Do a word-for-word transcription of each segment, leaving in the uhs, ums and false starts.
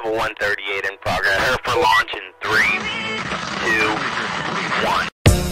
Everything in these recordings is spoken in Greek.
Level one thirty-eight in progress. Prepare for launch in three, two, one.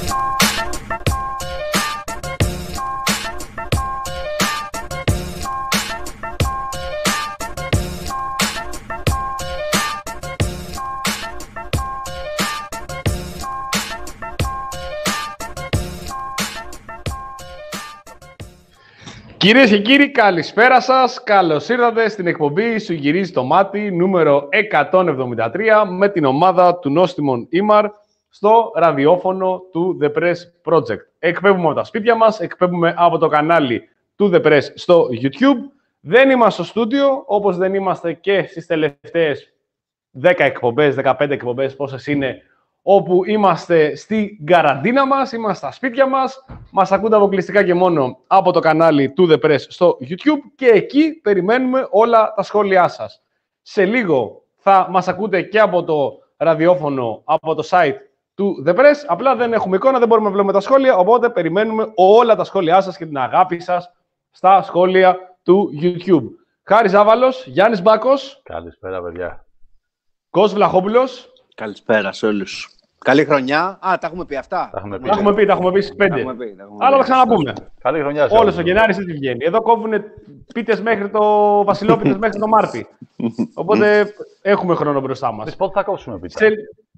Κυρίες και κύριοι, καλησπέρα σας. Καλώς ήρθατε στην εκπομπή Σου γυρίζει το μάτι νούμερο εκατόν εβδομήντα τρία με την ομάδα του Νόστιμον Ήμαρ στο ραδιόφωνο του The Press Project. Εκπέμπουμε από τα σπίτια μας, εκπέμπουμε από το κανάλι του The Press στο YouTube. Δεν είμαστε στο στούντιο, όπως δεν είμαστε και στις τελευταίες δέκα εκπομπές, δεκαπέντε εκπομπές, πόσες είναι, όπου είμαστε στην καραντίνα μας, είμαστε στα σπίτια μας, μας ακούτε αποκλειστικά και μόνο από το κανάλι του The Press στο YouTube και εκεί περιμένουμε όλα τα σχόλιά σας. Σε λίγο θα μας ακούτε και από το ραδιόφωνο, από το site του The Press, απλά δεν έχουμε εικόνα, δεν μπορούμε να βλέπουμε τα σχόλια, οπότε περιμένουμε όλα τα σχόλιά σας και την αγάπη σας στα σχόλια του YouTube. Χάρης Ζάβαλος, Γιάννης Μπάκος. Καλησπέρα, παιδιά. Κώστας Βλαχόπουλος. Καλησπέρα σε όλους. Καλή χρονιά. Α, τα έχουμε πει αυτά. Τα έχουμε πει, τα έχουμε πει, τα έχουμε πει στις πέντε. Τα έχουμε πει, τα έχουμε Αλλά πει. θα ξαναπούμε. Καλή χρονιά σε Όλος ο Γενάρης έτσι βγαίνει. Εδώ κόβουν πίτες μέχρι το Βασιλόπιτες μέχρι το Μάρτι. Οπότε έχουμε χρόνο μπροστά μας. Εμείς πότε θα κόψουμε πίτα. Σε...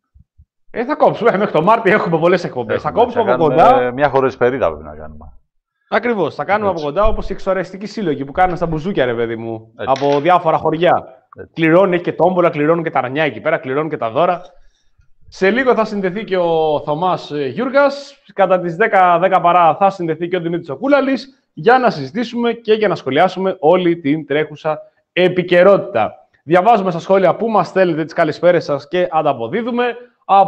Ε, θα κόψουμε. Μέχρι το Μάρτι έχουμε πολλές εκπομπές. Θα κόψουμε από κοντά. Μια χωροεσπερίδα πρέπει να κάνουμε. Ακριβώς. Θα κάνουμε έτσι από κοντά όπως οι εξοραϊστικοί σύλλογοι που κάνουν στα μπουζούκια, ρε παιδί μου. Έτσι. Από διάφορα χωριά. Έτσι. Κληρώνουν, έχει και τόμπολα, κληρώνουν και τα ρανιά εκεί πέρα, κληρώνουν και τα δώρα. Σε λίγο θα συνδεθεί και ο Θωμάς Γιούργας. Κατά τις δέκα, δέκα παρά θα συνδεθεί και ο Δημήτρης Οκούλαλης για να συζητήσουμε και για να σχολιάσουμε όλη την τρέχουσα επικαιρότητα. Διαβάζουμε στα σχόλια που μας στέλνετε τις καλησπέρες σας και ανταποδίδουμε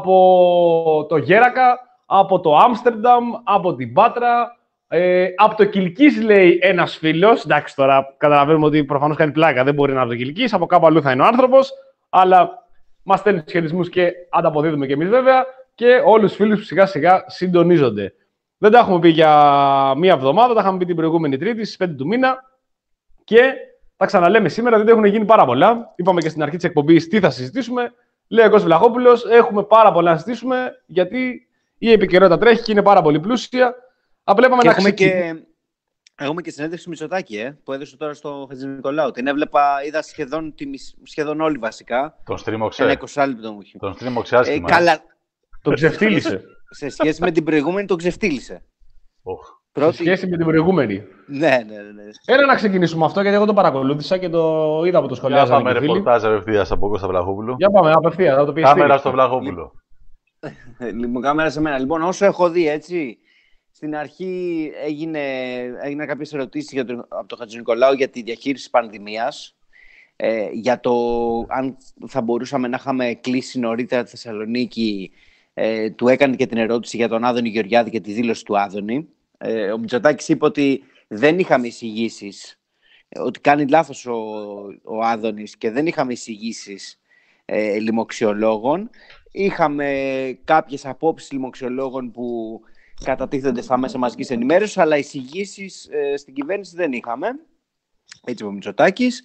από το Γέρακα, από το Άμστερνταμ, από την Πάτρα, ε, από το Κιλκής λέει ένας φίλος. Εντάξει, τώρα καταλαβαίνουμε ότι προφανώς κάνει πλάκα, δεν μπορεί να είναι από το Κιλκής, από κάπου αλλού θα είναι ο άνθρωπος, αλλά μας στέλνει τους χαιρετισμούς και ανταποδίδουμε και εμείς βέβαια και όλους τους φίλους που σιγά σιγά συντονίζονται. Δεν τα έχουμε πει για μία εβδομάδα, τα είχαμε πει την προηγούμενη Τρίτη στις πέντε του μήνα και τα ξαναλέμε σήμερα, δεν έχουν γίνει πάρα πολλά. Είπαμε και στην αρχή της εκπομπής τι θα συζητήσουμε. Λέει ο Κώστας Βλαχόπουλος, έχουμε πάρα πολλά να συζητήσουμε γιατί η επικαιρότητα τρέχει και είναι πάρα πολύ πλούσια. Απλά είπαμε και να έχουμε ξεκινήσουμε. και... Έχουμε και συνέντευξη Μητσοτάκη, ε, που έδωσε τώρα στο Χατζηνικολάου. Την έβλεπα, είδα σχεδόν, τη, σχεδόν όλοι βασικά. Τον στρίμωξε. Ένα εικοσάλεπτο μου είχε. Τον στρίμωξε άσχημα. Ε, καλά. Τον ξεφτύλισε. Σε σχέση με την προηγούμενη, τον ξεφτύλισε. Oh. Πρώτη... Σε σχέση με την προηγούμενη. Ναι, ναι, ναι. Έλα να ξεκινήσουμε αυτό, γιατί εγώ το παρακολούθησα και το είδα από το σχολιάζαμε. Για πάμε ρεπορτάζ απευθείας από Κώστα Βλαχόπουλο. Για πάμε, απευθείας, θα το πει. Κάμερα στο Βλαχόπουλο. Λοιπόν, κάμερα σε μένα. Λοιπόν, όσο έχω δει, έτσι, στην αρχή έγινε, έγιναν κάποιες ερωτήσεις για το, από τον Χατζηνικολάου για τη διαχείριση πανδημίας. Ε, για το αν θα μπορούσαμε να είχαμε κλείσει νωρίτερα τη Θεσσαλονίκη. Ε, του έκανε και την ερώτηση για τον Άδωνη Γεωργιάδη και τη δήλωση του Άδωνη. Ε, ο Μητσοτάκης είπε ότι δεν είχαμε εισηγήσεις, ότι κάνει λάθος ο, ο Άδωνης και δεν είχαμε εισηγήσεις ε, λοιμοξιολόγων. Είχαμε κάποιες απόψεις λοιμοξιολόγων που κατατίθενται στα μέσα μαζικής ενημέρωσης, αλλά εισηγήσεις ε, στην κυβέρνηση δεν είχαμε. Έτσι είπε ο Μητσοτάκης.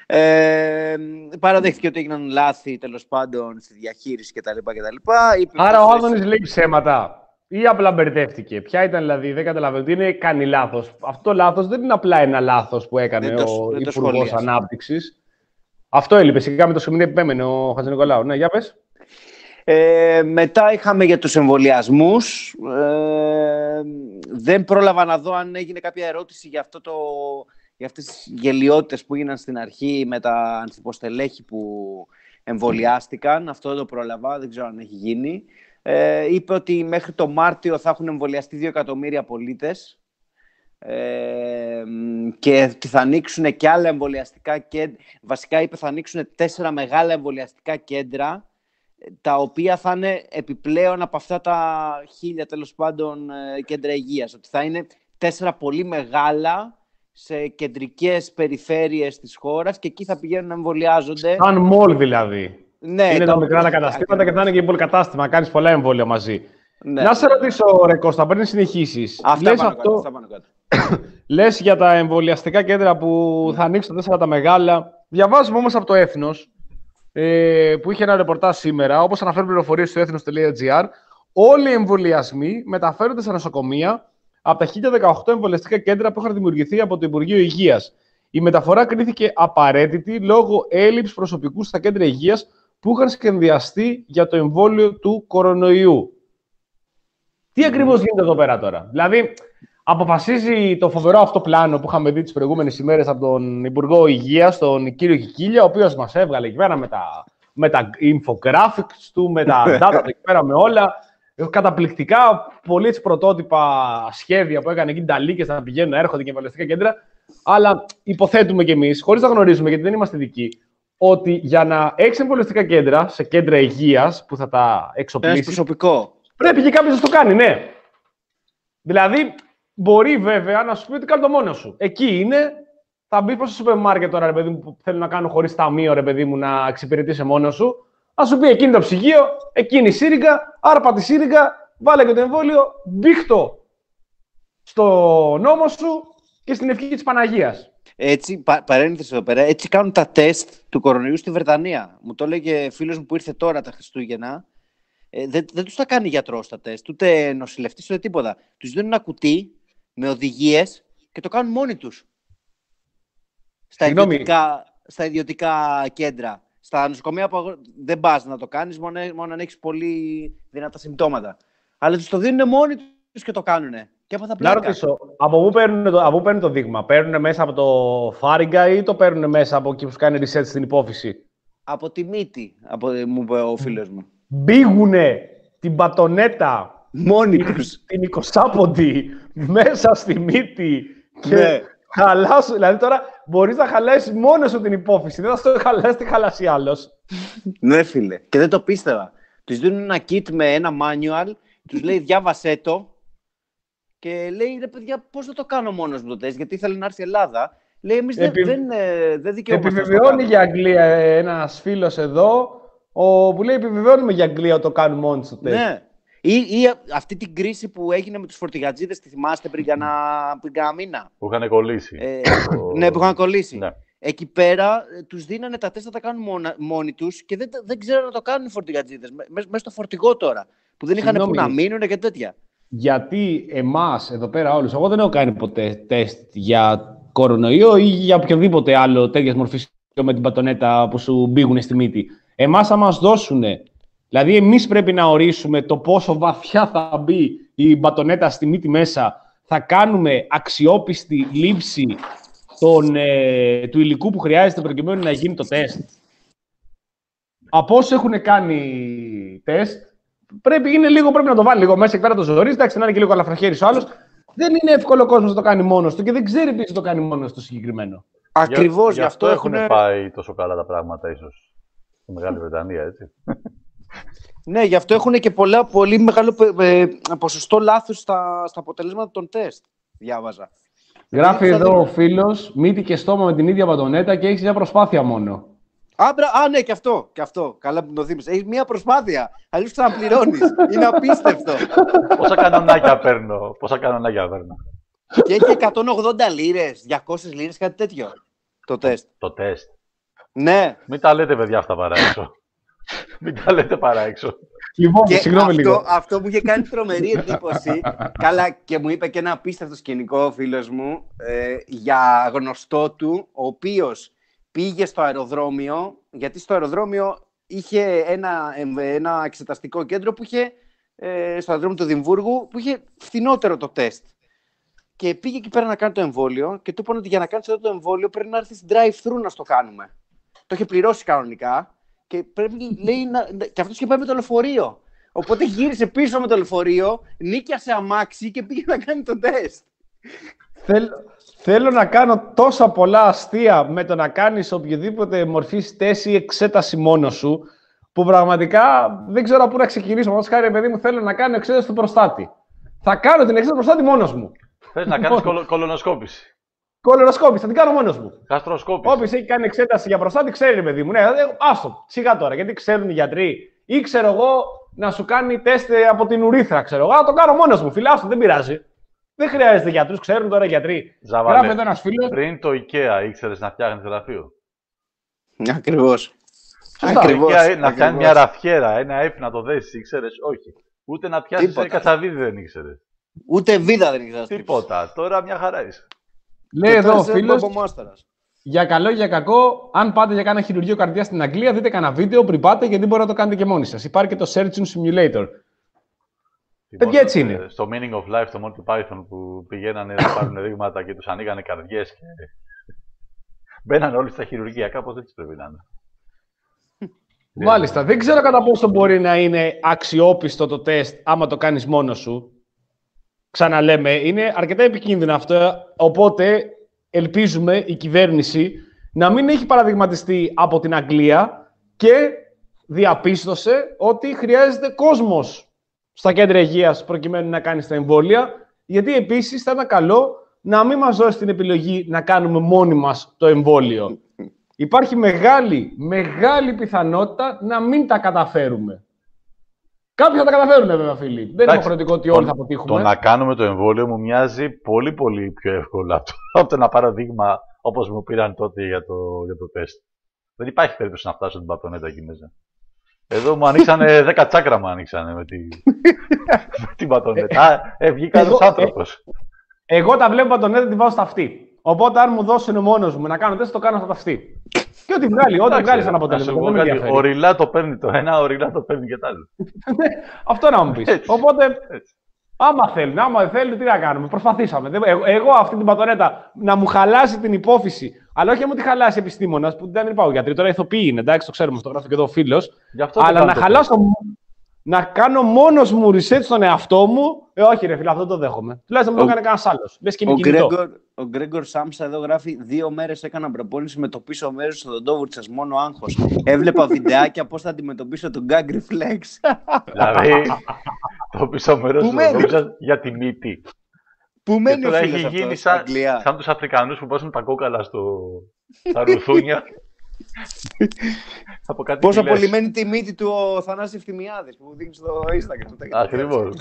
Ε, παραδέχθηκε ότι έγιναν λάθη τέλος πάντων στη διαχείριση κτλ. κτλ. Άρα ο Άδωνης λέει ψέματα ή απλά μπερδεύτηκε? Ποια ήταν δηλαδή, δεν καταλαβαίνω. Τι είναι κάνει λάθος? Αυτό το λάθος δεν είναι απλά ένα λάθος που έκανε το, ο Υπουργός Ανάπτυξης. Αυτό έλειπε. Σιγά με το σημείο επέμενε ο Χατζηνικολάου. Ναι, για πες. Ε, μετά είχαμε για τους εμβολιασμούς. Ε, δεν πρόλαβα να δω αν έγινε κάποια ερώτηση για, αυτό το, για αυτές τις γελοιότητες που έγιναν στην αρχή με τα ανθιποστελέχη που εμβολιάστηκαν. Αυτό δεν το πρόλαβα, δεν ξέρω αν έχει γίνει. Ε, είπε ότι μέχρι το Μάρτιο θα έχουν εμβολιαστεί δύο εκατομμύρια πολίτες ε, και ότι θα ανοίξουν και άλλα εμβολιαστικά κέντρα. Βασικά είπε θα ανοίξουν τέσσερα μεγάλα εμβολιαστικά κέντρα, τα οποία θα είναι επιπλέον από αυτά τα χίλια τέλος πάντων κέντρα υγείας. Ότι θα είναι τέσσερα πολύ μεγάλα σε κεντρικές περιφέρειες της χώρας και εκεί θα πηγαίνουν να εμβολιάζονται. Σαν μολ δηλαδή. Ναι, είναι το... τα μικρά τα καταστήματα και θα είναι και πολυκατάστημα. Κάνεις πολλά εμβόλια μαζί. Ναι. Να σε ρωτήσω, ρε Κώστα, πριν συνεχίσεις. Αυτά λες, πάνω αυτό... κάτω, αυτά πάνω κάτω. λες για τα εμβολιαστικά κέντρα που θα ανοίξουν τέσσερα τα μεγάλα. Διαβάζουμε όμως από το Έθνος ε, που είχε ένα ρεπορτάζ σήμερα, όπως αναφέρουν πληροφορίες στο έθνος τελεία τζι άρ, όλοι οι εμβολιασμοί μεταφέρονται στα νοσοκομεία από τα χίλια δεκαοκτώ εμβολιαστικά κέντρα που είχαν δημιουργηθεί από το Υπουργείο Υγείας. Η μεταφορά κρίθηκε απαραίτητη λόγω έλλειψης προσωπικού στα κέντρα υγείας που είχαν σχεδιαστεί για το εμβόλιο του κορονοϊού. Τι ακριβώς γίνεται εδώ πέρα τώρα? Δηλαδή, αποφασίζει το φοβερό αυτό πλάνο που είχαμε δει τις προηγούμενες ημέρες από τον Υπουργό Υγείας, τον κύριο Κικίλια, ο οποίος μας έβγαλε εκεί πέρα με τα, με τα infographics του, με τα data εκεί πέρα, με όλα. Καταπληκτικά, πολύ πρωτότυπα σχέδια που έκανε εκεί, ταλίκες να πηγαίνουν, να έρχονται και εμβολιαστικά κέντρα. Αλλά υποθέτουμε κι εμείς, χωρίς να γνωρίζουμε, γιατί δεν είμαστε ειδικοί, ότι για να έχεις εμβολιαστικά κέντρα, σε κέντρα υγείας που θα τα εξοπλίσεις, προσωπικό. Πρέπει και κάποιος να το κάνει, ναι. Δηλαδή, μπορεί βέβαια να σου πει ότι κάνει το μόνο σου. Εκεί είναι, θα μπει προς το σούπερ μάρκετ τώρα, ρε παιδί μου, που θέλουν να κάνουν χωρίς ταμείο, ρε παιδί μου, να εξυπηρετήσει μόνο σου. Θα σου πει εκείνη το ψυγείο, εκείνη η σύριγγα, άρπα τη σύριγγα, βάλε και το εμβόλιο, μπήχτο στο νόμο σου και στην ευχή της Παναγίας. Έτσι, πα, παρένθεση εδώ πέρα, έτσι κάνουν τα τεστ του κορονοϊού στη Βρετανία. Μου το έλεγε φίλος μου που ήρθε τώρα τα Χριστούγεννα. Ε, δεν, δεν τους τα κάνει γιατρός τα τεστ, ούτε νοσηλευτής, ούτε τίποτα. Τους δίνουν ένα κουτί με οδηγίες και το κάνουν μόνοι τους. Στα ιδιωτικά, στα ιδιωτικά κέντρα. Στα νοσοκομεία που δεν πας να το κάνεις, μόνο, μόνο αν έχεις πολύ δυνατά συμπτώματα. Αλλά τους το δίνουν μόνοι τους και το κάνουν. Και από τα πλάκα. Να ρωτήσω, από πού παίρνουν το, από πού παίρνουν το δείγμα? Παίρνουν μέσα από το φάριγγα ή το παίρνουν μέσα από εκεί που κάνει research στην υπόφυση? Από τη μύτη, από, μου είπε ο φίλος μου. Μπήγουνε την μπατονέτα μόνοι τους, την εικοσάποντη μέσα στη μύτη και ναι. χαλάσου. Δηλαδή τώρα μπορείς να χαλάσεις μόνος σου την υπόφυση, δεν θα στο χαλάσει τη χαλάσει άλλος. Ναι φίλε, και δεν το πίστευα. Τους δίνουν ένα kit με ένα manual, τους λέει διάβασέ το και λέει ρε παιδιά πώς θα το κάνω μόνος μου το τεστ, γιατί ήθελε να έρθει η Ελλάδα. Λέει εμείς Επι... δεν, δεν, δεν δικαιούμαστε. Επιβεβαιώνει για Αγγλία ένας φίλος εδώ, ο, που λέει επιβεβαιώνουμε για Αγγλία ότι το κάνουν μόνοι στο τεστ. Ναι. Ή, ή αυτή την κρίση που έγινε με τους φορτηγατζίδες, τη θυμάστε πριν κάνα μήνα. Που είχαν κολλήσει. Ε, ναι, που είχαν κολλήσει. Ναι. Εκεί πέρα τους δίνανε τα τεστ να τα κάνουν μόνα, μόνοι τους και δεν, δεν ξέραν να το κάνουν οι φορτηγατζίδες. Μέσα στο φορτηγό τώρα. Που δεν είχαν που να μείνουν και τέτοια. Γιατί εμάς εδώ πέρα όλους, εγώ δεν έχω κάνει ποτέ τεστ για κορονοϊό ή για οποιοδήποτε άλλο τέτοιας μορφής με την πατονέτα που σου μπήγουν στη μύτη. Εμάς θα μας δώσουνε. Δηλαδή, εμείς πρέπει να ορίσουμε το πόσο βαθιά θα μπει η μπατονέτα στη μύτη μέσα. Θα κάνουμε αξιόπιστη λήψη των, ε, του υλικού που χρειάζεται προκειμένου να γίνει το τεστ. Από όσοι έχουν κάνει τεστ, πρέπει, είναι λίγο, πρέπει να το βάλει λίγο μέσα και πέρα το ζωρίζει. Εντάξει, να είναι και λίγο αλαφραχέρης ο άλλος. Δεν είναι εύκολο ο κόσμος να το κάνει μόνος του και δεν ξέρει ποιος το κάνει μόνος του συγκεκριμένο. Ακριβώς, γι' αυτό έχουν έχουνε... πάει τόσο καλά τα πράγματα, ίσως. Στη Μεγάλη Βρετανία, έτσι. Ναι, γι' αυτό έχουν και πολλά, πολύ μεγάλο ε, ποσοστό λάθους στα, στα αποτελέσματα των τεστ. Διάβαζα. Γράφει εδώ δηλαδή... ο φίλος, μύτη και στόμα με την ίδια μπατονέτα και έχεις μια προσπάθεια μόνο. Α, μπρα, α, ναι, και αυτό, και αυτό. Καλά που το θύμισες. Έχεις μια προσπάθεια. Αλλιώς ξαναπληρώνεις. Είναι απίστευτο. Πόσα κανονάκια παίρνω. Πόσα κανονάκια παίρνω. Και έχει εκατόν ογδόντα λίρες, διακόσιες λίρες, κάτι τέτοιο. Το τεστ. Το τεστ. Ναι. Μην τα λέτε, παιδιά, αυτά παρά έξω. Μην τα λέτε παρά έξω. Λοιπόν, και συγγνώμη αυτό, λίγο. Αυτό μου είχε κάνει τρομερή εντύπωση. Καλά, και μου είπε και ένα απίστευτο σκηνικό ο φίλος μου ε, για γνωστό του, ο οποίος πήγε στο αεροδρόμιο, γιατί στο αεροδρόμιο είχε ένα, ένα εξεταστικό κέντρο που είχε, ε, στο αεροδρόμιο του Δημβούργου, που είχε φθηνότερο το τεστ. Και πήγε εκεί πέρα να κάνει το εμβόλιο και του είπαν ότι για να κάνεις εδώ το εμβόλιο πρέπει να έρθεις drive-thru να στο κάνουμε. Το είχε πληρώσει κανονικά και πρέπει, λέει, να... και αυτός είχε πάει με το λεωφορείο. Οπότε γύρισε πίσω με το λεωφορείο, νίκιασε αμάξι και πήγε να κάνει το τεστ. Θέλ, θέλω να κάνω τόσα πολλά αστεία με το να κάνεις οποιοδήποτε μορφή τεστ ή εξέταση μόνος σου, που πραγματικά δεν ξέρω πού να ξεκινήσω. Όμως χάρη, παιδί μου, θέλω να κάνω εξέταση του προστάτη. Θα κάνω την εξέταση του προστάτη μόνος μου. Θες να κάνεις κολο, κολονοσκόπηση. Κολονοσκόπηση, θα την κάνω μόνος μου. Γαστροσκόπηση. Όποιος έχει κάνει εξέταση για προστάτη, ξέρει, παιδί μου. Ναι, άστο, σιγά τώρα, γιατί ξέρουν οι γιατροί. Ή ξέρω εγώ να σου κάνει τεστ από την ουρήθρα, ξέρω εγώ. Α, το κάνω μόνος μου, φιλάστο, δεν πειράζει. Δεν χρειάζεται γιατρούς, ξέρουν τώρα οι γιατροί. Ζαβαλέ, εδώ ένας φίλος. Πριν το IKEA ήξερες να φτιάχνεις γραφείο. Ακριβώς. Ακριβώς, Να πιάνει ακριβώς. μια ραφιέρα, ένα F να το δέσει, ήξερες, όχι. Ούτε να πιάσει Τίποτα. κατσαβίδι δεν ήξερες. Ούτε βίδα δεν ήξερα. Τίποτα. Τώρα μια χαρά είσαι. Λέει εδώ ο φίλος, φίλος. για καλό ή για κακό, αν πάτε για κάνα χειρουργείο καρδιάς στην Αγγλία, δείτε κανένα βίντεο πριν πάτε, γιατί μπορεί να το κάνετε και μόνοι σας. Υπάρχει και το Surgeon Simulator. Παιδιά, έτσι είναι. Στο Meaning of Life, στο Monty Python, που πηγαίνανε να πάρουν δείγματα και τους ανοίγανε καρδιές και μπαίνανε όλοι στα χειρουργεία. Κάπως έτσι πρέπει να είναι. Μάλιστα. Δεν ξέρω κατά πόσο μπορεί να είναι αξιόπιστο το τεστ άμα το κάνεις μόνος σου. Ξαναλέμε, είναι αρκετά επικίνδυνο αυτό, οπότε ελπίζουμε η κυβέρνηση να μην έχει παραδειγματιστεί από την Αγγλία και διαπίστωσε ότι χρειάζεται κόσμος στα κέντρα υγείας προκειμένου να κάνει τα εμβόλια, γιατί επίσης θα ήταν καλό να μην μας δώσει την επιλογή να κάνουμε μόνοι μας το εμβόλιο. Υπάρχει μεγάλη, μεγάλη πιθανότητα να μην τα καταφέρουμε. Κάποιοι θα τα καταφέρουν, βέβαια, φίλοι. Δεν είναι υποχρεωτικό ότι όλοι θα αποτύχουμε. Το να κάνουμε το εμβόλιο μου μοιάζει πολύ πολύ πιο εύκολο από το, από το να πάρω δείγμα όπως μου πήραν τότε για το, για το τεστ. Δεν υπάρχει περίπτωση να φτάσω την πατονέτα εκεί μέσα. Εδώ μου ανοίξανε δέκα τσάκρα μου ανοίξανε με, τη, με την πατονέτα. Ε, βγήκα ένας άνθρωπος. Ε, εγώ τα βλέπω πατονέτα τη βάζω στα αυτή. Οπότε αν μου δώσουν μόνος μου να κάνω τεστ, το κάνω στα ταυτή. Και ό,τι βγάλει, ό,τι βγάλει σαν αποτέλεσμα. Δεν με ενδιαφέρει. Ο Ριλά το παίρνει το ένα, ο Ριλά το παίρνει και το άλλο. Αυτό να μου πεις. Οπότε, έτσι. Άμα θέλουν, άμα δεν θέλουν, τι να κάνουμε. Προσπαθήσαμε. Εγώ, εγώ αυτή την πατονέτα να μου χαλάσει την υπόφυση, αλλά όχι να μου τη χαλάσει επιστήμονας, που δεν πάω γιατροί, τώρα ηθοποιοί είναι, εντάξει, το ξέρουμε, το γράφει και εδώ ο φίλος. Αλλά να χαλάσω, να κάνω μόνος μου reset στον εαυτό μου, ε, όχι ρε φίλε, αυτό το δέχομαι. Τουλάχιστον να το κάνει κανένας άλλος. Λες και είναι κινητό. Ο Γκρέγκορ Σάμσα εδώ γράφει: Δύο μέρες έκανα προπόνηση με το πίσω μέρος του οδοντόβουρτσας, μόνο άγχος. Έβλεπα βιντεάκια πώς θα αντιμετωπίσω τον gag reflex. Δηλαδή, το πίσω μέρος του οδοντόβουρτσας για τη μύτη. Πού μένει ο φίλος αυτό, γίνει σαν, σαν τους Αφρικανούς που βάζουν τα κόκαλα στο, στα ρουθούνια. Πόσο πολύ μένει τη μύτη του ο Θανάσης Ευθυμιάδης που δείχνει στο Instagram. Ακριβώς.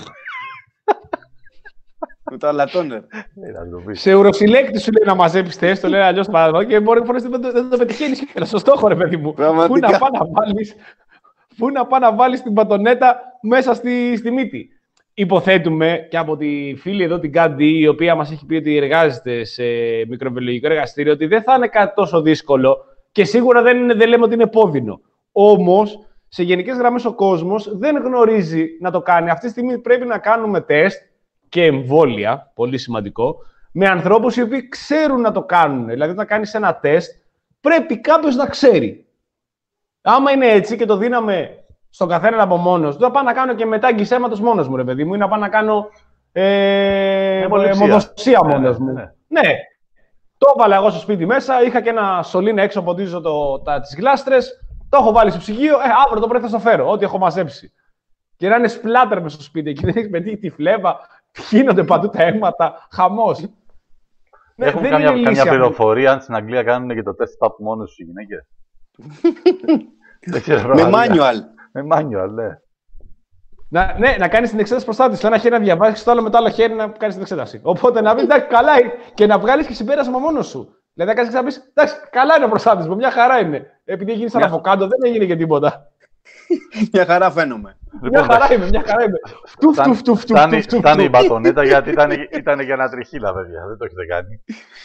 Με το αλατόνερ. Σε ουροσυλλέκτη σου λέει να μαζέψεις τεστ, το λέει αλλιώς παράδειγμα και μπορεί φορές δεν το πετυχαίνεις. Στο στόχο ρε παιδί μου. Πού να πάει να βάλεις, πού να πάει να βάλεις την πατονέτα μέσα στη, στη μύτη. Υποθέτουμε και από τη φίλη εδώ την Κάντι, η οποία μας έχει πει ότι εργάζεται σε μικροβιολογικό εργαστήριο, ότι δεν θα είναι κάτι τόσο δύσκολο και σίγουρα δεν, είναι, δεν λέμε ότι είναι επώδυνο. Όμως, σε γενικές γραμμές ο κόσμος δεν γνωρίζει να το κάνει. Αυτή τη στιγμή πρέπει να κάνουμε τεστ και εμβόλια, πολύ σημαντικό, με ανθρώπους οι οποίοι ξέρουν να το κάνουν. Δηλαδή, όταν κάνεις ένα τεστ, πρέπει κάποιος να ξέρει. Άμα είναι έτσι και το δίναμε στον καθένα από μόνος του, θα πάω να κάνω και μετάγγιση αίματος μόνος μου, ρε παιδί μου, ή να πάω να κάνω ε, αιμοδοσία μόνος μου. Ναι, ναι. ναι. Το έβαλα εγώ στο σπίτι μέσα, είχα και ένα σωλήνα έξω, ποτίζω το, τα, τις γλάστρες, το έχω βάλει στο ψυγείο, ε, αύριο το πρωί θα στο φέρω, ό,τι έχω μαζέψει. Και να είναι σπλάτερ μες στο σπίτι, εκεί δεν έχει πετύχει τη φλέβα, γίνονται παντού τα αίματα, χαμός. Έχουν ναι, καμιά, καμιά πληροφορία αν στην Αγγλία κάνουν και το τεστ παπ μόνο στους οι γυναίκες. Με manual. Με manual, ναι. Να, ναι, να κάνεις την εξέταση προστάτης. Το ένα χέρι να διαβάσεις, το άλλο με το άλλο χέρι να κάνεις την εξέταση. Οπότε να πει εντάξει, καλά και να βγάλεις και συμπέρασμα μόνος σου. Δηλαδή να κάνεις και να πεις εντάξει, καλά είναι ο προστάτης μου, μια χαρά είναι. Επειδή γίνει σαν αβοκάντο, δεν έγινε και τίποτα. Μια χαρά φαίνομαι. Μια χαρά είμαι, μια χαρά είμαι. Τουφ, τουφ, τουφ, Φτάνει η μπατονέτα γιατί ήταν για ένα τριχύλα, βέβαια. Δεν το έχετε κάνει.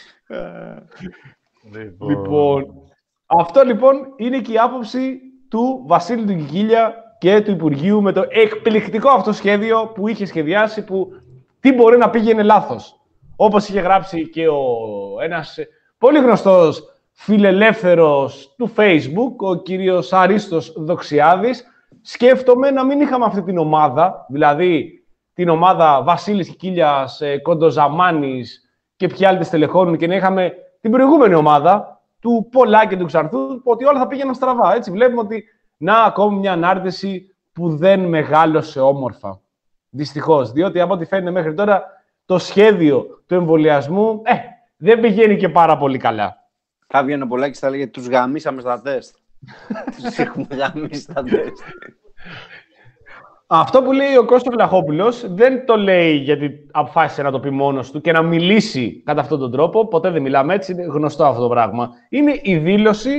Λοιπόν, αυτό λοιπόν είναι και η άποψη του Βασίλη του Κικίλια και του Υπουργείου με το εκπληκτικό αυτό σχέδιο που είχε σχεδιάσει, που τι μπορεί να πήγαινε λάθος. Όπως είχε γράψει και ο, ένας πολύ γνωστός φιλελεύθερος του Facebook, ο κύριος Αρίστος Δοξιάδης, σκέφτομαι να μην είχαμε αυτή την ομάδα, δηλαδή την ομάδα Βασίλης Κικίλιας, Κοντοζαμάνης και ποιοι άλλοι τελεχώνουν, και να είχαμε την προηγούμενη ομάδα του Πολάκη και του Ξαρθού, ότι όλα θα πήγαιναν στραβά. Έτσι βλέπουμε ότι να ακόμη μια ανάρτηση που δεν μεγάλωσε όμορφα. Δυστυχώς, διότι από ό,τι φαίνεται μέχρι τώρα το σχέδιο του εμβολιασμού ε, δεν πηγαίνει και πάρα πολύ καλά. Κάποιον ο Πολάκης θα λέγε τους γαμίσαμε στα τεστ. Τους έχουμε γαμίσει στα τεστ. Αυτό που λέει ο Κώστας Βλαχόπουλος δεν το λέει γιατί αποφάσισε να το πει μόνος του και να μιλήσει κατά αυτόν τον τρόπο. Ποτέ δεν μιλάμε έτσι, είναι γνωστό αυτό το πράγμα. Είναι η δήλωση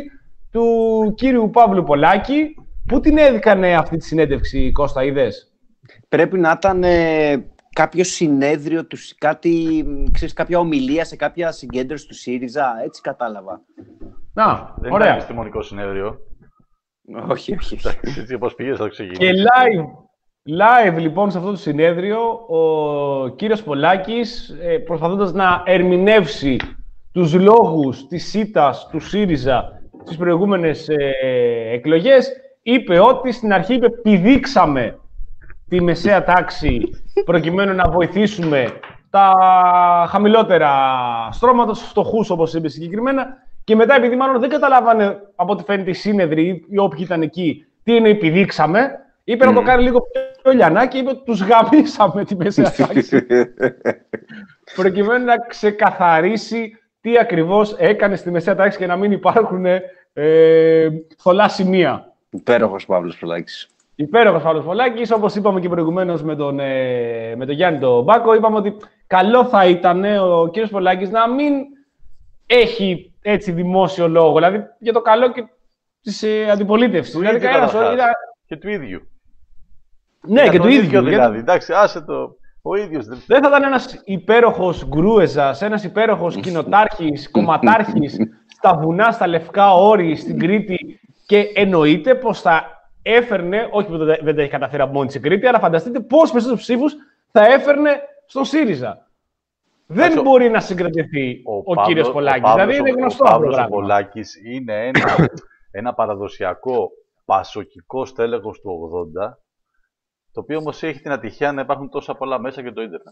του κύριου Παύλου Πολάκη. Πού την έδικανε αυτή τη συνέντευξη, Κώστα, είδες? Πρέπει να ήταν ε, κάποιο συνέδριο, του, κάτι, ξέρεις, κάποια ομιλία σε κάποια συγκέντρωση του ΣΥΡΙΖΑ, έτσι κατάλαβα. Να, Δεν ωραία. ήταν επιστημονικό συνέδριο. Όχι, όχι, όχι. Έτσι όπως πήγες θα ξεκινήσει. Και live, live λοιπόν σε αυτό το συνέδριο, ο κύριος Πολάκης, ε, προσπαθώντας να ερμηνεύσει τους λόγους της ΣΥΤΑΣ του ΣΥΡΙΖΑ στις προηγούμενες ε, εκλογές, είπε ότι στην αρχή είπε πηδήξαμε τη μεσαία τάξη προκειμένου να βοηθήσουμε τα χαμηλότερα στρώματα, τους φτωχούς, όπως είπε συγκεκριμένα, και μετά, επειδή μάλλον δεν καταλάβανε από ό,τι φαίνεται οι σύνεδροι ή όποιοι ήταν εκεί τι είναι πηδήξαμε, είπε mm. να το κάνει λίγο πιο λιανά και είπε τους γαμίσαμε τη μεσαία τάξη προκειμένου να ξεκαθαρίσει τι ακριβώς έκανε στη μεσαία τάξη και να μην υπάρχουν ε, θολά σημεία. Υπέροχος Παύλος Πολάκης. Υπέροχος Παύλος Πολάκης, όπως είπαμε και προηγουμένως με τον, ε, με τον Γιάννη τον Μπάκο, είπαμε ότι καλό θα ήταν ε, ο κύριος Πολάκης να μην έχει έτσι δημόσιο λόγο, δηλαδή για το καλό και της ε, αντιπολίτευσης. Δηλαδή, κανένας, είδα... Και του ίδιου. Ναι, για και του ίδιου. Δηλαδή, γιατί... εντάξει, άσε το. Ο ίδιος δεν... δεν θα ήταν ένας υπέροχος γκρούεζας, ένας υπέροχος κοινοτάρχης, κομματάρχης στα βουνά, στα Λευκά Όρη, στην Κρήτη, και εννοείται πως θα έφερνε, όχι που δεν τα έχει καταφέρει από μόνη της η Κρήτη, αλλά φανταστείτε πόσους περισσότερους ψήφους θα έφερνε στον ΣΥΡΙΖΑ. Δεν Άξο, μπορεί να συγκρατηθεί ο, ο Παύλος, κύριος Πολάκης. Ο Παύλος, δηλαδή είναι γνωστό ο αυτό. Ο Παύλος Πολάκης είναι ένα, ένα παραδοσιακό πασοκικό στέλεχος του ογδόντα, το οποίο όμως έχει την ατυχία να υπάρχουν τόσα πολλά μέσα και το ίντερνετ.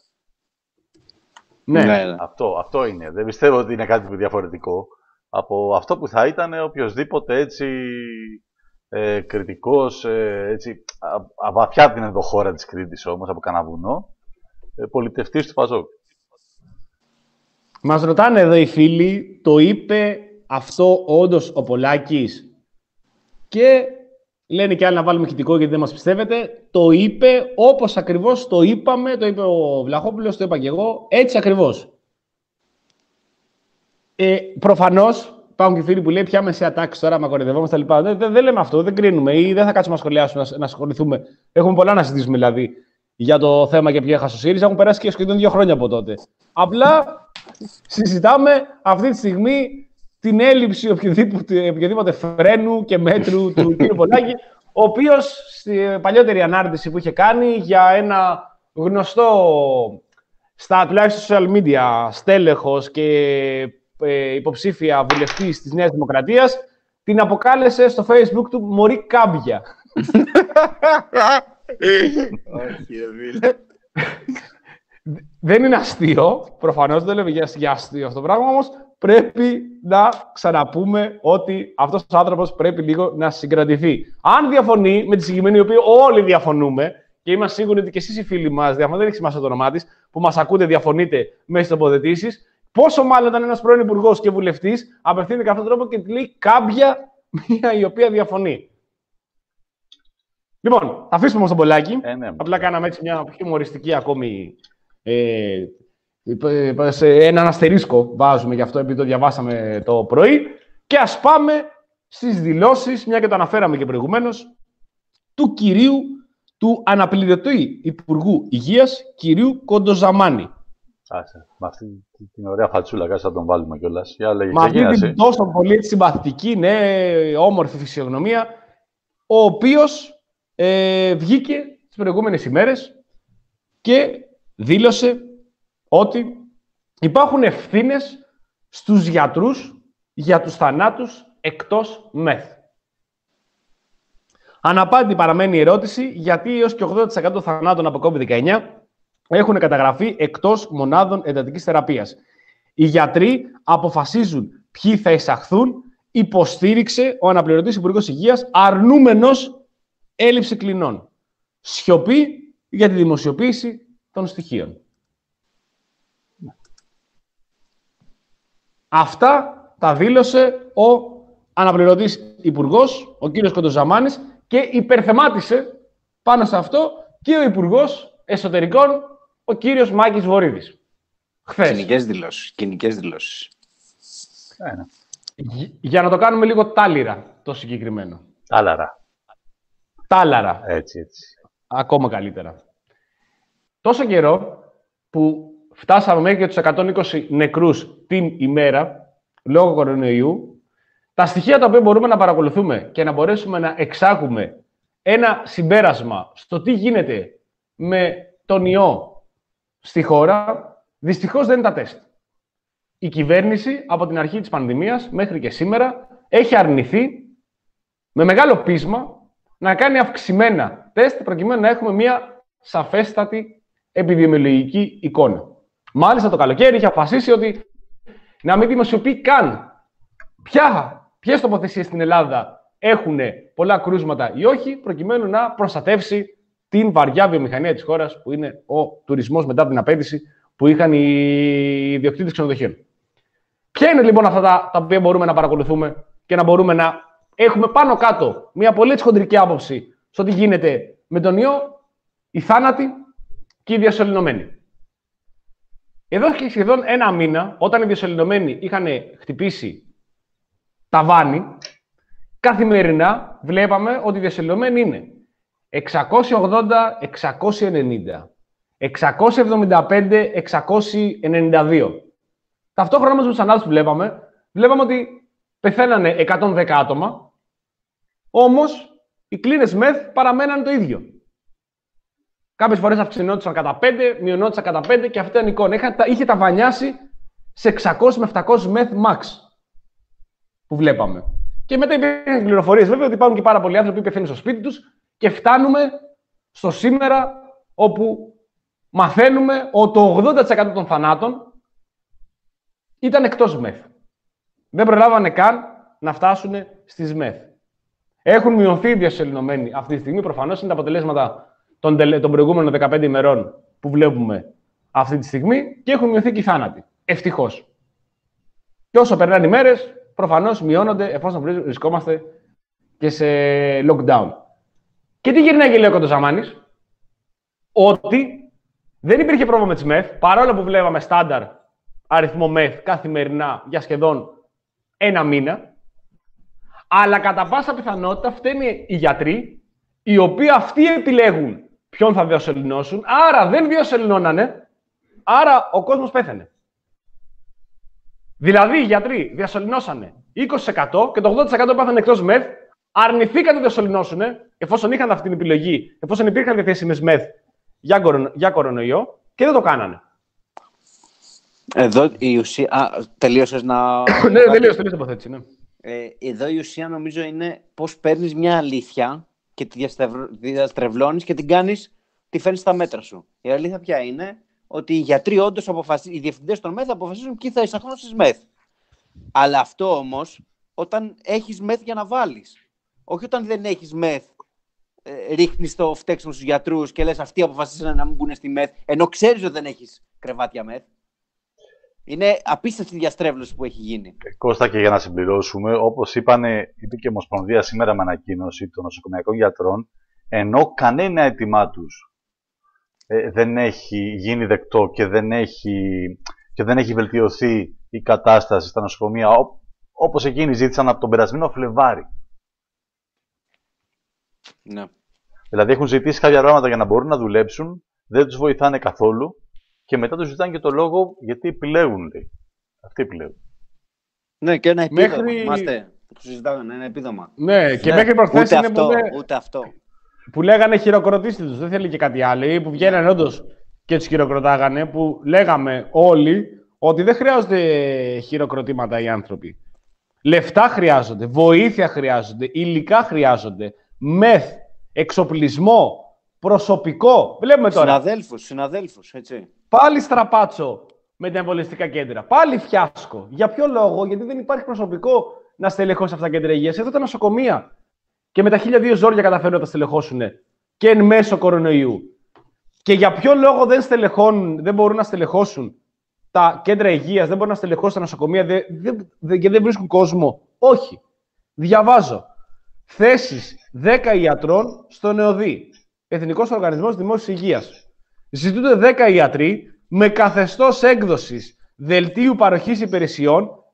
Ναι. ναι. Αυτό, αυτό είναι. Δεν πιστεύω ότι είναι κάτι διαφορετικό από αυτό που θα ήταν οποιοσδήποτε έτσι ε, κριτικός, ε, έτσι, α, α, βαθιά την ενδοχώρα της Κρήτης όμως, από κανένα βουνό, ε, πολιτευτής του Παζόκ. Μας ρωτάνε εδώ οι φίλοι, το είπε αυτό όντως ο Πολάκης? Και λένε και άλλοι να βάλουμε ηχητικό γιατί δεν μας πιστεύετε. Το είπε όπως ακριβώς το είπαμε, το είπε ο Βλαχόπουλος, το είπα και εγώ, έτσι ακριβώς. Ε, προφανώς, υπάρχουν και φίλοι που λέει πια μεσαία τάξη τώρα, μα κορυδευόμαστε τα λοιπά. Δεν, δεν λέμε αυτό, δεν κρίνουμε ή δεν θα κάτσουμε να σχολιάσουμε, να, να ασχοληθούμε. Έχουμε πολλά να συζητήσουμε δηλαδή για το θέμα και ποιο έχασε ο ΣΥΡΙΖΑ. Έχουν περάσει και σχεδόν δύο χρόνια από τότε. Απλά συζητάμε αυτή τη στιγμή την έλλειψη οποιοδήποτε, οποιοδήποτε φρένου και μέτρου του κ. Πολάκη, ο οποίος στη παλιότερη ανάρτηση που είχε κάνει για ένα γνωστό στα τουλάχιστον social media στέλεχος και ε, υποψήφια βουλευτής της Νέας Δημοκρατίας, την αποκάλεσε στο Facebook του «Μωρή κάμπια». Όχι, ρε. Δεν είναι αστείο, προφανώς δεν λέμε για αστείο αυτό το πράγμα, όμως πρέπει να ξαναπούμε ότι αυτός ο άνθρωπος πρέπει λίγο να συγκρατηθεί. Αν διαφωνεί με τη συγκεκριμένη, η οποία όλοι διαφωνούμε, και είμαστε σίγουροι ότι και εσείς οι φίλοι μας διαφωνείτε, δεν έχει σημασία το όνομά της, που μας ακούτε, διαφωνείτε μέσα στις τοποθετήσεις, πόσο μάλλον όταν ένας πρώην υπουργός και βουλευτής απευθύνεται κατά αυτόν τον τρόπο και λέει κάμπια μία η οποία διαφωνεί. Λοιπόν, θα αφήσουμε όμως τον Πολάκη. Ε, ναι, Απλά κάναμε έτσι μια πιο humοριστική ακόμη. Ε, σε έναν αστερίσκο βάζουμε γι' αυτό, επειδή το διαβάσαμε το πρωί. Και ας πάμε στις δηλώσεις, μια και το αναφέραμε και προηγουμένως, του κυρίου, του αναπληρωτή Υπουργού Υγείας, κυρίου Κοντοζαμάνη. Άσε, με αυτή την ωραία φατσούλα, κάτσε να τον βάλουμε κιόλας. Με αυτή την τόσο πολύ συμπαθητική, ναι, όμορφη φυσιογνωμία, ο οποίος ε, βγήκε τις προηγούμενες ημέρες και δήλωσε ότι υπάρχουν ευθύνες στους γιατρούς για τους θανάτους εκτός μεθ. Αναπάντητη παραμένει η ερώτηση γιατί έως και ογδόντα τοις εκατό των θανάτων από κόβιντ δεκαεννιά έχουν καταγραφεί εκτός μονάδων εντατικής θεραπείας. Οι γιατροί αποφασίζουν ποιοι θα εισαχθούν, υποστήριξε ο αναπληρωτής Υπουργός Υγείας, αρνούμενος έλλειψη κλινών. Σιωπή για τη δημοσιοποίηση των στοιχείων. Αυτά τα δήλωσε ο αναπληρωτής Υπουργός, ο κύριος Κοντοζαμάνης, και υπερθεμάτισε πάνω σε αυτό και ο Υπουργός Εσωτερικών, ο κύριος Μάκης Βορίδης. Χθες. Κοινικές δηλώσεις. Κοινικές δηλώσεις. Ε, Για να το κάνουμε λίγο τάλιρα το συγκεκριμένο. Τάλαρα. Τάλαρα. Έτσι, έτσι. Ακόμα καλύτερα. Τόσο καιρό που φτάσαμε μέχρι και τους εκατόν είκοσι νεκρούς την ημέρα λόγω κορονοϊού, τα στοιχεία τα οποία μπορούμε να παρακολουθούμε και να μπορέσουμε να εξάγουμε ένα συμπέρασμα στο τι γίνεται με τον ιό στη χώρα, δυστυχώς δεν είναι τα τεστ. Η κυβέρνηση από την αρχή της πανδημίας μέχρι και σήμερα έχει αρνηθεί με μεγάλο πείσμα να κάνει αυξημένα τεστ προκειμένου να έχουμε μια σαφέστατη επιδημιολογική εικόνα. Μάλιστα το καλοκαίρι είχε αποφασίσει ότι να μην δημοσιοποιεί καν ποια, ποιες τοποθεσίες στην Ελλάδα έχουν πολλά κρούσματα ή όχι, προκειμένου να προστατεύσει την βαριά βιομηχανία της χώρας που είναι ο τουρισμός μετά την απέτηση που είχαν οι ιδιοκτήτες ξενοδοχείων. Ποια είναι λοιπόν αυτά τα, τα οποία μπορούμε να παρακολουθούμε και να μπορούμε να έχουμε πάνω κάτω μια πολύ χοντρική άποψη στο τι γίνεται με τον ιό, οι θάνατοι και οι διασωληνωμένοι. Εδώ και σχεδόν ένα μήνα, όταν οι διασωληνωμένοι είχαν χτυπήσει τα βάνη, καθημερινά βλέπαμε ότι οι διασωληνωμένοι είναι εξακόσια ογδόντα εξακόσια ενενήντα, εξακόσια εβδομήντα πέντε εξακόσια ενενήντα δύο. Ταυτόχρονα με τους ανάλυσεις που βλέπαμε, βλέπαμε ότι πεθαίνανε εκατόν δέκα άτομα, όμως οι κλίνες μεθ παραμέναν το ίδιο. Κάποιες φορές αυξηνόντουσαν κατά πέντε, μειωνόντουσαν κατά πέντε και αυτή ήταν η εικόνα. Είχε, είχε τα βανιάσει σε εξακόσια με επτακόσια μεθ max που βλέπαμε. Και μετά υπήρχαν πληροφορίες βέβαια ότι υπάρχουν και πάρα πολλοί άνθρωποι που πεθαίνουν στο σπίτι τους και φτάνουμε στο σήμερα όπου μαθαίνουμε ότι το ογδόντα τοις εκατό των θανάτων ήταν εκτός μεθ. Δεν προλάβανε καν να φτάσουν στις μεθ. Έχουν μειωθεί οι διασωληνωμένοι αυτή τη στιγμή. Προφανώς είναι τα αποτελέσματα των, τελε... των προηγούμενων δεκαπέντε ημερών που βλέπουμε αυτή τη στιγμή και έχουν μειωθεί και οι θάνατοι. Ευτυχώς. Και όσο περνάνε οι μέρες, προφανώς μειώνονται εφόσον βρισκόμαστε και σε lockdown. Και τι γυρνάει και λέει ο Κοντοζαμάνης? Ότι δεν υπήρχε πρόβλημα με τις μεθ, παρόλο που βλέπαμε στάνταρ αριθμό μεθ καθημερινά για σχεδόν ένα μήνα, αλλά κατά πάσα πιθανότητα φταίνουν οι γιατροί, οι οποίοι αυτοί επιλέγουν ποιον θα διασωληνώσουν, άρα δεν διασωληνώνανε, άρα ο κόσμος πέθανε. Δηλαδή οι γιατροί διασωληνώσανε είκοσι τοις εκατό και το ογδόντα τοις εκατό πάθανε εκτός μεθ, αρνηθήκαν να διασωληνώσουν, εφόσον είχαν αυτή την επιλογή, εφόσον υπήρχαν διαθέσιμες μεθ για, κορονο, για κορονοϊό και δεν το κάνανε. Εδώ η ουσία... Α, τελείωσες να... ναι, τελείωσε, τελείωσε τοποθέτηση, ναι. Ε, εδώ η ουσία νομίζω είναι πώς παίρνεις μια αλήθεια και τη διαστρεβλώνεις και την κάνεις, τη φέρνεις στα μέτρα σου. Η αλήθεια ποια είναι? Ότι οι γιατροί όντως αποφασίζουν, οι διευθυντές των μεθ αποφασίζουν ποιοι θα εισαχθούν στις μεθ. Αλλά αυτό όμως όταν έχεις μεθ για να βάλεις. Όχι όταν δεν έχεις μεθ, ε, ρίχνεις το φταίξιμο στους γιατρούς και λες αυτοί αποφασίσαν να μην μπουν στη μεθ, ενώ ξέρεις ότι δεν έχεις κρεβάτια μεθ. Είναι απίστευτη διαστρέβλωση που έχει γίνει. Κώστα, και για να συμπληρώσουμε, όπως είπανε, είπε και η Ομοσπονδία σήμερα με ανακοίνωση των νοσοκομιακών γιατρών, ενώ κανένα αίτημά τους ε, δεν έχει γίνει δεκτό και δεν έχει, και δεν έχει βελτιωθεί η κατάσταση στα νοσοκομεία, ό, όπως εκείνοι ζήτησαν από τον περασμένο Φλεβάρι. Ναι. Δηλαδή έχουν ζητήσει κάποια πράγματα για να μπορούν να δουλέψουν, δεν τους βοηθάνε καθόλου. Και μετά τους ζητάνε και το λόγο γιατί επιλέγουν, λέει. Αυτοί επιλέγουν. Ναι, και ένα επίδομα. Μέχρι... Θυμάστε που συζητάγανε, ένα επίδομα. Ναι, και ναι. μέχρι προχθές είναι αυτό, που, ούτε αυτό. που λέγανε χειροκροτήστε τους, δεν θέλει και κάτι άλλο. Ή που βγαίνανε όντως και τους χειροκροτάγανε, που λέγαμε όλοι ότι δεν χρειάζονται χειροκροτήματα οι άνθρωποι. Λεφτά χρειάζονται, βοήθεια χρειάζονται, υλικά χρειάζονται, μεθ, εξοπλισμό, προσωπικό. Βλέπουμε τώρα. Συναδέλφους, συναδέλφους, έτσι. Πάλι στραπάτσο με τα εμβολιαστικά κέντρα. Πάλι φιάσκο. Για ποιο λόγο? Γιατί δεν υπάρχει προσωπικό να στελεχώσει αυτά τα κέντρα υγείας. Εδώ τα νοσοκομεία. Και με τα χίλια δύο ζόρια καταφέρουν να τα στελεχώσουν και εν μέσω κορονοϊού. Και για ποιο λόγο δεν, δεν μπορούν να στελεχώσουν τα κέντρα υγείας, δεν μπορούν να στελεχώσουν τα νοσοκομεία δε, δε, δε, και δεν βρίσκουν κόσμο? Όχι. Διαβάζω. Θέσεις δέκα ιατρών στον ΕΟΔΗ. Εθνικός Οργανισμός Δημόσιας Υγείας. Ζητούνται δέκα ιατροί με καθεστώς έκδοσης δελτίου παροχής υπηρεσιών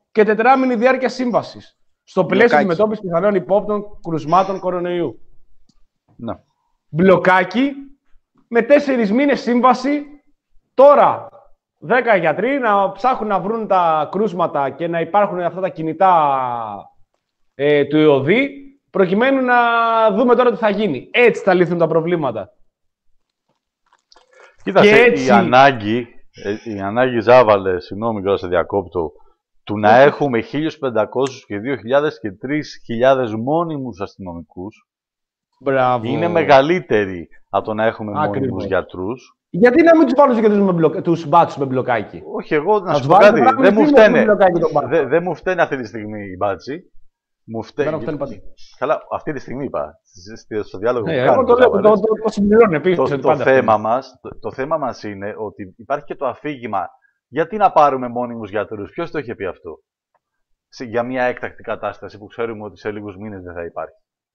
και τετράμινη διάρκεια σύμβασης. Στο πλαίσιο Μπλοκάκι. αντιμετώπισης πιθανών υπόπτων κρουσμάτων κορονοϊού. Ναι. Μπλοκάκι με τέσσερις μήνες σύμβαση. Τώρα, δέκα γιατροί να ψάχνουν να βρουν τα κρούσματα και να υπάρχουν αυτά τα κινητά ε, του ΙΟΔΗ, προκειμένου να δούμε τώρα τι θα γίνει. Έτσι θα λυθούν τα προβλήματα. Κοίταξε, έτσι... η ανάγκη, η ανάγκη Ζάβαλε, συγγνώμη κιόλας σε διακόπτω, του να έχουμε χίλιους πεντακόσιους και δύο χιλιάδες και τρεις χιλιάδες μόνιμους αστυνομικούς Μπράβο. είναι μεγαλύτερη από το να έχουμε Ακριβώς. μόνιμους γιατρούς. Γιατί να μην τους βάλουν τους, με μπλοκ... τους μπάτσους με μπλοκάκι. Όχι, εγώ να Ας σου πω βάλουν κάτι, πράγματι δεν μου με φταίνε. μπλοκάκι τον μπάτσο. Δεν δε μου φταίνε αυτή τη στιγμή οι μπάτσοι. Μου φταίνε. Δεν μου φταίνε πάντα. Καλά, αυτή τη στιγμή είπα. Στο- Στο διάλογο Ναι, που εγώ κάνουμε, το, λέω, το, Ζάβαλες. το, το, το συμπληρώνω επίσης. Το, ότι το, πάντα θέμα φταίει. μας, το, το θέμα μας είναι ότι υπάρχει και το αφήγημα. Γιατί να πάρουμε μόνιμους γιατρούς, ποιος το είχε πει αυτό, σε, για μια έκτακτη κατάσταση που ξέρουμε ότι σε λίγους μήνες δεν θα υπάρχει.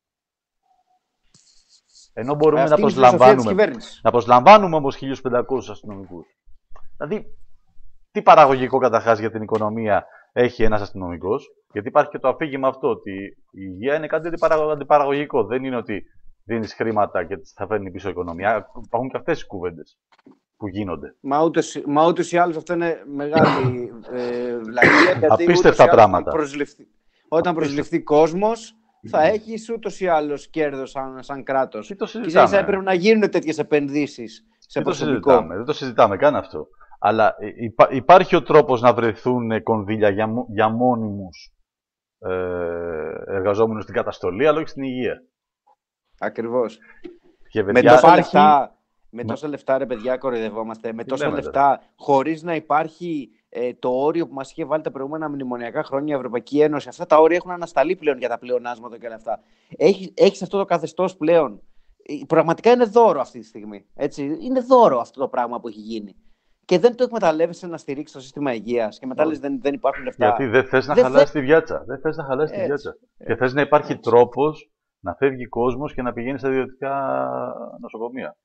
Ενώ μπορούμε Αυτή να είναι η φιλοσοφία της προσλαμβάνουμε, κυβέρνησης. να προσλαμβάνουμε όμως χίλιους πεντακόσιους αστυνομικούς. Δηλαδή, τι παραγωγικό καταρχάς για την οικονομία έχει ένας αστυνομικός, γιατί υπάρχει και το αφήγημα αυτό ότι η υγεία είναι κάτι αντιπαραγω- αντιπαραγωγικό. Δεν είναι ότι δίνεις χρήματα και θα φέρνει πίσω η οικονομία. Υπάρχουν και αυτές οι κουβέντες που γίνονται. Μα ούτως, μα ούτως ή άλλως αυτό είναι μεγάλη ε, βλακεία. Γιατί Απίστευτα ούτως ή άλλως πράγματα. Όταν προσληφθεί, όταν προσληφθεί κόσμος, θα έχεις ούτως ή άλλως κέρδος σαν, σαν κράτος. Τι το Και συζητάμε. ίσα έπρεπε να γίνουν τέτοιες επενδύσεις σε Δεν το προσωπικό. συζητάμε, δεν το συζητάμε καν αυτό. Αλλά ε, υπά- υπάρχει ο τρόπος να βρεθούν κονδύλια για, μο- για μόνιμους ε, εργαζόμενους στην καταστολή, αλλά όχι στην υγεία. Ακριβώς. Και Με παιδιά, τόσα, υπάρχει- λεφτά, με Ναι. τόσα λεφτά, ρε παιδιά, κοροϊδευόμαστε. Με Τι τόσα λέμε, λεφτά, χωρίς να υπάρχει ε, το όριο που μας είχε βάλει τα προηγούμενα μνημονιακά χρόνια η Ευρωπαϊκή Ένωση. Αυτά τα όρια έχουν ανασταλεί πλέον για τα πλεονάσματα και όλα αυτά. Έχει, έχεις αυτό το καθεστώς πλέον. Ε, Πραγματικά είναι δώρο αυτή τη στιγμή. Έτσι. Είναι δώρο αυτό το πράγμα που έχει γίνει. Και δεν το εκμεταλλεύεσαι να στηρίξει το σύστημα υγείας. Και μετά λες δεν, δεν υπάρχουν λεφτά. γιατί δεν θες να Δεν χαλάσει θε- τη βιάτσα. Δεν θες να χαλάσει τη Έτσι, βιάτσα. Και έτσι, θες να υπάρχει έτσι. τρόπος να φεύγει κόσμος και να πηγαίνει στα ιδιωτικά νοσοκομεία.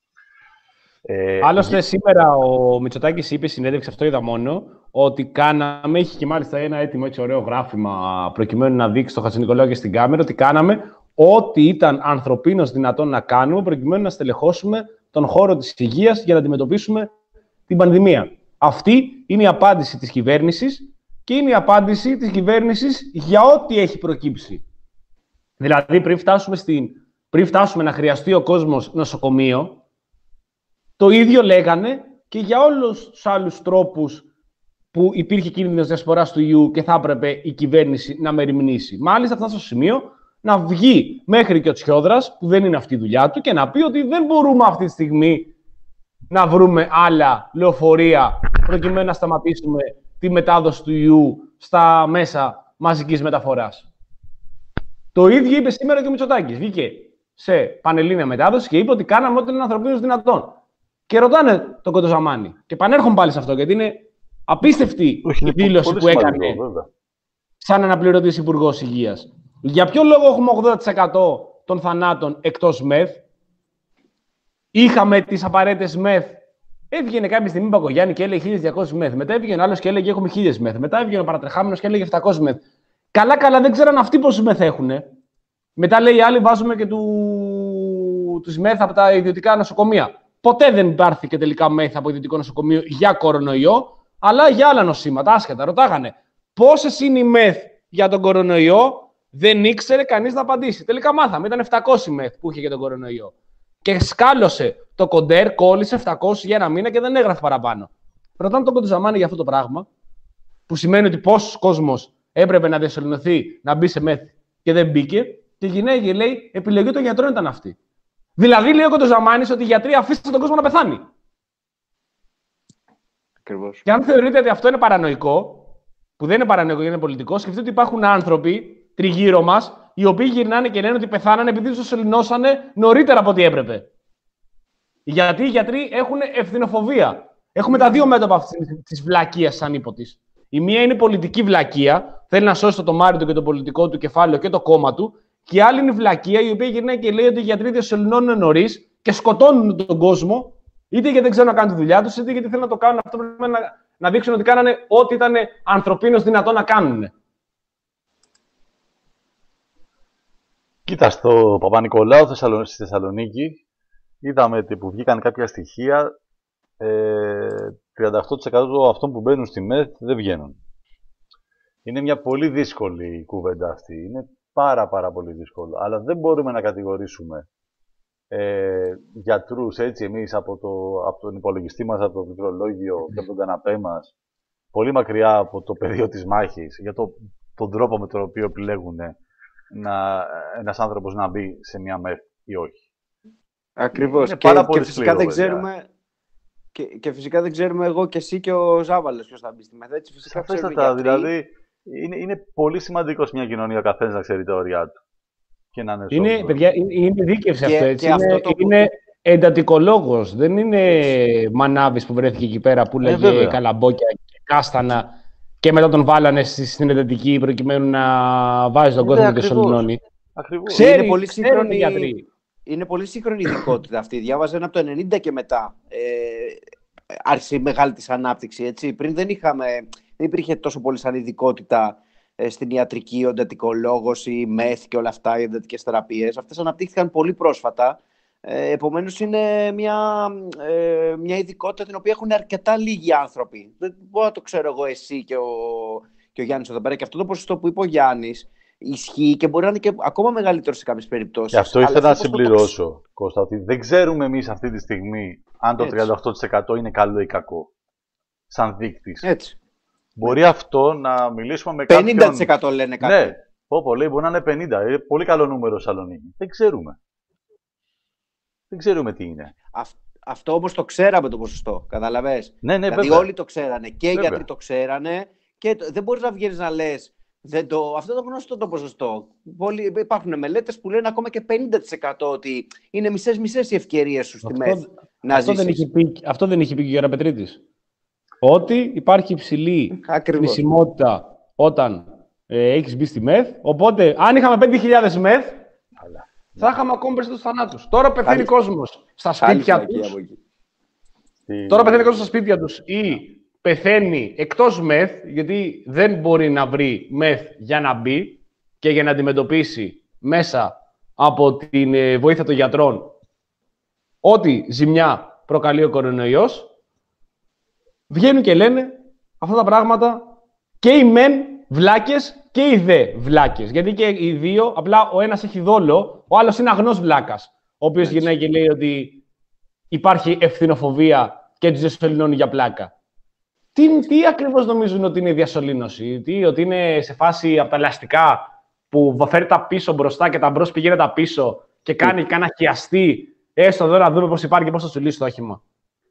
Ε, Άλλωστε, γι- σήμερα ο Μητσοτάκης είπε συνέντευξη, αυτό είδα μόνο, ότι κάναμε, έχει και μάλιστα ένα έτοιμο έτσι ωραίο γράφημα προκειμένου να δείξει στο Χατζηνικολάου και στην κάμερα, ότι κάναμε ό,τι ήταν ανθρωπίνως δυνατόν να κάνουμε προκειμένου να στελεχώσουμε τον χώρο της υγείας για να αντιμετωπίσουμε την πανδημία. Αυτή είναι η απάντηση της κυβέρνησης και είναι η απάντηση της κυβέρνησης για ό,τι έχει προκύψει. Δηλαδή, πριν φτάσουμε, στην, πριν φτάσουμε να χρειαστεί ο κόσμος νοσοκομείο, το ίδιο λέγανε και για όλους τους άλλους τρόπους που υπήρχε κίνδυνος διασποράς του ιού και θα έπρεπε η κυβέρνηση να μεριμνήσει. Μάλιστα, φτάσει στο σημείο να βγει μέχρι και ο Τσιόδρας, που δεν είναι αυτή η δουλειά του, και να πει ότι δεν μπορούμε αυτή τη στιγμή να βρούμε άλλα λεωφορεία προκειμένου να σταματήσουμε τη μετάδοση του ιού στα μέσα μαζικής μεταφοράς. Το ίδιο είπε σήμερα και ο Μητσοτάκης. Βγήκε σε πανελλήνια μετάδοση και είπε ότι κάναμε ό,τι είναι ανθρωπίνως δυνατόν. Και ρωτάνε τον Κοντοζαμάνι. Και πανέρχομαι πάλι σε αυτό, γιατί είναι απίστευτη Όχι, η είναι δήλωση πολύ που σημαντικό, έκανε βέβαια. σαν αναπληρωτής Υπουργός Υγείας. Για ποιο λόγο έχουμε ογδόντα τοις εκατό των θανάτων εκτός ΜΕΘ? Είχαμε τις απαραίτητες ΜΕΘ. Έβγαινε κάποια στιγμή Μπακογιάννη και έλεγε χίλιες διακόσιες ΜΕΘ. Μετά έβγαινε άλλος και έλεγε έχουμε χίλιες ΜΕΘ. Μετά έβγαινε ο παρατρεχάμενος και έλεγε επτακόσιες ΜΕΘ. Καλά, καλά, δεν ξέραν αυτοί πόσους ΜΕΘ έχουν. Μετά λέει οι άλλοι βάζουμε και του... τους ΜΕΘ από τα ιδιωτικά νοσοκομεία. Ποτέ δεν υπάρχθηκε τελικά ΜΕΘ από ιδιωτικό νοσοκομείο για κορονοϊό, αλλά για άλλα νοσήματα. Άσχετα, ρωτάγανε πόσες είναι οι ΜΕΘ για τον κορονοϊό, δεν ήξερε κανείς να απαντήσει. Τελικά μάθαμε, ήταν επτακόσιες ΜΕΘ που είχε για τον κορονοϊό. Και σκάλωσε το κοντέρ, κόλλησε επτακόσιες για ένα μήνα και δεν έγραφε παραπάνω. Ρωτάνε τον Κοντοζαμάνι για αυτό το πράγμα, που σημαίνει ότι πόσος κόσμος έπρεπε να διασωληνωθεί να μπει σε ΜΕΘ και δεν μπήκε, και γυναίκα και λέει: επιλογή των γιατρών ήταν αυτή. Δηλαδή, λέει ο Κοντοζαμάνης ότι οι γιατροί αφήσαν τον κόσμο να πεθάνει. Ακριβώς. Και αν θεωρείτε ότι αυτό είναι παρανοϊκό, που δεν είναι παρανοϊκό γιατί είναι πολιτικό, σκεφτείτε ότι υπάρχουν άνθρωποι τριγύρω μας οι οποίοι γυρνάνε και λένε ότι πεθάνανε επειδή τους σωληνώσανε νωρίτερα από ό,τι έπρεπε. Γιατί οι γιατροί έχουν ευθυνοφοβία. Έχουμε τα δύο μέτωπα αυτή τη βλακεία σαν ύποτης. Η μία είναι πολιτική βλακεία, θέλει να σώσει το τομάρι του και το πολιτικό του κεφάλαιο και το κόμμα του. Και η άλλη είναι η βλακεία, η οποία γυρνάει και λέει ότι οι γιατροί διασωληνώνουν νωρίς και σκοτώνουν τον κόσμο, είτε γιατί δεν ξέρουν να κάνουν τη δουλειά τους, είτε γιατί θέλουν να το κάνουν αυτό πρέπει να, να δείξουν ότι κάνανε ό,τι ήταν ανθρωπίνως δυνατό να κάνουν. Κοίτα, στο Παπα-Νικολάου στη Θεσσαλονίκη είδαμε ότι που βγήκαν κάποια στοιχεία, ε, τριάντα οκτώ τοις εκατό αυτών που μπαίνουν στη ΜΕΘ δεν βγαίνουν. Είναι μια πολύ δύσκολη κουβέντα αυτή. Είναι πάρα πάρα πολύ δύσκολο. Αλλά δεν μπορούμε να κατηγορήσουμε ε, γιατρούς έτσι εμείς από, το, από τον υπολογιστή μας, από το πληκτρολόγιο και από τον καναπέ μας, πολύ μακριά από το πεδίο της μάχης, για το, τον τρόπο με τον οποίο επιλέγουν να, ένας άνθρωπος να μπει σε μια ΜΕΘ ή όχι. Ακριβώς. Είναι και, πάρα πολύ και φυσικά σκληρό, δεν παιδιά. ξέρουμε. Και, και φυσικά δεν ξέρουμε εγώ και εσύ και ο Ζάβαλος ποιος θα μπει στη ΜΕΘ. Έτσι, φυσικά ξέρουμε οι Σαφέστατα, γιατροί. δηλαδή είναι, είναι πολύ σημαντικό σε μια κοινωνία ο καθένας να ξέρει τα όρια του. Και να είναι Είναι, σόφρος. παιδιά, είναι, είναι δίκευση Και- αυτό, έτσι. και είναι, αυτό το- είναι εντατικολόγος. Δεν είναι μανάβης που βρέθηκε εκεί πέρα που λέγε βέβαια. καλαμπόκια και κάστανα και μετά τον βάλανε στη- στην εντατική προκειμένου να βάζει τον Ε, κόσμο ναι, και ακριβώς. σωληνώνει. Ακριβώς. Είναι Ξέρει, πολύ ξέρουν σύγχρονη- οι γιατροί. Είναι πολύ σύγχρονη ειδικότητα αυτή. Διάβαζα ένα από το ενενήντα και μετά. Ε, άρχισε η μεγάλη της ανάπτυξη. Έτσι. Πριν δεν, είχαμε, δεν υπήρχε τόσο πολύ σαν ειδικότητα ε, στην ιατρική, ο εντατικολόγος, η ΜΕΘ και όλα αυτά, οι εντατικές θεραπείες. Αυτές αναπτύχθηκαν πολύ πρόσφατα. Ε, επομένως είναι μια, ε, μια ειδικότητα την οποία έχουν αρκετά λίγοι άνθρωποι. Δεν μπορώ να το ξέρω εγώ εσύ και ο, και ο Γιάννης εδώ πέρα. Και αυτό το ποσοστό που είπε ο Γιάννης ισχύει και μπορεί να είναι και ακόμα μεγαλύτερο σε κάποιες περιπτώσεις. Και αυτό Αλλά ήθελα να αυτό πώς το συμπληρώσω, Κώστα, ότι δεν ξέρουμε εμείς αυτή τη στιγμή αν το Έτσι. τριάντα οκτώ τοις εκατό είναι καλό ή κακό. Σαν δείκτης. Έτσι. Μπορεί αυτό να μιλήσουμε με κάποιον... πενήντα τοις εκατό λένε κάποιοι. Ναι, πω πω, λέει, μπορεί να είναι πενήντα. Είναι πολύ καλό νούμερο Σαλονίκη. Δεν ξέρουμε. Δεν ξέρουμε τι είναι. Αυ- αυτό όμως το ξέραμε το ποσοστό. Καταλαβες. Ναι, ναι, δηλαδή βέβαια. όλοι το ξέρανε. Και οι Βέβαια. γιατροί το ξέρανε. Και το- δεν μπορείς να βγαίνεις να λες. Δεν το, αυτό το γνωστό το ποσοστό. Πολλοί, υπάρχουν μελέτες που λένε ακόμα και πενήντα τοις εκατό ότι είναι μισές-μισές οι ευκαιρίες σου στη ΜΕΘ να αυτό, δεν ζήσεις. είχε πει, αυτό δεν είχε πει και ο Γεραπετρίτης. Ότι υπάρχει υψηλή Ακριβώς. θνησιμότητα όταν ε, έχεις μπει στη ΜΕΘ. Οπότε, αν είχαμε πέντε χιλιάδες ΜΕΘ, Αλλά. θα είχαμε ακόμη περισσότερους θανάτους. Τώρα πεθαίνει Άλλη- κόσμος στα Άλλη σπίτια φυλακή τους. από εκεί. Τι- Τώρα πεθαίνει κόσμος στα σπίτια τους ή πεθαίνει εκτός ΜΕΘ, γιατί δεν μπορεί να βρει ΜΕΘ για να μπει και για να αντιμετωπίσει μέσα από την ε, βοήθεια των γιατρών ό,τι ζημιά προκαλεί ο κορονοϊός. Βγαίνουν και λένε αυτά τα πράγματα και οι μεν βλάκες και οι δε βλάκες. Γιατί και οι δύο, απλά ο ένας έχει δόλο, ο άλλος είναι αγνός βλάκας. Ο οποίος γυρνάει και λέει ότι υπάρχει ευθυνοφοβία και τους διασωληνώνει για πλάκα. Τι, τι ακριβώς νομίζουν ότι είναι η διασωλήνωση, τι, ότι είναι σε φάση από τα ελαστικά που φέρει τα πίσω μπροστά και τα μπρος πηγαίνει τα πίσω και κάνει κάνα χιαστή, έστω εδώ να δούμε πώς υπάρχει και πώς θα σου λύσει το όχημα.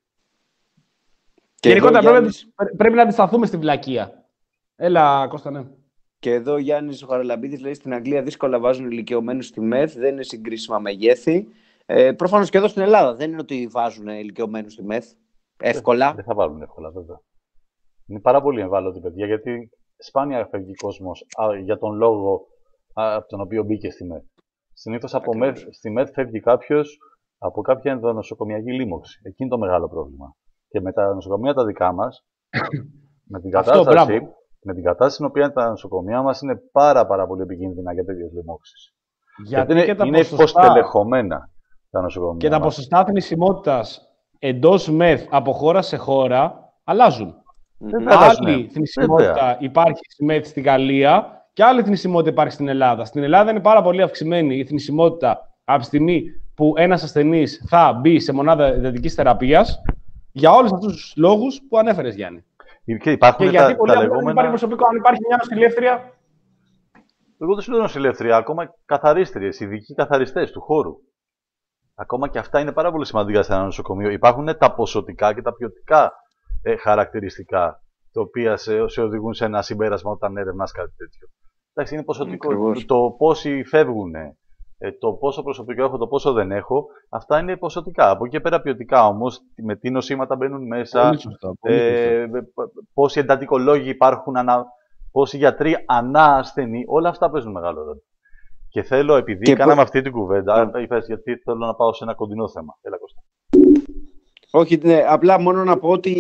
Και Γενικότερα εδώ, πρέπει, Γιάννης, πρέπει να αντισταθούμε στη βλακεία. Έλα, Κώστα, ναι. και εδώ ο Γιάννης ο Χαραλαμπίδης λέει στην Αγγλία δύσκολα βάζουν ηλικιωμένους στη ΜΕΘ, δεν είναι συγκρίσιμα μεγέθη. Ε, προφανώς και εδώ στην Ελλάδα δεν είναι ότι βάζουν ηλικιωμένους στη ΜΕΘ εύκολα. Δεν θα βάλουν εύκολα, βέβαια. Είναι πάρα πολύ ευάλωτοι παιδιά, γιατί σπάνια φεύγει κόσμος α, για τον λόγο α, από τον οποίο μπήκε στη ΜΕΘ. Συνήθως από ΜΕΘ, στη ΜΕΘ φεύγει κάποιος από κάποια ενδονοσοκομιακή λίμωξη. Εκεί είναι το μεγάλο πρόβλημα. Και με τα νοσοκομεία τα δικά μας, με την Αυτό, κατάσταση, μπράβο. με την κατάσταση στην οποία τα νοσοκομεία μας είναι πάρα, πάρα πολύ επικίνδυνα για τέτοιες λοιμώξεις. Γιατί είναι, και τα είναι ποσοστά, υποστελεχωμένα τα νοσοκομεία και τα μας. ποσοστά θνησιμότητας εντός ΜΕΘ από χώρα σε χώρα αλλάζουν. Βέβαια, αλλάζουν, Άλλη ναι. θνησιμότητα Βέβαια. υπάρχει στη ΜΕΘ στη Γαλλία και άλλη θνησιμότητα υπάρχει στην Ελλάδα. Στην Ελλάδα είναι πάρα πολύ αυξημένη η θνησιμότητα από τη στιγμή που ένας ασθενής θα μπει σε μονάδα εντατικής θεραπείας για όλους αυτούς τους λόγους που ανέφερες, Γιάννη. Και υπάρχουν Και τα, γιατί πολύ τα απλά δεν λεγόμενα... υπάρχει προσωπικό, αν υπάρχει μια νοσηλεύτρια. Εγώ δεν σου λέω νοσηλεύτρια, ακόμα καθαρίστριες, ειδικοί καθαριστές του χώρου. Ακόμα και αυτά είναι πάρα πολύ σημαντικά σε ένα νοσοκομείο. Υπάρχουν τα ποσοτικά και τα ποιοτικά ε, χαρακτηριστικά, τα οποία σε, σε οδηγούν σε ένα συμπέρασμα όταν έρευνας κάτι τέτοιο. Εντάξει, είναι ποσοτικό. Ακριβώς. Το πόσοι φεύγουν, ε, το πόσο προσωπικό έχω, το πόσο δεν έχω, αυτά είναι ποσοτικά. Από εκεί και πέρα ποιοτικά όμως, με τι νοσήματα μπαίνουν μέσα, Πολύ σωστό, πολύ σωστό. ε, πόσοι εντατικολόγοι υπάρχουν, ανα, πόσοι γιατροί ανά ασθενή, όλα αυτά παίζουν μεγάλο ρόλο. Και θέλω, επειδή Και κάναμε πο- αυτή την κουβέντα, είπες, γιατί θέλω να πάω σε ένα κοντινό θέμα. Έλα, Κώστα. Όχι, ναι, απλά μόνο να πω ότι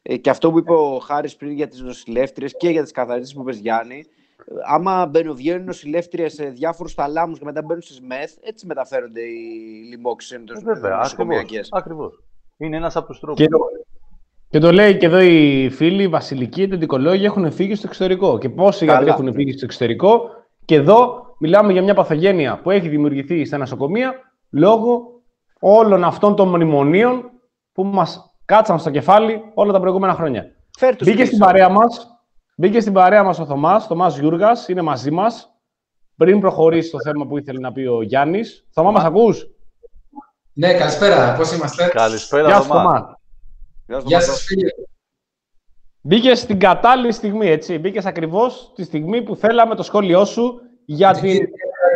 Ε, και αυτό που είπε ο Χάρης πριν για τις νοσηλεύτριες και για τις καθαριστές που είπες, Γιάννη, άμα μπαινοβγαίνουν νοσηλεύτριες σε διάφορους θαλάμους και μετά μπαίνουν στις ΜΕΘ, έτσι μεταφέρονται οι λοιμώξεις νοσοκομιακές. Ακριβώς. Είναι ένας από τους τρόπους. Και το, και το λέει και εδώ οι φίλοι, οι βασιλικοί, οι τεντικολόγοι έχουν φύγει στο εξωτερικό. Και πόσοι γιατροί έχουν φύγει στο εξωτερικό. Και εδώ μιλάμε για μια παθογένεια που έχει δημιουργηθεί στα νοσοκομεία λόγω όλων αυτών των μνημονίων που μας κάτσαν στο κεφάλι όλα τα προηγούμενα χρόνια. Μπήκε στην παρέα μας. Μπήκε στην παρέα μας ο Θωμάς, Θωμάς Γιούργας, είναι μαζί μας. Πριν προχωρήσει το θέμα που ήθελε να πει ο Γιάννης. Θωμά, μας ακούς? Ναι, καλησπέρα. Πώς είμαστε? Καλησπέρα, Γεια σου, Θωμά. Γεια σας, φίλε. Μπήκε στην κατάλληλη στιγμή, έτσι. Μπήκε ακριβώς τη στιγμή που θέλαμε το σχόλιο σου για την... την...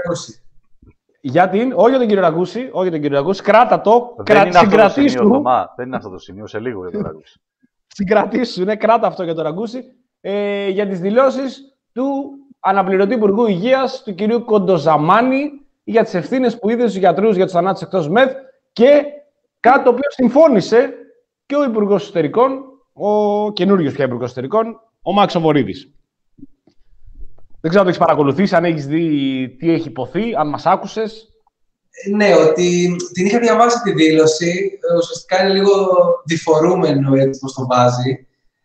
για την... Όχι για τον κύριο Ραγκούση, όχι για τον κύριο Ραγκούση. Κράτα το, κρα... συγκρατήσου. Δεν είναι αυτό το σημείο, σε λίγο για τον Ραγκούση. Συγκρατήσου, ναι, κράτα αυτό για τον Ραγκούση. Ε, για τις δηλώσεις του αναπληρωτή Υπουργού Υγείας, του κυρίου Κοντοζαμάνη, για τις ευθύνες που είδε στους γιατρούς για τους θανάτους εκτός ΜΕΘ και κάτι το οποίο συμφώνησε και ο Υπουργός Εσωτερικών, ο καινούριος πια Υπουργός Εσωτερικών, ο Μάξο Βορίδης. Δεν ξέρω αν το έχεις παρακολουθήσει, αν έχεις δει τι έχει υποθεί, αν μας άκουσες. Ναι, ότι την είχα διαβάσει τη δήλωση. Ουσιαστικά είναι λίγο διφορούμενο έτσι πως το βάζει.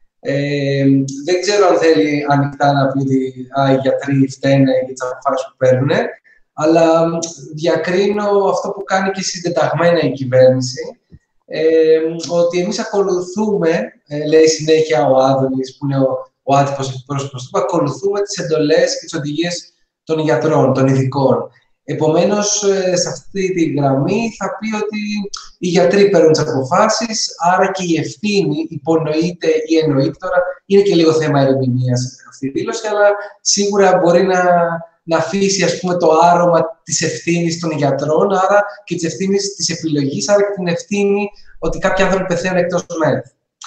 Ε, δεν ξέρω αν θέλει ανοιχτά να πει ότι α, οι γιατροί φταίνε για τις αποφάσεις που παίρνουν, αλλά διακρίνω αυτό που κάνει και συντεταγμένα η κυβέρνηση, ε, ότι εμείς ακολουθούμε, ε, λέει συνέχεια ο Άδωνης, που είναι ο, ο άτυπος εκπρόσωπος του, ακολουθούμε τις εντολές και τις οδηγίες των γιατρών, των ειδικών. Επομένως, σε αυτή τη γραμμή θα πει ότι οι γιατροί παίρνουν τις αποφάσεις, άρα και η ευθύνη υπονοείται ή εννοείται. Τώρα είναι και λίγο θέμα ερμηνείας αυτή η δήλωση, αλλά σίγουρα μπορεί να, να αφήσει ας πούμε, το άρωμα της ευθύνης των γιατρών, άρα και της ευθύνης της επιλογής, άρα και την ευθύνη ότι κάποιοι άνθρωποι πεθαίνουν εκτός ΜΕΘ.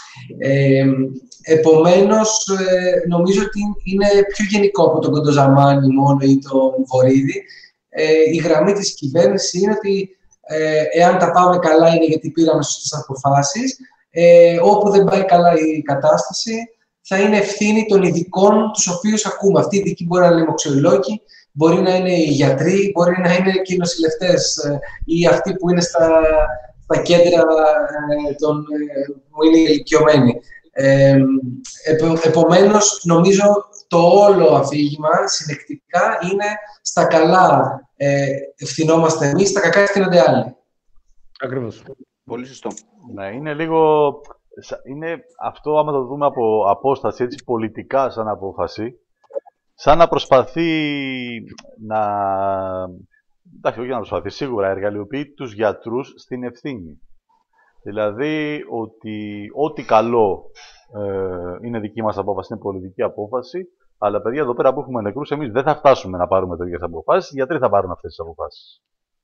Ε, επομένως, ε, νομίζω ότι είναι πιο γενικό από τον Κοντοζαμάνη μόνο ή τον Βορίδη. Ε, η γραμμή της κυβέρνησης είναι ότι ε, εάν τα πάμε καλά είναι γιατί πήραμε σωστές αποφάσεις. Ε, όπου δεν πάει καλά η κατάσταση θα είναι ευθύνη των ειδικών τους οποίους ακούμε. Αυτοί οι ειδικοί μπορεί να είναι λοιμοξιολόγοι, μπορεί να είναι οι γιατροί, μπορεί να είναι και οι νοσηλευτές ε, ή αυτοί που είναι στα, στα κέντρα ε, των, ε, που είναι ηλικιωμένοι. Ε, επο, επομένως, νομίζω το όλο αφήγημα συνεκτικά είναι στα καλά ε, ευθυνόμαστε εμείς, στα κακά ευθύνονται άλλοι. Ακριβώς. Πολύ σωστό. Ναι, είναι λίγο... Είναι αυτό, άμα το δούμε από απόσταση, έτσι πολιτικά σαν απόφαση, σαν να προσπαθεί να... Εντάξει, όχι να προσπαθεί, σίγουρα εργαλειοποιεί τους γιατρούς στην ευθύνη. Δηλαδή, ότι ό,τι καλό ε, είναι δική μας απόφαση, είναι πολιτική απόφαση, αλλά παιδιά εδώ πέρα που έχουμε νεκρούς, εμείς δεν θα φτάσουμε να πάρουμε τέτοιες αποφάσεις, οι γιατροί θα πάρουν αυτές τις αποφάσεις.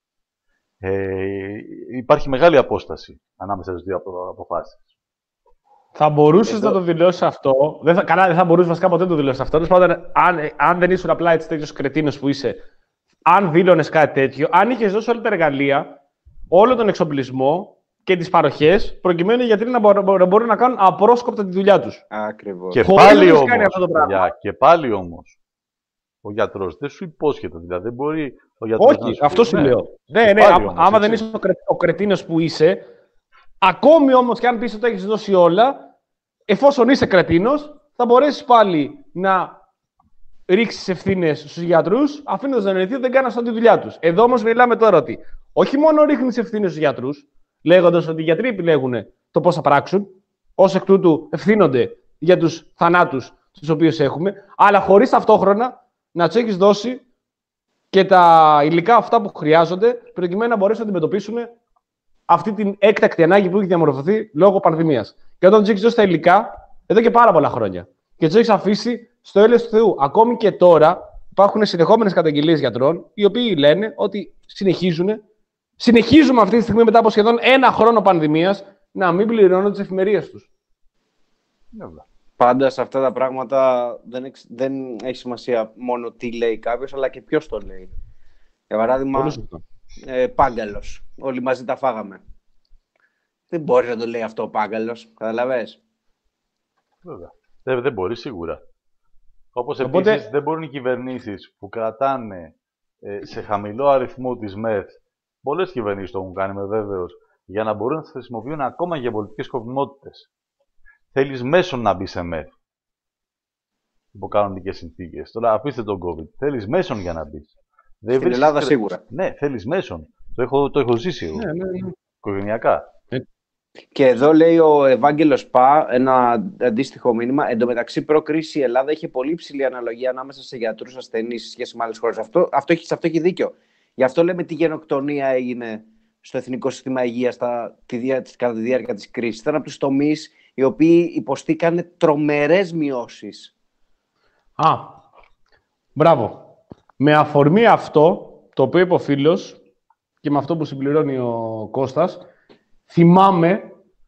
Ε, υπάρχει μεγάλη απόσταση ανάμεσα στις δύο αποφάσεις. Θα μπορούσες εδώ... να το δηλώσεις αυτό. Δεν θα, καλά, δεν θα μπορούσες βασικά ποτέ να το δηλώσεις αυτό. Πάντων, αν, αν δεν ήσουν απλά έτσι τέτοιος κρετίνος που είσαι, αν δήλωνες κάτι τέτοιο, αν είχες δώσει όλα τα εργαλεία, όλο τον εξοπλισμό και τις παροχές, προκειμένου οι γιατροί να μπορούν να, μπορούν να κάνουν απρόσκοπτα τη δουλειά τους. Ακριβώς. Και πάλι όμως, για, και πάλι όμως, ο γιατρός δεν σου υπόσχεται. Δηλαδή δεν μπορεί ο γιατρός όχι, να σου αυτό πει, σου ναι. λέω. Ναι, ναι, Όμως, άμα έτσι. δεν είσαι ο, κρε, ο κρετίνος που είσαι, ακόμη όμως και αν πεις ότι έχεις δώσει όλα, εφόσον είσαι κρετίνος, θα μπορέσεις πάλι να ρίξεις ευθύνες στους γιατρούς, αφήνοντας να εννοηθεί ότι δεν κάνουν αυτή τη δουλειά τους. Εδώ όμως μιλάμε τώρα ότι όχι μόνο ρίχνεις ευθύνες στους γιατρούς, λέγοντας ότι οι γιατροί επιλέγουν το πώς θα πράξουν, ως εκ τούτου ευθύνονται για τους θανάτους τους οποίους έχουμε, αλλά χωρίς ταυτόχρονα να τους έχεις δώσει και τα υλικά αυτά που χρειάζονται, προκειμένου να μπορέσουν να αντιμετωπίσουν αυτή την έκτακτη ανάγκη που έχει διαμορφωθεί λόγω πανδημίας. Και όταν τους έχεις δώσει τα υλικά, εδώ και πάρα πολλά χρόνια, και τους έχεις αφήσει στο έλεος του Θεού. Ακόμη και τώρα υπάρχουν συνεχόμενες καταγγελίες γιατρών, οι οποίοι λένε ότι συνεχίζουν, συνεχίζουμε αυτή τη στιγμή μετά από σχεδόν ένα χρόνο πανδημίας να μην πληρώνουν τις εφημερίες τους. Πάντα σε αυτά τα πράγματα δεν έχει, δεν έχει σημασία μόνο τι λέει κάποιος, αλλά και ποιος το λέει. Για παράδειγμα, ε, Πάγκαλος. Όλοι μαζί τα φάγαμε. Δεν μπορεί να το λέει αυτό ο Πάγκαλος, καταλαβες. Βέβαια. Δεν, δεν μπορεί σίγουρα. Όπως Οπότε... επίσης δεν μπορούν οι κυβερνήσεις που κρατάνε ε, σε χαμηλό αριθμό της ΜΕΘ, πολλές κυβερνήσεις το έχουν κάνει, είμαι βέβαιος, για να μπορούν να τις χρησιμοποιούν ακόμα για πολιτικές σκοπιμότητες. Θέλεις μέσον να μπει σε ΜΕΘ. Υπό κανονικές συνθήκες. Τώρα αφήστε τον COVID. Θέλεις μέσον για να μπει. Στην βρίσκεις... Ελλάδα σίγουρα. Ναι, θέλεις μέσον. Το έχω, το έχω ζήσει εγώ. Ναι, ναι, ναι. Οικογενειακά. Και εδώ λέει ο Ευάγγελος Πα ένα αντίστοιχο μήνυμα. Εν τω μεταξύ, προ-κρίση η Ελλάδα είχε πολύ ψηλή αναλογία ανάμεσα σε γιατρούς ασθενείς σε σχέση με άλλες χώρες. Αυτό, αυτό, έχει, αυτό έχει δίκιο. Γι' αυτό λέμε τι γενοκτονία έγινε στο Εθνικό Σύστημα Υγείας κατά τη διάρκεια της κρίσης. Ήταν από τους τομείς οι οποίοι υποστήκαν τρομερές μειώσεις. Α, μπράβο. Με αφορμή αυτό, το οποίο είπε ο φίλος, και με αυτό που συμπληρώνει ο Κώστας, θυμάμαι,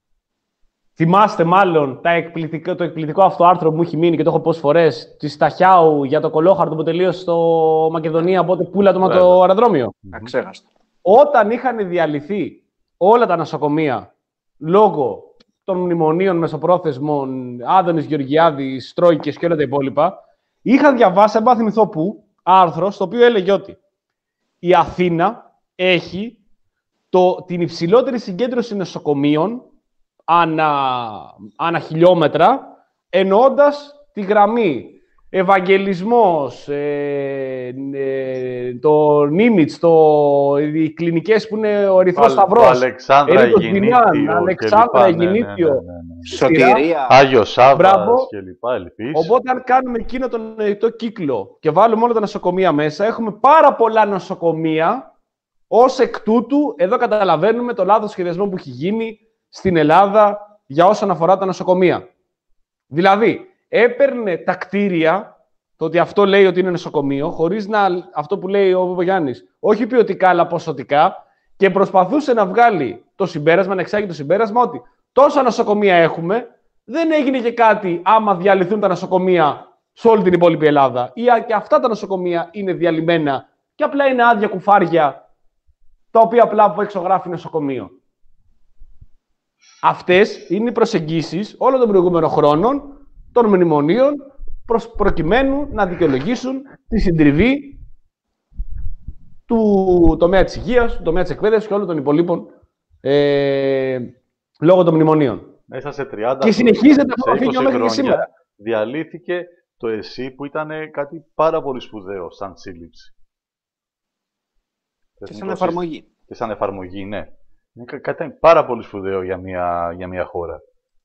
θυμάστε μάλλον τα εκπληκτικό, το εκπληκτικό αυτό άρθρο που μου έχει μείνει και το έχω πόσες φορές, τη Σταχιάου για το κολόχαρτο που τελείωσε στο Μακεδονία, οπότε πουλα το, το αεροδρόμιο. Αξέχαστο. Όταν είχαν διαλυθεί όλα τα νοσοκομεία λόγω των μνημονίων μεσοπρόθεσμων, Άδωνης Γεωργιάδης, Τρόικες και όλα τα υπόλοιπα, είχα διαβάσει, αν θυμηθώ πού, άρθρο στο οποίο έλεγε ότι η Αθήνα έχει το, την υψηλότερη συγκέντρωση νοσοκομείων ανά, ανά χιλιόμετρα, εννοώντας τη γραμμή Ευαγγελισμός, ε, ε, το Νίμιτς, το, οι κλινικές που είναι ο Ερυθρός Σταυρός, Αλεξάνδρα Αιγινήθιο, Αλεξάνδρα Αιγινήθιο, ναι, ναι, ναι, ναι. Σωτηρία, Άγιος Σάββας και λοιπά, ελπίς. Οπότε αν κάνουμε εκείνο τον το κύκλο και βάλουμε όλα τα νοσοκομεία μέσα, έχουμε πάρα πολλά νοσοκομεία. Ως εκ τούτου, εδώ καταλαβαίνουμε το λάθος σχεδιασμό που έχει γίνει στην Ελλάδα για όσον αφορά τα νοσοκομεία. Δηλαδή, έπαιρνε τα κτίρια, το ότι αυτό λέει ότι είναι νοσοκομείο, χωρίς να, αυτό που λέει ο Παπαγιάννης, όχι ποιοτικά αλλά ποσοτικά, και προσπαθούσε να βγάλει το συμπέρασμα, να εξάγει το συμπέρασμα ότι τόσα νοσοκομεία έχουμε, δεν έγινε και κάτι άμα διαλυθούν τα νοσοκομεία σε όλη την υπόλοιπη Ελλάδα. Ή και αυτά τα νοσοκομεία είναι διαλυμένα και απλά είναι άδεια κουφάρια, τα οποία απλά από έξω γράφει νοσοκομείο. Αυτές είναι οι προσεγγίσεις όλων των προηγούμενων χρόνων των μνημονίων προς, προκειμένου να δικαιολογήσουν τη συντριβή του τομέα της υγείας, του τομέα της εκπαίδευσης και όλων των υπολείπων ε, λόγω των μνημονίων. Μέσα σε τριάντα και συνεχίζεται αυτό το αφήγιο μέχρι και σήμερα. Διαλύθηκε το ΕΣΥ που ήταν κάτι πάρα πολύ σπουδαίο σαν σύλληψη. Και σαν εφαρμογή. Και σαν εφαρμογή, ναι. Είναι κάτι πάρα πολύ σπουδαίο για μια, για μια χώρα.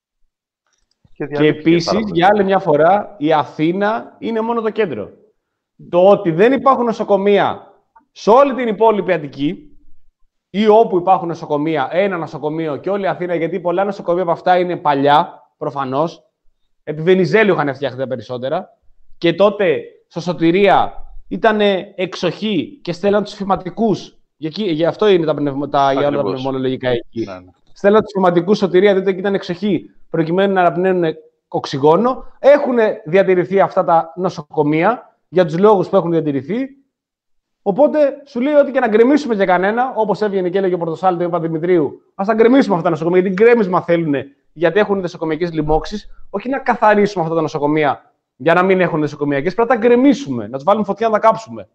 Και, και επίσης, για άλλη μια φορά, η Αθήνα είναι μόνο το κέντρο. Το ότι δεν υπάρχουν νοσοκομεία σε όλη την υπόλοιπη Αττική ή όπου υπάρχουν νοσοκομεία, ένα νοσοκομείο και όλη η Αθήνα, γιατί πολλά νοσοκομεία από αυτά είναι παλιά, προφανώς. Επί Βενιζέλου είχαν φτιαχτεί τα περισσότερα. Και τότε, στο Σωτηρία, ήταν εξοχή και στέλναν τους φυματικούς. Γι' αυτό είναι τα, πνευμα, τα, για όλα τα πνευμονολογικά εκεί. Ναι, ναι. Στέλναν τους φυματικούς Σωτηρία, διότι εκεί ήταν εξοχή, προκειμένου να αναπνέουν οξυγόνο. Έχουν διατηρηθεί αυτά τα νοσοκομεία για τους λόγους που έχουν διατηρηθεί. Οπότε σου λέει ότι και να γκρεμίσουμε για κανένα, όπως έβγαινε και έλεγε ο Πορτοσάλτη του Παπαδημητρίου, ας τα γκρεμίσουμε αυτά τα νοσοκομεία. Γιατί γκρέμισμα θέλουν, γιατί έχουν νοσοκομιακές λοιμώξεις, όχι να καθαρίσουμε αυτά τα νοσοκομεία για να μην έχουν νοσοκομιακές. Πρέπει να τα γκρεμίσουμε, να τους βάλουμε φωτιά να τα κάψουμε.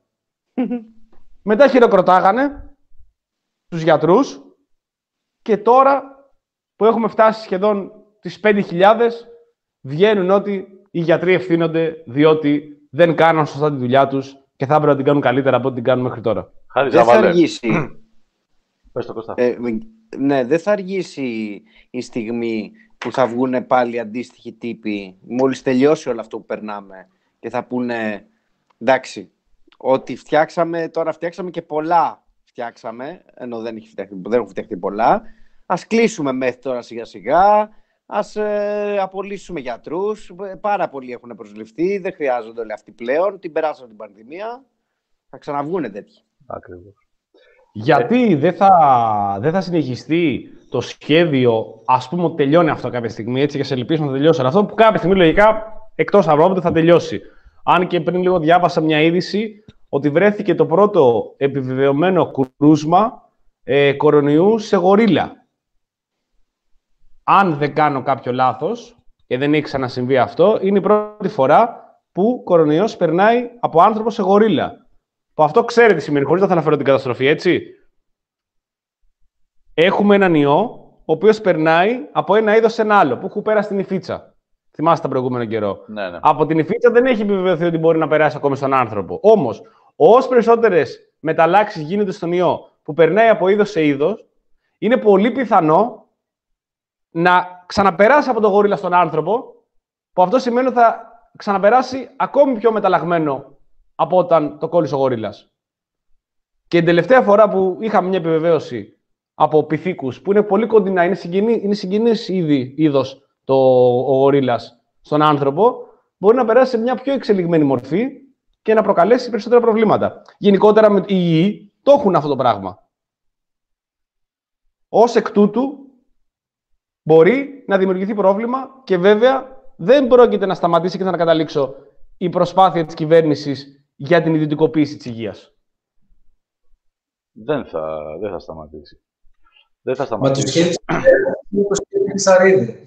Μετά χειροκροτάγανε τους γιατρούς και τώρα που έχουμε φτάσει σχεδόν τις πέντε χιλιάδες, βγαίνουν ότι οι γιατροί ευθύνονται διότι δεν κάναν σωστά τη δουλειά τους και θα έπρεπε να την κάνουν καλύτερα από ό,τι την κάνουν μέχρι τώρα. Χάρη, δεν θα αργήσει. Πες το, Κώστα. Ε, ναι, δεν θα αργήσει η στιγμή που θα βγουν πάλι αντίστοιχοι τύποι, μόλις τελειώσει όλο αυτό που περνάμε και θα πούνε εντάξει, ότι φτιάξαμε, τώρα φτιάξαμε και πολλά φτιάξαμε, ενώ δεν, έχει φτιαχτεί, δεν έχουν φτιαχτεί πολλά. Ας κλείσουμε μέχρι τώρα σιγά σιγά, ας ε, απολύσουμε γιατρούς. Πάρα πολλοί έχουν προσληφθεί, δεν χρειάζονται όλοι αυτοί πλέον. Την περάσαμε την πανδημία, θα ξαναβγούνε τέτοιοι. Ακριβώς. Γιατί δεν θα, δεν θα συνεχιστεί το σχέδιο, ας πούμε ότι τελειώνει αυτό κάποια στιγμή, έτσι, και σε ελπίσουμε να τελειώσει. Αλλά αυτό που κάποια στιγμή λογικά εκτός Ευρώπη θα τελειώσει. Αν και πριν λίγο διάβασα μια είδηση ότι βρέθηκε το πρώτο επιβεβαιωμένο κρούσμα ε, κορονοϊού σε γορίλα. Αν δεν κάνω κάποιο λάθος, και δεν έχει ξανασυμβεί αυτό, είναι η πρώτη φορά που κορονοϊός περνάει από άνθρωπο σε γορίλα. Που αυτό ξέρετε τι σημαίνει, χωρίς να θα αναφέρω την καταστροφή, έτσι. Έχουμε έναν ιό, ο οποίος περνάει από ένα είδος σε ένα άλλο, που έχουν πέρασει στην Ιφίτσα. Θυμάστε τον προηγούμενο καιρό. Ναι, ναι. Από την Ιφίτσα δεν έχει επιβεβαιωθεί ότι μπορεί να περάσει ακόμη στον άνθρωπο. Όμως, όσο περισσότερες μεταλλάξεις γίνονται στον ιό που περνάει από είδος σε είδος, είναι πολύ πιθανό να ξαναπεράσει από τον γορίλα στον άνθρωπο, που αυτό σημαίνει ότι θα ξαναπεράσει ακόμη πιο μεταλλαγμένο από όταν το κόλλησε ο γορίλας. Και την τελευταία φορά που είχαμε μια επιβεβαίωση από πυθίκους, που είναι πολύ κοντινά, είναι, συγγενή, είναι συγγενής ήδη είδος το, ο γορίλας στον άνθρωπο, μπορεί να περάσει σε μια πιο εξελιγμένη μορφή και να προκαλέσει περισσότερα προβλήματα. Γενικότερα με οι ιοί το έχουν αυτό το πράγμα. Ως εκ τούτου μπορεί να δημιουργηθεί πρόβλημα και βέβαια δεν πρόκειται να σταματήσει και θα καταλήξω η προσπάθεια της κυβέρνησης για την ιδιωτικοποίηση της υγείας. Δεν θα, δεν θα σταματήσει. Δεν θα Μα το σταματήσει. σχέδιο είναι το σχέδιο Πισαρίδη.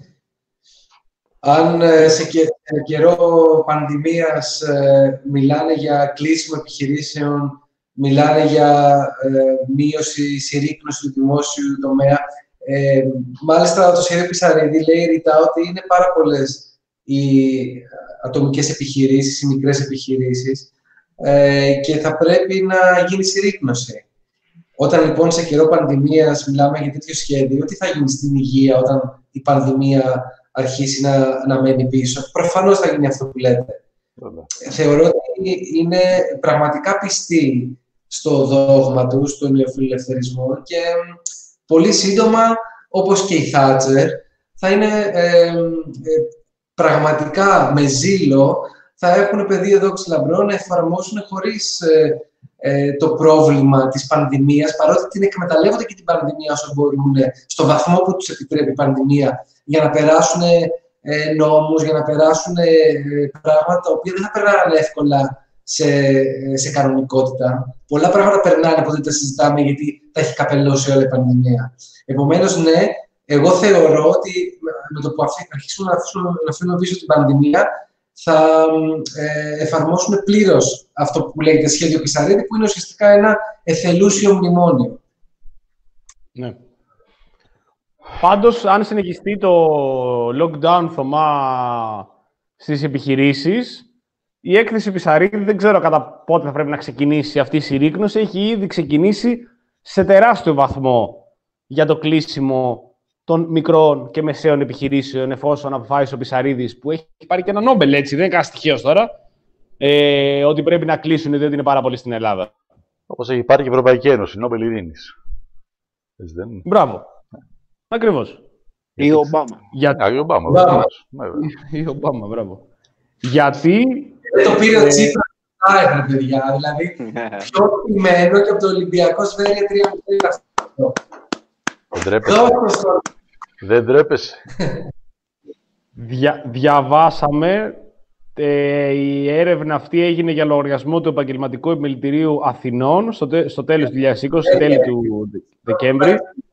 Αν ε, σε, και, σε καιρό πανδημίας ε, μιλάνε για κλείσιμο επιχειρήσεων, μιλάνε για ε, μείωση, συρρίκνωση του δημόσιου τομέα, ε, μάλιστα το σχέδιο Πισαρίδη λέει ρητά ότι είναι πάρα πολλές οι ατομικές επιχειρήσεις, οι μικρές επιχειρήσεις ε, και θα πρέπει να γίνει συρρίκνωση. Όταν λοιπόν σε καιρό πανδημίας μιλάμε για τέτοιο σχέδιο, τι θα γίνει στην υγεία όταν η πανδημία αρχίσει να, να μένει πίσω? Προφανώς θα γίνει αυτό που λέτε. Yeah. Θεωρώ ότι είναι πραγματικά πιστοί στο δόγμα του, στον νεοφιλελευθερισμό και πολύ σύντομα, όπως και η Θάτσερ, θα είναι ε, ε, πραγματικά με ζήλο, θα έχουν πεδίο δόξη λαμπρό να εφαρμόσουν χωρίς ε, ε, το πρόβλημα της πανδημίας, παρότι την εκμεταλλεύονται και την πανδημία όσο μπορούν, στο βαθμό που τους επιτρέπει η πανδημία, για να περάσουν ε, νόμους, για να περάσουν ε, πράγματα τα οποία δεν θα περνάνε εύκολα σε, σε κανονικότητα. Πολλά πράγματα περνάνε που δεν τα συζητάμε γιατί τα έχει καπελώσει όλη η πανδημία. Επομένως, ναι, εγώ θεωρώ ότι με το που αρχίσουν να αφήνουν πίσω την πανδημία, θα ε, εφαρμόσουν πλήρως αυτό που λέγεται σχέδιο Πισαρίδη, που είναι ουσιαστικά ένα εθελούσιο μνημόνιο. Ναι. Πάντως, αν συνεχιστεί το lockdown, Θωμά, στις επιχειρήσεις, η έκθεση Πισαρίδη δεν ξέρω κατά πότε θα πρέπει να ξεκινήσει αυτή η συρρίκνωση. Έχει ήδη ξεκινήσει σε τεράστιο βαθμό για το κλείσιμο των μικρών και μεσαίων επιχειρήσεων, εφόσον αποφάσισε ο Πισαρίδης, που έχει πάρει και ένα Νόμπελ, έτσι, δεν είναι κανένα στοιχείο τώρα, ε, ότι πρέπει να κλείσουν διότι είναι πάρα πολύ στην Ελλάδα. Όπως έχει πάρει και η Ευρωπαϊκή Ένωση, Νόμπελ Ειρήνης. Έτσι δεν είναι? Μπράβο. Ακριβώς. Ή ο Ομπάμα. Για... Α, η Ομπάμα. Ή ο Ομπάμα, μπράβο. Γιατί... Το πήρε ο Τσίπρας, άρα, παιδιά. Δηλαδή, πιο ποιμένο και από το Ολυμπιακό Σφαίρια τρία μηδέν. Δεν τρέπεσαι. Δεν τρέπεσαι. Δια, διαβάσαμε, ε, η έρευνα αυτή έγινε για λογαριασμό του Επαγγελματικού Επιμελητηρίου Αθηνών στο, τε, στο τέλος του δύο χιλιάδες είκοσι, τέλη του Δεκέμβρη.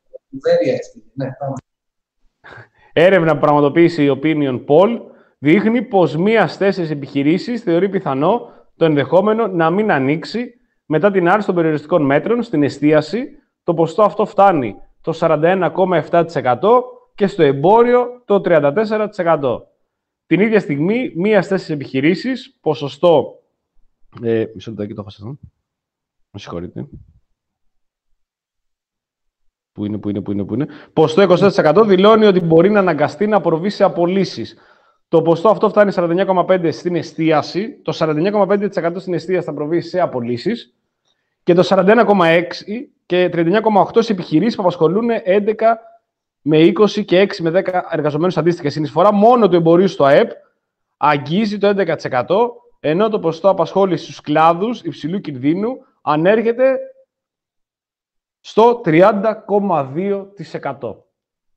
Έρευνα που πραγματοποίησε η Opinion Poll δείχνει πως μία στις τέσσερις επιχειρήσεις θεωρεί πιθανό το ενδεχόμενο να μην ανοίξει μετά την άρση των περιοριστικών μέτρων στην εστίαση. Το ποσοστό αυτό φτάνει το σαράντα ένα κόμμα επτά τοις εκατό και στο εμπόριο το τριάντα τέσσερα τοις εκατό. Την ίδια στιγμή, μία στις τέσσερις επιχειρήσεις, ποσοστό... Ε, μισό λεπτάκι, το έχασα. Με συγχωρείτε. Πού είναι, πού είναι, πού είναι, πού είναι. Ποσοστό είκοσι τέσσερα τοις εκατό δηλώνει ότι μπορεί να αναγκαστεί να προβεί σε απολύσεις. Το ποσοστό αυτό φτάνει σαράντα εννέα κόμμα πέντε τοις εκατό στην εστίαση. Το σαράντα εννέα κόμμα πέντε τοις εκατό στην εστίαση θα προβεί σε απολύσεις. Και το σαράντα ένα κόμμα έξι τοις εκατό και τριάντα εννέα κόμμα οκτώ τοις εκατό σε επιχειρήσεις που απασχολούν έντεκα με είκοσι και έξι με δέκα εργαζομένους αντίστοιχα. Συνεισφορά μόνο του εμπορίου στο ΑΕΠ αγγίζει το έντεκα τοις εκατό, ενώ το ποσοστό απασχόλησης στους κλάδους υψηλού κινδύνου ανέρχεται στο τριάντα κόμμα δύο τοις εκατό.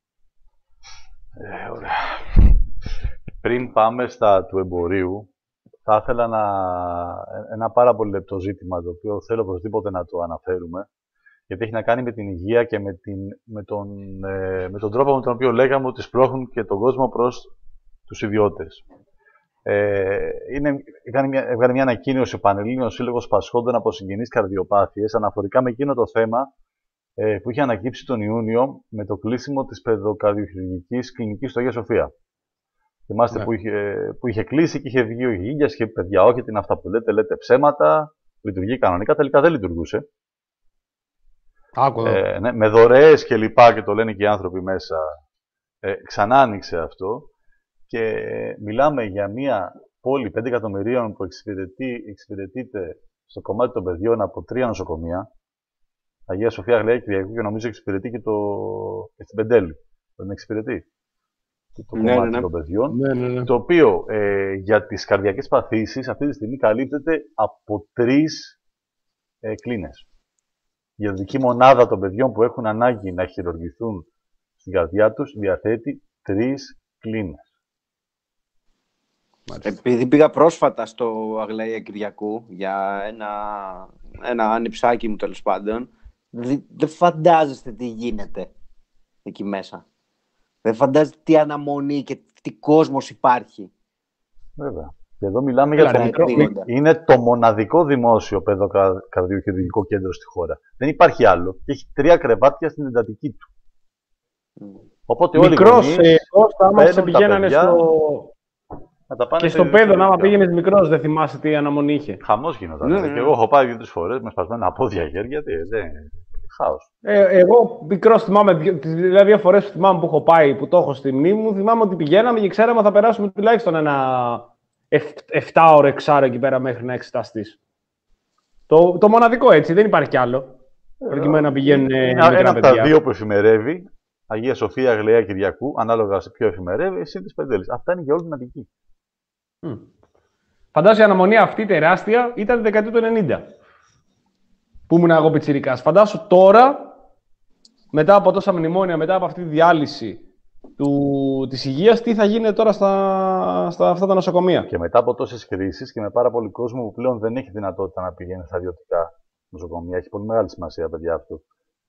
Ε, ωραία. Πριν πάμε στα του εμπορίου, θα ήθελα να... ένα πάρα πολύ λεπτό ζήτημα, το οποίο θέλω οπωσδήποτε να το αναφέρουμε, γιατί έχει να κάνει με την υγεία και με, την... με, τον... Ε... με τον τρόπο με τον οποίο λέγαμε ότι σπρώχνουν και τον κόσμο προς τους ιδιώτες. Ε, είναι, έκανε μια, έβγαλε μια ανακοίνωση ο Πανελλήνιος Σύλλογος Πασχόντων από Συγγενείς Καρδιοπάθειες αναφορικά με εκείνο το θέμα ε, που είχε ανακύψει τον Ιούνιο με το κλείσιμο της παιδοκαρδιοχειρουργικής κλινικής στο Αγία Σοφία. Θυμάστε ναι. που, είχε, που είχε κλείσει και είχε βγει ο Γίγιας και είπε: παιδιά, όχι, τι είναι αυτά που λέτε, λέτε ψέματα. Λειτουργεί κανονικά, τελικά δεν λειτουργούσε. Ε, ναι, με δωρεές και λοιπά, και το λένε και οι άνθρωποι μέσα. Ε, ξανά άνοιξε αυτό. Και μιλάμε για μια πόλη πέντε εκατομμυρίων που εξυπηρετεί, εξυπηρετείται στο κομμάτι των παιδιών από τρία νοσοκομεία. Αγία Σοφία, Αγλαία Κυριακού, και νομίζω εξυπηρετεί και, το... και στην Πεντέλη. Δεν εξυπηρετεί και το ναι, κομμάτι ναι, ναι. των παιδιών. Ναι, ναι, ναι. Το οποίο ε, για τις καρδιακές παθήσεις αυτή τη στιγμή καλύπτεται από τρεις ε, κλίνες. Η ιατρική μονάδα των παιδιών που έχουν ανάγκη να χειρουργηθούν στην καρδιά τους διαθέτει τρεις κλίνες. Επειδή πήγα πρόσφατα στο Αγλαία Κυριακού για ένα, ένα ανιψάκι μου, τέλος πάντων, δεν δε φαντάζεστε τι γίνεται εκεί μέσα. Δεν φαντάζεστε τι αναμονή και τι κόσμος υπάρχει. Βέβαια. Και εδώ μιλάμε για το μικρό. Είναι το μοναδικό δημόσιο παιδοκαρδιοχειρουργικό κέντρο στη χώρα. Δεν υπάρχει άλλο. Και έχει τρία κρεβάτια στην εντατική του. Mm. Οπότε μικρός, όλοι οι γονείς, Κώστα, άμα σε πηγαίνανε παιδιά, στο... Και στο παιδόν, άμα πήγαινες μικρός, δεν θυμάσαι τι αναμονή είχε. Χαμός γινόταν. Ναι, ναι. Και εγώ έχω πάει δύο-τρεις φορές με σπασμένα πόδια χέρια. Δεν... Χάος. Ε, εγώ μικρός θυμάμαι, δηλαδή δύο φορές που θυμάμαι που έχω πάει, που το έχω στη μνήμη μου, θυμάμαι ότι πηγαίναμε και ξέραμε θα περάσουμε τουλάχιστον ένα εφτά ώρο, έξι ώρο εκεί πέρα μέχρι να εξεταστείς. Το, το μοναδικό έτσι, δεν υπάρχει κι άλλο. Προκειμένου να πηγαίνουν ε, ένα, ένα από τα δύο που εφημερεύει, Αγία Σοφία, Αγλαία Κυριακού, ανάλογα σε ποιο εφημερεύει, εσύ της Πεντέλης. Αυτά είναι για όλη την Αττική. Mm. Φαντάζομαι η αναμονή αυτή τεράστια ήταν τη δεκαετία του ενενήντα. Που ήμουν εγώ πιτσιρικάς. Φαντάσου τώρα, μετά από τόσα μνημόνια, μετά από αυτή τη διάλυση του, της υγείας, τι θα γίνει τώρα στα, στα αυτά τα νοσοκομεία. Και μετά από τόσες κρίσεις και με πάρα πολύ κόσμο που πλέον δεν έχει δυνατότητα να πηγαίνει στα ιδιωτικά νοσοκομεία. Έχει πολύ μεγάλη σημασία, παιδιά, αυτό.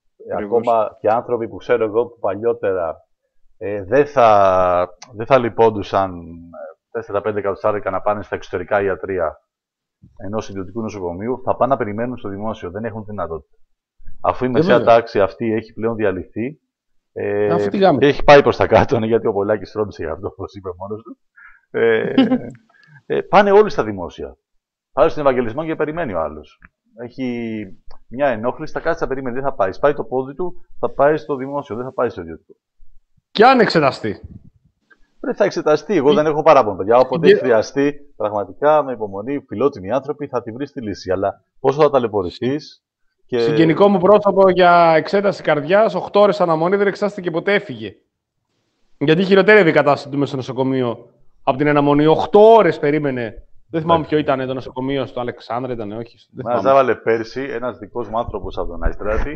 Ακόμα και άνθρωποι που ξέρω εγώ που παλιότερα ε, δεν θα, δεν θα λυπόντουσαν τέσσερα πέντε εκατοστάρικα να πάνε στα εξωτερικά ιατρεία ενός ιδιωτικού νοσοκομείου, θα πάνε να περιμένουν στο δημόσιο. Δεν έχουν δυνατότητα. Αφού η μεσαία τάξη αυτή έχει πλέον διαλυθεί ε, και έχει πάει προς τα κάτω, ναι, γιατί ο Πολάκης φρόντισε για αυτό, όπως είπε μόνος του, ε, ε, πάνε όλοι στα δημόσια. Πάει στον Ευαγγελισμό και περιμένει ο άλλος. Έχει μια ενόχληση, θα κάτσει, θα περιμένει, δεν θα πάει. Σπάει το πόδι του, θα πάει στο δημόσιο, δεν θα πάει στο ιδιωτικό. Και αν εξεταστεί. Πρέπει θα εξεταστεί. Εγώ δεν έχω παράπονο, παιδιά. Όποτε έχει χρειαστεί, πραγματικά με υπομονή, φιλότιμοι άνθρωποι, θα τη βρει τη λύση. Αλλά πόσο θα ταλαιπωρηθεί. Και... Συγγενικό μου πρόσωπο για εξέταση καρδιάς, οκτώ ώρες αναμονή, δεν εξετάστηκε και ποτέ έφυγε. Γιατί χειροτέρευε η κατάσταση του μέσα στο νοσοκομείο από την αναμονή. οκτώ ώρες περίμενε. Δεν θυμάμαι ποιο ήταν το νοσοκομείο, στο Αλεξάνδρα ήταν, όχι. Μας έβαλε πέρσι ένας δικός μου άνθρωπος από τον Αϊστράτη.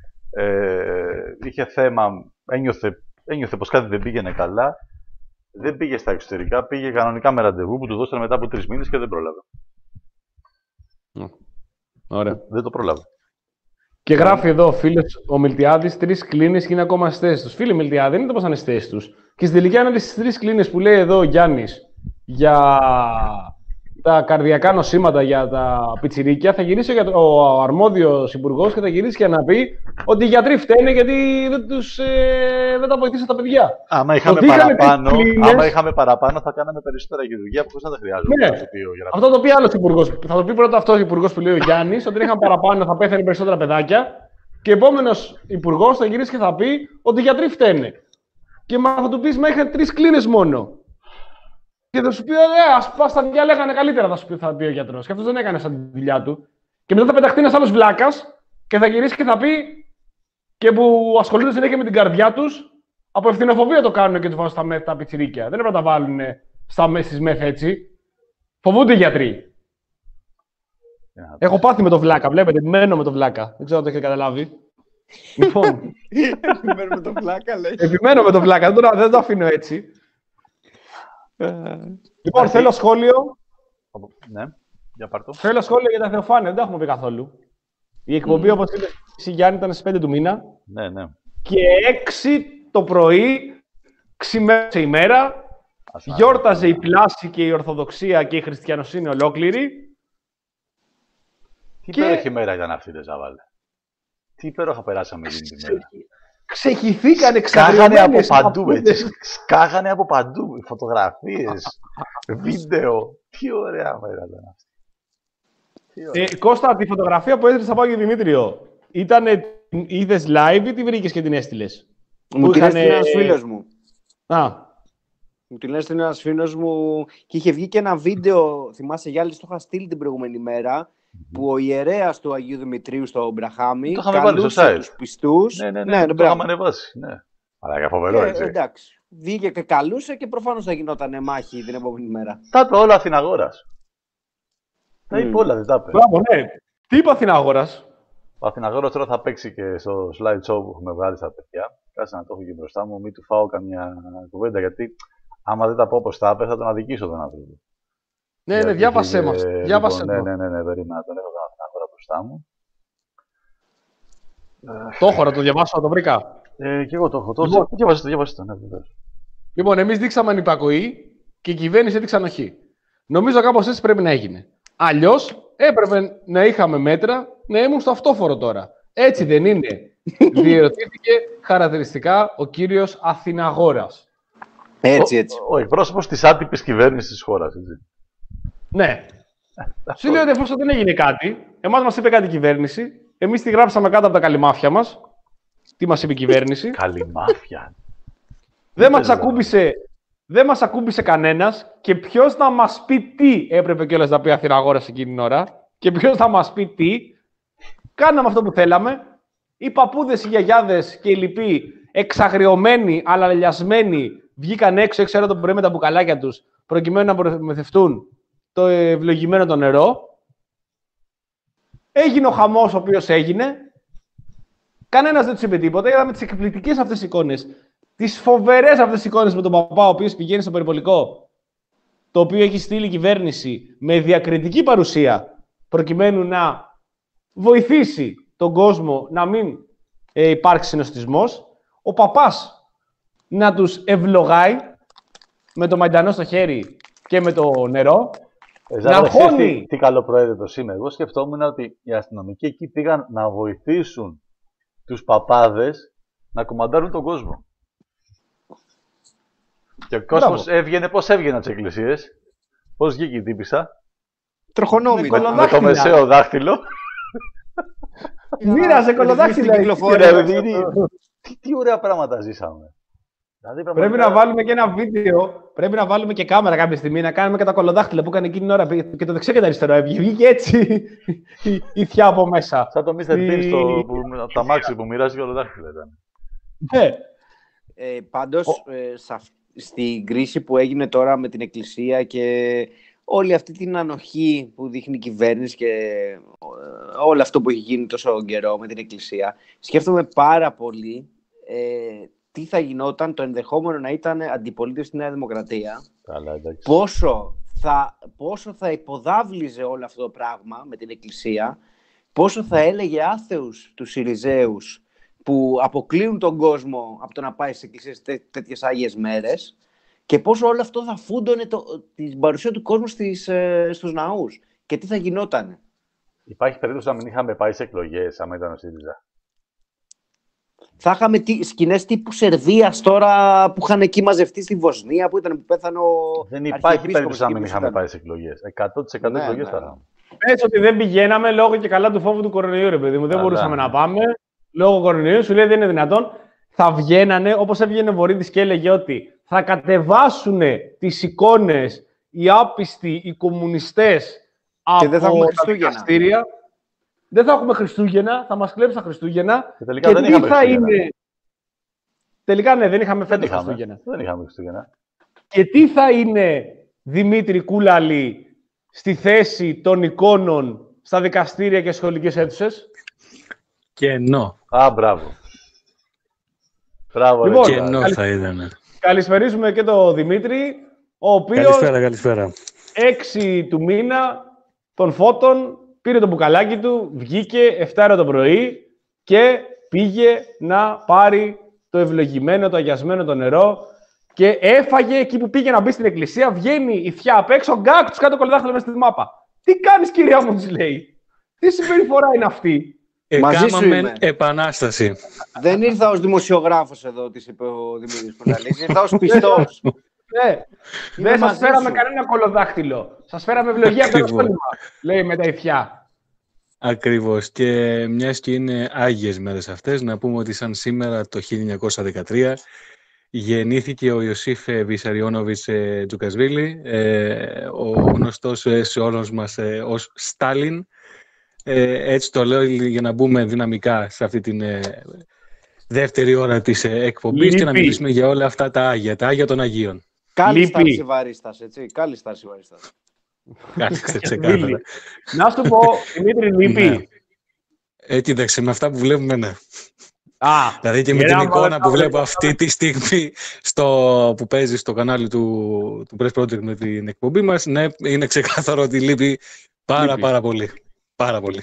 Ε, είχε θέμα, ένιωθε, ένιωθε πως κάτι δεν πήγαινε καλά. Δεν πήγε στα εξωτερικά, πήγε κανονικά με ραντεβού που του δώσανε μετά από τρεις μήνες και δεν πρόλαβε. Mm. Ωραία. Δεν το πρόλαβε. Και γράφει εδώ ο φίλος ο Μιλτιάδης, τρεις κλίνες και είναι ακόμα στις θέσεις τους. Φίλοι Μιλτιάδη, δεν είναι το πώς είναι στις θέσεις τους. Και στην τελική είναι στις τρεις κλίνες που λέει εδώ ο Γιάννης για τα καρδιακά νοσήματα, για τα πιτσιρίκια, θα γυρίσει ο αρμόδιος υπουργός και θα γυρίσει και να πει ότι οι γιατροί φταίνε γιατί δεν, τους, ε, δεν τα βοηθήσαν τα παιδιά. Άμα είχαμε, παραπάνω, κλίνες... άμα είχαμε παραπάνω, θα κάναμε περισσότερα χειρουργία που δεν χρειάζονται. Ναι. Το αυτό το πει άλλος υπουργός. Θα το πει πρώτα αυτός ο υπουργός που λέει ο Γιάννης, ότι αν είχαν παραπάνω θα πέθανε περισσότερα παιδάκια. Και επόμενος υπουργός θα γυρίσει και θα πει ότι οι γιατροί φταίνε. Και μα θα του πει, μα είχαν τρεις κλίνες μόνο. Και θα σου πει, ε, ας τα παιδιά λέγανε καλύτερα, θα σου πει, θα πει ο γιατρός. Και αυτός δεν έκανε σαν τη δουλειά του. Και μετά θα πεταχτεί ένας άλλος βλάκας και θα γυρίσει και θα πει, και που ασχολούνται συνέχεια με την καρδιά τους, από ευθυνοφοβία το κάνουν και του βάζουν στα μεθ τα πιτσιρίκια. Δεν έπρεπε να τα βάλουν στις μεθ έτσι. Φοβούνται οι γιατροί. Yeah, Έχω πάθει με το βλάκα, βλέπετε, επιμένω με το βλάκα. Δεν ξέρω αν το έχετε καταλάβει. Λοιπόν. Επιμένω με το βλάκα, λέει. Επιμένω με το βλάκα, δεν το, δεν το αφήνω έτσι. Λοιπόν, θέλω σχόλιο. Ναι, για πάρ' το. Θέλω σχόλιο για τα Θεοφάνεια, δεν τα έχουμε πει καθόλου. Η εκπομπή, όπως είπε εσύ Γιάννη, ήταν στις πέντε του μήνα. Ναι, ναι. Και έξι το πρωί, ξημέρωσε η μέρα, Γιόρταζε η πλάση και η Ορθοδοξία και η Χριστιανοσύνη ολόκληρη. Τι και... υπέροχη μέρα ήταν αυτή, δεν Ζάβαλε. Τι υπέροχα περάσαμε εκείνη τη μέρα. Ξεχυθήκανε, σκάγανε από παντού, έτσι. Σκάγανε από παντού. Φωτογραφίες, βίντεο. Τι ωραία μέρα ήταν αυτή. Ε, Κώστα, τη φωτογραφία που έδειξε από Άγιο Δημήτριο, ήτανε, είδες live ή τη βρήκες και την έστειλες? Μου την έστειλε ένας φίλος μου. Α. Μου την έστειλε ένας φίλος μου και είχε βγει και ένα βίντεο, θυμάσαι Γιάννη, το είχα στείλει την προηγούμενη μέρα, mm-hmm. που ο ιερέας του Αγίου Δημητρίου στο Μπραχάμι καλούσε τους πιστούς. Ναι, ναι, ναι, ναι, το είχαμε ανεβάσει. Ναι. Αλλά φοβερό, έτσι. Εντάξει. Βγήκε και καλούσε και προφανώς θα γινόταν μάχη την επόμενη μέρα. Τα είπε όλα Αθηναγόρας. Τα είπε όλα, δεν τα είπε. Μπράβο, ναι. Τι είπε Αθηναγόρας? Ο Αθηναγόρας τώρα θα παίξει και στο slideshow που έχουμε βγάλει στα παιδιά. Κάτσε να το έχω και μπροστά μου, μην του φάω καμιά κουβέντα, γιατί άμα δεν τα πω όπως τα είπε, θα τον αδικήσω τον άνθρωπο. Ναι, ναι, διάβασέ μας. Διάβασέ ναι, ναι, ναι, ναι, περίμενα, τον έχω τον Αθηναγόρα μπροστά μου. Το έχω να το διαβάσω, να το βρήκα. Ε, και εγώ το έχω. Το, λοιπόν, το, διαβάστε το, διαβάστε το. Ναι, λοιπόν, εμείς δείξαμε ανυπακοή και η κυβέρνηση έδειξε ανοχή. Νομίζω κάπως έτσι πρέπει να έγινε. Αλλιώς έπρεπε να είχαμε μέτρα να ήμουν στο αυτόφορο τώρα. Έτσι δεν είναι? Διερωτήθηκε χαρακτηριστικά ο κύριος Αθηναγόρας. Έτσι, έτσι. Ο, ο εκπρόσωπος της άτυπης κυβέρνησης της χώρας. Έτσι. Ναι. Σου λέει ότι εφόσον δεν έγινε κάτι, εμάς μας είπε κάτι η κυβέρνηση, εμείς τη γράψαμε κάτω από τα καλυμάφια μας. Τι μας είπε η κυβέρνηση? Καλυμάφια. Δεν μας ακούμπησε, δεν μας ακούμπησε κανένας και ποιος να μας πει τι έπρεπε κιόλας να πει Αθηναγόρας εκείνη την ώρα και ποιος να μας πει τι. Κάναμε αυτό που θέλαμε. Οι παππούδες, οι γιαγιάδες και οι λοιποί εξαγριωμένοι, αλλά λιασμένοι, βγήκαν έξω έξω ώρα το πρωί με τα μπουκαλάκια τους προκειμένου να προμηθευτούν το ευλογημένο το νερό. Έγινε ο χαμός ο οποίος έγινε. Κανένας δεν τους είπε τίποτα. Είδαμε τις εκπληκτικές αυτές εικόνες. Τις φοβερές αυτές εικόνες με τον παπά, ο οποίος πηγαίνει στο περιπολικό, το οποίο έχει στείλει η κυβέρνηση με διακριτική παρουσία, προκειμένου να βοηθήσει τον κόσμο να μην ε, υπάρξει συνοστισμός. Ο παπάς να τους ευλογάει με το μαϊντανό στο χέρι και με το νερό. Ε, να χώνει. Τι, τι καλοπροαίρετος είμαι. Εγώ σκεφτόμουν ότι οι αστυνομικοί εκεί πήγαν να βοηθήσουν τους παπάδες να κομμαντάρουν τον κόσμο. Και ο κόσμος έβγαινε, πώς έβγαινε από τις εκκλησίες, πώς βγήκε η τύπισσα. Τροχονόμη. Με, με το μεσαίο δάχτυλο. Μοίραζε κολοδάχτυλα. Τι, τι ωραία πράγματα ζήσαμε. Δηλαδή, πραγματικά... Πρέπει να βάλουμε και ένα βίντεο, πρέπει να βάλουμε και κάμερα κάποια στιγμή, να κάνουμε και τα κολοδάχτυλα που έκανε εκείνη την ώρα και το δεξιό και το αριστερό έβγαινε. Βγήκε έτσι η, η θιά από μέσα. Σαν το μίστερ Bean στο τα μάξι που μοιράζει κολοδάχτυλα ήταν. Ναι. Ε, πάντως, ε, στην κρίση που έγινε τώρα με την Εκκλησία και όλη αυτή την ανοχή που δείχνει η κυβέρνηση και όλο αυτό που έχει γίνει τόσο καιρό με την Εκκλησία, σκέφτομαι πάρα πολύ ε, τι θα γινόταν το ενδεχόμενο να ήταν αντιπολίτευση στη Νέα Δημοκρατία. Καλά, πόσο, θα, πόσο θα υποδάβλιζε όλο αυτό το πράγμα με την Εκκλησία, πόσο θα έλεγε άθεους τους Συριζέους που αποκλείουν τον κόσμο από το να πάει σε εκκλησίες τέ, τέτοιες Άγιες μέρες και πόσο όλο αυτό θα φούντωνε το, την παρουσία του κόσμου στις, ε, στους ναούς και τι θα γινόταν. Υπάρχει περίπτωση να μην είχαμε πάει σε εκλογές άμα ήταν ο ΣΥΡΙΖΑ? Θα είχαμε σκηνές τύπου Σερβίας τώρα που είχαν εκεί μαζευτεί στη Βοσνία που ήταν που πέθανε ο Δεν υπάρχει περίπτωση να μην είχαμε πάει σε εκλογές. εκατό τοις εκατό ναι, εκλογές ναι. θα είχαμε. Πες ότι δεν πηγαίναμε λόγω και καλά του φόβου του κορονοϊού, ρε παιδί μου. Δεν Καλά, μπορούσαμε ναι. να πάμε. Λόγω κορονοϊού, σου λέει δεν είναι δυνατόν. Θα βγαίνανε, όπως έβγαινε ο Βορύδης και έλεγε ότι θα κατεβάσουν τις εικόνες οι άπιστοι, οι κομμουνιστές από δεν θα έχουμε τα δικαστήρια. Δεν θα έχουμε Χριστούγεννα, θα μας κλέψουν τα Χριστούγεννα. Και τελικά και δεν τι είχαμε θα Χριστούγεννα. είναι. Τελικά ναι, δεν είχαμε φέτος είχαμε. Χριστούγεννα. Δεν είχαμε Χριστούγεννα. Και τι θα είναι, Δημήτρη Κούλαλη, στη θέση των εικόνων στα δικαστήρια και σχολικές αίθουσες? Κενό. Α, μπράβο. Μπράβο, Λοιπόν, ρε, Κενό καλη... θα ήταν. Καλησπερίζουμε και τον Δημήτρη, ο οποίος Καλησπέρα, καλησπέρα. έξι του μήνα των φώτων πήρε το μπουκαλάκι του, βγήκε εφτά ώρα το πρωί και πήγε να πάρει το ευλογημένο, το αγιασμένο το νερό Και έφαγε εκεί που πήγε να μπει στην εκκλησία, βγαίνει η θιά απ' έξω, γκάκ, τους κάτω κολοδάχτυλο μέσα στη μάπα. Τι κάνεις, κυρία μου, της λέει. Τι συμπεριφορά είναι αυτή. Έκαναμε επανάσταση. Δεν ήρθα ως δημοσιογράφος εδώ, της είπε ο Δημήτρης Κουλαλής. Ήρθα ως πιστός. Ναι. Δεν σας φέραμε κανένα κολοδάχτυλο. Σας φέραμε ευλογία από το Ευαγγέλιο, λέει μετά η θιά. Ακριβώς. Και μιας και είναι άγιες μέρες αυτές, να πούμε ότι σαν σήμερα το χίλια εννιακόσια δεκατρία γεννήθηκε ο Ιωσήφ Βισαριόνοβιτς Τζουκασβίλη, ο γνωστός σε όλους μας ως Στάλιν. Έτσι το λέω για να μπούμε δυναμικά σε αυτή την δεύτερη ώρα της εκπομπής Λύπη. Και να μιλήσουμε για όλα αυτά τα άγια, τα άγια των Αγίων. Κάλλη στάση βαρίστας, έτσι. Κάλλη στάση βαρίστας. Κάλλη ξεκάθαρα. Να σου πω, Δημήτρη, λύπη. Ε, κοίταξε, με αυτά που βλέπουμε, ναι. Α, δηλαδή και με την εικόνα που βλέπω αυτή τη στιγμή στο, που παίζει στο κανάλι του, του Press Project με την εκπομπή μας, ναι, είναι ξεκάθαρο ότι λείπει πάρα λείπει. πάρα πολύ. Πάρα πολύ.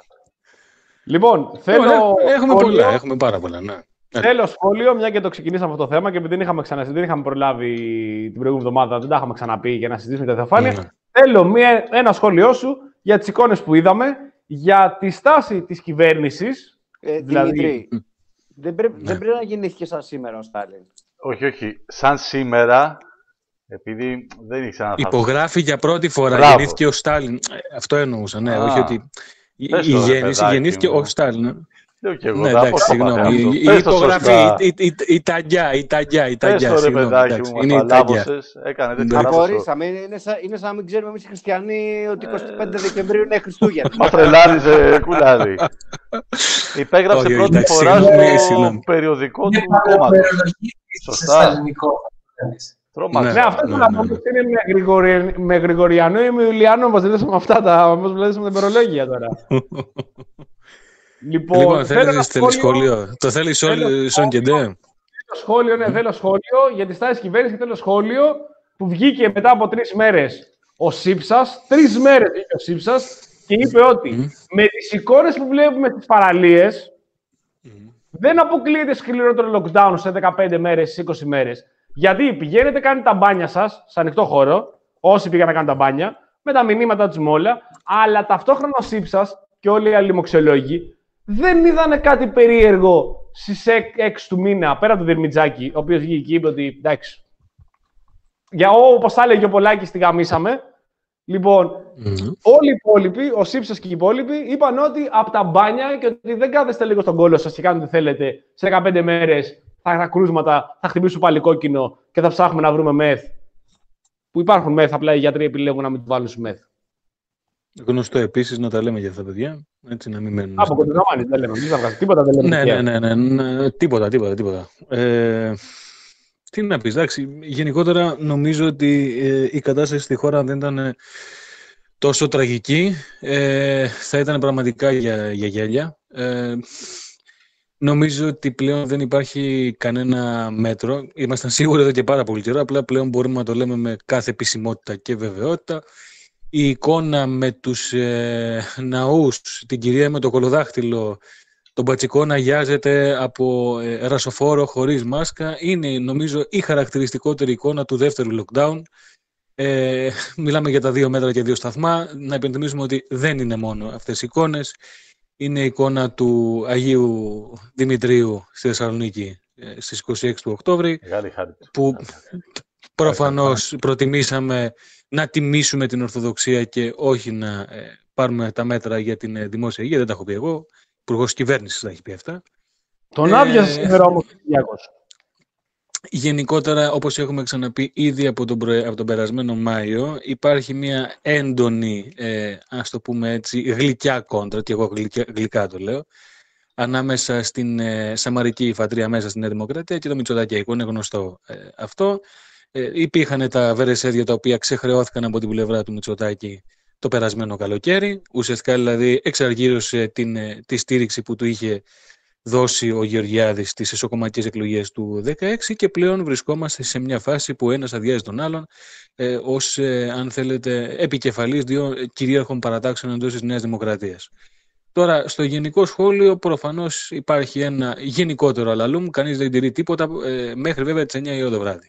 Λοιπόν, θέλω... Ωραία, έχουμε σχόλιο, πολλά, έχουμε πάρα πολλά, ναι. Θέλω σχόλιο, μια και το ξεκινήσαμε αυτό το θέμα και επειδή δεν είχαμε, ξανα... δεν είχαμε προλάβει την προηγούμενη εβδομάδα, δεν τα είχαμε ξαναπεί για να συζητήσουμε τα διαφάνεια. Mm. Θέλω μια, ένα σχόλιο σου για τις εικόνες που είδαμε, για τη στάση της κυβέρνησης. Ε, δηλαδή... Δημήτρη, mm. δεν, πρέ... ναι. δεν πρέπει να γεννήθηκε σαν σήμερα ο Στάλιν. Όχι, όχι. Σαν σήμερα, επειδή δεν ήξερα να θα... Υπογράφει για πρώτη φορά, Μπράβο. γεννήθηκε ο Στάλιν. Αυτό εννοούσα, ναι, Α, όχι ότι... Η, η γέννηση γεννήθηκε ο Στάλιν. Λέω και εγώ, ναι, εντάξει, συγγνώμη. Η υπογραφή, η ταγιά, η ταγιά, η ταγιά. Πες το ρε παιδάκι μου, μας παλάβωσες, έκανε τέτοια Απορρίσαμε, είναι σαν να μην ξέρουμε εμείς οι χριστιανοί ότι εικοστή πέμπτη Δεκεμβρίου είναι Χριστούγεννα. Μα τρελάριζε, Κουλάρη. Υπέγραψε πρώτη φορά στο περιοδικό του κόμματος. Σωστά. Ναι, ναι, αυτό το να πούμε είναι με Γρηγοριανό ή με Ιουλιανό, μας δέσαμε αυτά τα, μας δέσαμε τα ημερολόγια τώρα. Λοιπόν, λοιπόν θέλεις σχόλιο, σχόλιο. Το θέλεις Σον και Ντε. Θέλω σχόλιο, ναι, θέλω σχόλιο για τη στάση της κυβέρνησης και θέλω σχόλιο που βγήκε μετά από τρεις μέρες ο Σύψας, τρεις μέρες βγήκε ο Σύψας και είπε ότι mm. με τις εικόνες που βλέπουμε στις παραλίες mm. δεν αποκλείεται σκληρότερο lockdown σε δεκαπέντε μέρες, σε είκοσι μέρες. Γιατί πηγαίνετε, κάνετε τα μπάνια σας σε ανοιχτό χώρο, όσοι πήγαν να κάνουν τα μπάνια, με τα μηνύματα τους όλα, αλλά ταυτόχρονα ο Σύψας και όλοι οι άλλοι λοιμοξιολόγοι δεν είδανε κάτι περίεργο στις έξι του μήνα, πέρα από τον Δερμιτζάκη, ο οποίος βγήκε και είπε ότι εντάξει. Για όπως θα έλεγε ο Πολάκης, τη γαμίσαμε. Λοιπόν, mm-hmm. όλοι οι υπόλοιποι, ο Σύψας και οι υπόλοιποι, είπαν ότι από τα μπάνια και ότι δεν κάθεστε λίγο στον κόλλο σας και κάνετε τι θέλετε σε δεκαπέντε μέρες. Θα τα κρούσματα, θα χτυπήσουν πάλι κόκκινο και θα ψάχνουμε να βρούμε μεθ. Που υπάρχουν μεθ, απλά οι γιατροί επιλέγουν να μην του βάλουν σου μεθ. Γνωστό επίσης να τα λέμε για αυτά τα παιδιά. Έτσι να μην μένουν. Από κοντινόμανι δεν λέμε. Δεν θα βγάζει τίποτα. Δεν λέμε ναι, ναι, ναι, ναι, ναι. Τίποτα, τίποτα, τίποτα. Ε, τι να πεις, εντάξει. Γενικότερα νομίζω ότι ε, η κατάσταση στη χώρα δεν ήταν τόσο τραγική. Ε, θα ήταν πραγματικά για, για γέλια. Ε, Νομίζω ότι πλέον δεν υπάρχει κανένα μέτρο. Ήμασταν σίγουροι εδώ και πάρα πολύ καιρό. Απλά πλέον μπορούμε να το λέμε με κάθε επισημότητα και βεβαιότητα. Η εικόνα με τους ε, ναούς, την κυρία με το κολοδάχτυλο, τον Πατσικό να γιάζεται από ε, ρασοφόρο χωρίς μάσκα, είναι νομίζω η χαρακτηριστικότερη εικόνα του δεύτερου lockdown. Ε, μιλάμε για τα δύο μέτρα και δύο σταθμά. Να υπενθυμίσουμε ότι δεν είναι μόνο αυτές οι εικόνες. Είναι η εικόνα του Αγίου Δημητρίου στη Θεσσαλονίκη στις είκοσι έξι του Οκτώβρη, που προφανώς προτιμήσαμε να τιμήσουμε την Ορθοδοξία και όχι να ε, πάρουμε τα μέτρα για την δημόσια υγεία. Δεν τα έχω πει εγώ. Υπουργός Κυβέρνησης τα έχει πει αυτά. Τον άδειασε σήμερα όμως ο Κυριάκος. Γενικότερα, όπως έχουμε ξαναπεί ήδη από τον, προ... από τον περασμένο Μάιο, υπάρχει μια έντονη, ε, ας το πούμε έτσι, γλυκιά κόντρα, και εγώ γλυκιά, γλυκά το λέω, ανάμεσα στην ε, Σαμαρική φατρία μέσα στην Νέα Δημοκρατία και το Μητσοτακιακό. Είναι γνωστό ε, αυτό. Ε, υπήρχαν τα βερεσέδια τα οποία ξεχρεώθηκαν από την πλευρά του Μητσοτάκη το περασμένο καλοκαίρι. Ουσιαστικά δηλαδή εξαργύρωσε την, ε, τη στήριξη που του είχε δώσει ο Γεωργιάδης στις εσωκομματικές εκλογές του δύο χιλιάδες δεκαέξι και πλέον βρισκόμαστε σε μια φάση που ένας αδειάζει τον άλλον ε, ως, ε, αν θέλετε, επικεφαλής δύο κυρίαρχων παρατάξεων εντός της Νέας Δημοκρατίας. Τώρα, στο γενικό σχόλιο προφανώς υπάρχει ένα γενικότερο αλαλούμ, κανείς δεν τηρεί τίποτα, ε, μέχρι βέβαια τις εννιά η ώρα το βράδυ.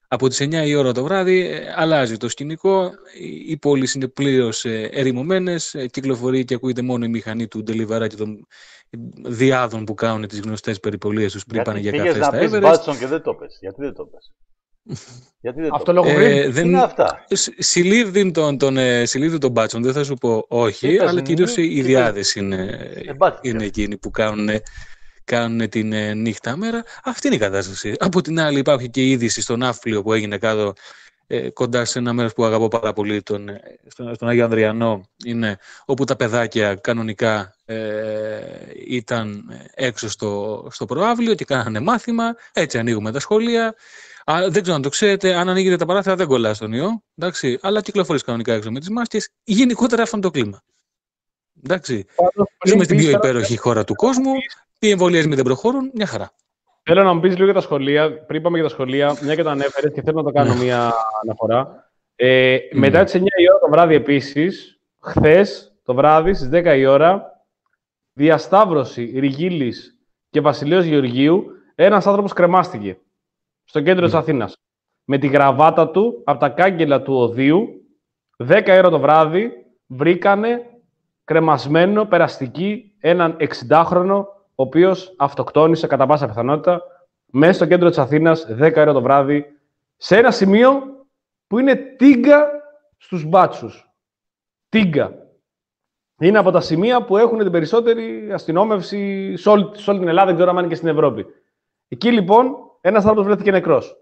Από τις εννιά η ώρα το βράδυ ε, αλλάζει το σκηνικό, οι, οι πόλεις είναι πλήρως ε, ερημωμένες, ε, κυκλοφορεί και ακούγεται μόνο η μηχανή του Ντελιβερά και των διάδων που κάνουν τις γνωστές περιπολίες τους πριν πάνε για καφέ στα Everest. Everest. Μπάτσον και δεν το πες. Γιατί δεν το πες. Γιατί δεν Αυτό το λόγω Ε, πριν. δεν... είναι αυτά. Συλλήβδιν των, των, ε, συλλήβδιν των μπάτσων, δεν θα σου πω όχι, Είπες, αλλά κυρίως οι ναι, διάδες είναι, Ε, μπάτσια. είναι εκείνοι που κάνουν, κάνουν την ε, νύχτα μέρα. Αυτή είναι η κατάσταση. Από την άλλη υπάρχει και η είδηση στον Ναύπλιο που έγινε κάτω ε, κοντά σε ένα μέρος που αγαπώ πάρα πολύ, τον, ε, στον, στον Άγιο Ανδριανό, είναι, όπου τα παιδάκια κανονικά ε, ήταν έξω στο, στο προάβλιο και κάνανε μάθημα. Έτσι ανοίγουμε τα σχολεία. Α, δεν ξέρω αν το ξέρετε, αν ανοίγετε τα παράθυρα δεν κολλά στον ιό, εντάξει, αλλά κυκλοφορείς κανονικά έξω με τις μάσκες. Γενικότερα αυτό είναι το κλίμα. Εντάξει. Πάντως, πριν Ζούμε στην πεις πιο τώρα, υπέροχη χώρα του κόσμου. Οι εμβολιασμοί δεν προχωρούν, μια χαρά. θέλω να μου πεις λίγο για τα σχολεία. Πριν πάμε για τα σχολεία, μια και το ανέφερες και θέλω να το κάνω μια αναφορά. Ε, Mm. Μετά τις εννιά η ώρα το βράδυ επίσης, χθες το βράδυ στις δέκα η ώρα, διασταύρωση Ριγίλης και Βασιλέως Γεωργίου, ένας άνθρωπος κρεμάστηκε στο κέντρο της Αθήνας. Με τη γραβάτα του, από τα κάγκελα του οδείου, δέκα η ώρα το βράδυ, βρήκανε κρεμασμένο, περαστική, έναν εξηντάχρονο, ο οποίος αυτοκτόνησε κατά πάσα πιθανότητα μέσα στο κέντρο της Αθήνας, δέκα η ώρα το βράδυ, σε ένα σημείο που είναι τίγκα στους μπάτσους. Τίγκα. Είναι από τα σημεία που έχουν την περισσότερη αστυνόμευση σε όλη, σε όλη την Ελλάδα, δεν ξέρω αν είναι και στην Ευρώπη. Εκεί λοιπόν ένας άνθρωπος βρέθηκε νεκρός.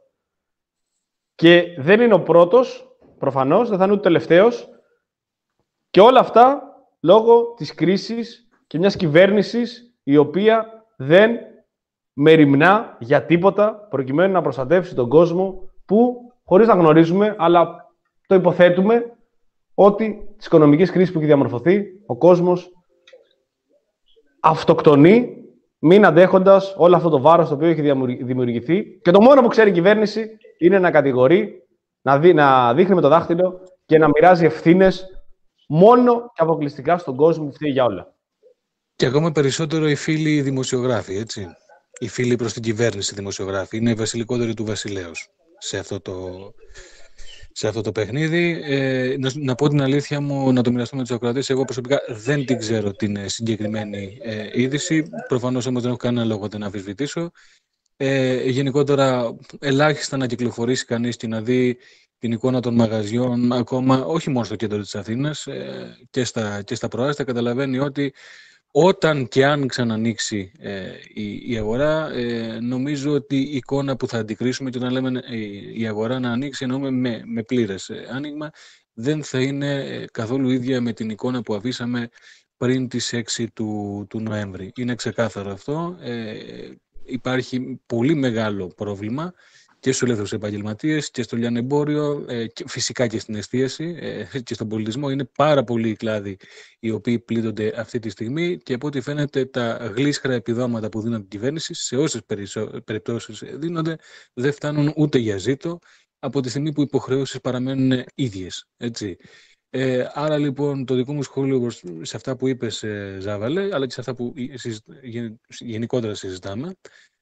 Και δεν είναι ο πρώτος, προφανώς, δεν θα είναι ούτε ο τελευταίος. Και όλα αυτά λόγω της κρίσης και μιας κυβέρνησης η οποία δεν μεριμνά για τίποτα προκειμένου να προστατεύσει τον κόσμο που, χωρίς να γνωρίζουμε, αλλά το υποθέτουμε, ότι της οικονομικής κρίσης που έχει διαμορφωθεί, ο κόσμος αυτοκτονεί, μην αντέχοντας όλο αυτό το βάρος το οποίο έχει δημιουργηθεί. Και το μόνο που ξέρει η κυβέρνηση είναι να κατηγορεί, να, δει, να δείχνει με το δάχτυλο και να μοιράζει ευθύνες μόνο και αποκλειστικά στον κόσμο που φταίει για όλα. Και ακόμα περισσότερο οι φίλοι δημοσιογράφοι, έτσι. Οι φίλοι προς την κυβέρνηση δημοσιογράφοι. Είναι οι βασιλικότεροι του βασιλέως σε αυτό το, σε αυτό το παιχνίδι. Ε, να, να πω την αλήθεια μου, να το μοιραστώ με τους ακροατές. Εγώ προσωπικά δεν την ξέρω την συγκεκριμένη ε, είδηση. Προφανώς όμως δεν έχω κανένα λόγο να αμφισβητήσω. Ε, γενικότερα, ελάχιστα να κυκλοφορήσει κανείς και να δει την εικόνα των μαγαζιών, ακόμα όχι μόνο στο κέντρο της Αθήνας, ε, και, στα, και στα προάστια, καταλαβαίνει ότι όταν και αν ξανανοίξει ε, η, η αγορά, ε, νομίζω ότι η εικόνα που θα αντικρίσουμε, και όταν λέμε ε, η αγορά να ανοίξει, εννοούμε με, με πλήρες ε, άνοιγμα, δεν θα είναι ε, καθόλου ίδια με την εικόνα που αφήσαμε πριν τις έξι του, του Νοέμβρη. Είναι ξεκάθαρο αυτό. Ε, υπάρχει πολύ μεγάλο πρόβλημα και στους ελεύθερους επαγγελματίες και στο λιανεμπόριο, ε, και φυσικά και στην εστίαση ε, και στον πολιτισμό. Είναι πάρα πολλοί οι κλάδοι οι οποίοι πλήττονται αυτή τη στιγμή και από ό,τι φαίνεται τα γλίσχρα επιδόματα που δίνουν την κυβέρνηση, σε όσες περιπτώσεις δίνονται, δεν φτάνουν ούτε για ζήτο από τη στιγμή που οι υποχρεώσεις παραμένουν ίδιες. Έτσι. Ε, άρα λοιπόν το δικό μου σχόλιο σε αυτά που είπες, ε, Ζάβαλε, αλλά και σε αυτά που γεν, γενικότερα συζητάμε,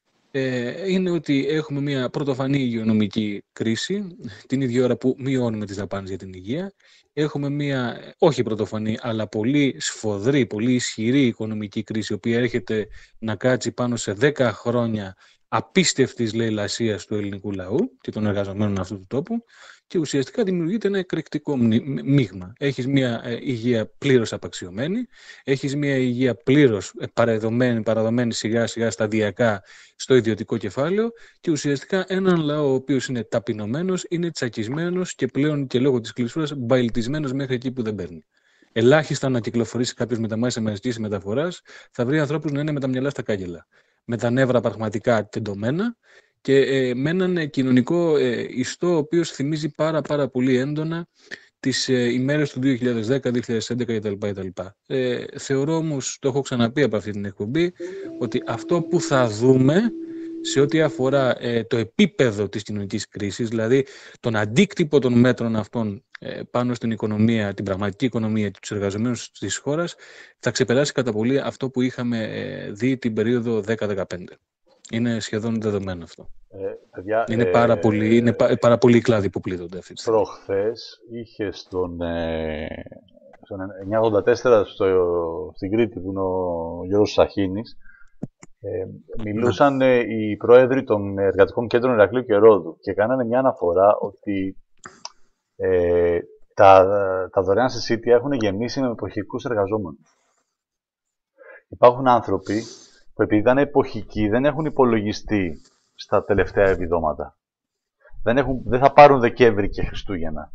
ε, είναι ότι έχουμε μια πρωτοφανή υγειονομική κρίση την ίδια ώρα που μειώνουμε τις δαπάνες για την υγεία. Έχουμε μια όχι πρωτοφανή αλλά πολύ σφοδρή, πολύ ισχυρή οικονομική κρίση, η οποία έρχεται να κάτσει πάνω σε δέκα χρόνια απίστευτης λαιλασίας του ελληνικού λαού και των εργαζομένων αυτού του τόπου, και ουσιαστικά δημιουργείται ένα εκρηκτικό μείγμα. Έχεις μια ε, υγεία πλήρως απαξιωμένη, έχεις μια υγεία πλήρως παραδομένη, παραδομένη σιγά σιγά σταδιακά στο ιδιωτικό κεφάλαιο, και ουσιαστικά έναν λαό ο οποίος είναι ταπεινωμένος, είναι τσακισμένος και πλέον και λόγω της κλεισούρας μπαϊλτισμένος μέχρι εκεί που δεν παίρνει. Ελάχιστα να κυκλοφορήσει κάποιος με τα μέσα μαζικής μεταφοράς, θα βρει ανθρώπους να είναι με τα μυαλά στα κάγκελα, με τα νεύρα πραγματικά τεντωμένα και ε, με έναν κοινωνικό ε, ιστό ο οποίος θυμίζει πάρα πάρα πολύ έντονα τις ε, ημέρες του δύο χιλιάδες δέκα, δύο χιλιάδες έντεκα κτλ. Ε, θεωρώ όμως, το έχω ξαναπεί από αυτή την εκπομπή, ότι αυτό που θα δούμε σε ό,τι αφορά ε, το επίπεδο της κοινωνικής κρίσης, δηλαδή τον αντίκτυπο των μέτρων αυτών ε, πάνω στην οικονομία, την πραγματική οικονομία και τους εργαζομένους της χώρας, θα ξεπεράσει κατά πολύ αυτό που είχαμε ε, δει την περίοδο δέκα δεκαπέντε. Είναι σχεδόν δεδομένο αυτό. Ε, παιδιά, είναι, ε, πάρα πολύ, είναι πα, πάρα πολλοί οι κλάδοι που πλήττονται αυτή τη στιγμή. Προχθές είχε στον, ε, στον εννιακόσια ογδόντα τέσσερα στο, στην Κρήτη, που είναι ο Γιώργος Σαχίνης, ε, μιλούσαν ε, οι πρόεδροι των εργατικών κέντρων Ηρακλείου και Ρόδου και κάνανε μια αναφορά ότι ε, τα, τα δωρεάν συσίτια έχουν γεμίσει με εποχικούς εργαζόμενους. Υπάρχουν άνθρωποι που επειδή ήταν εποχικοί δεν έχουν υπολογιστεί στα τελευταία επιδόματα. Δεν, έχουν, δεν θα πάρουν Δεκέμβρη και Χριστούγεννα.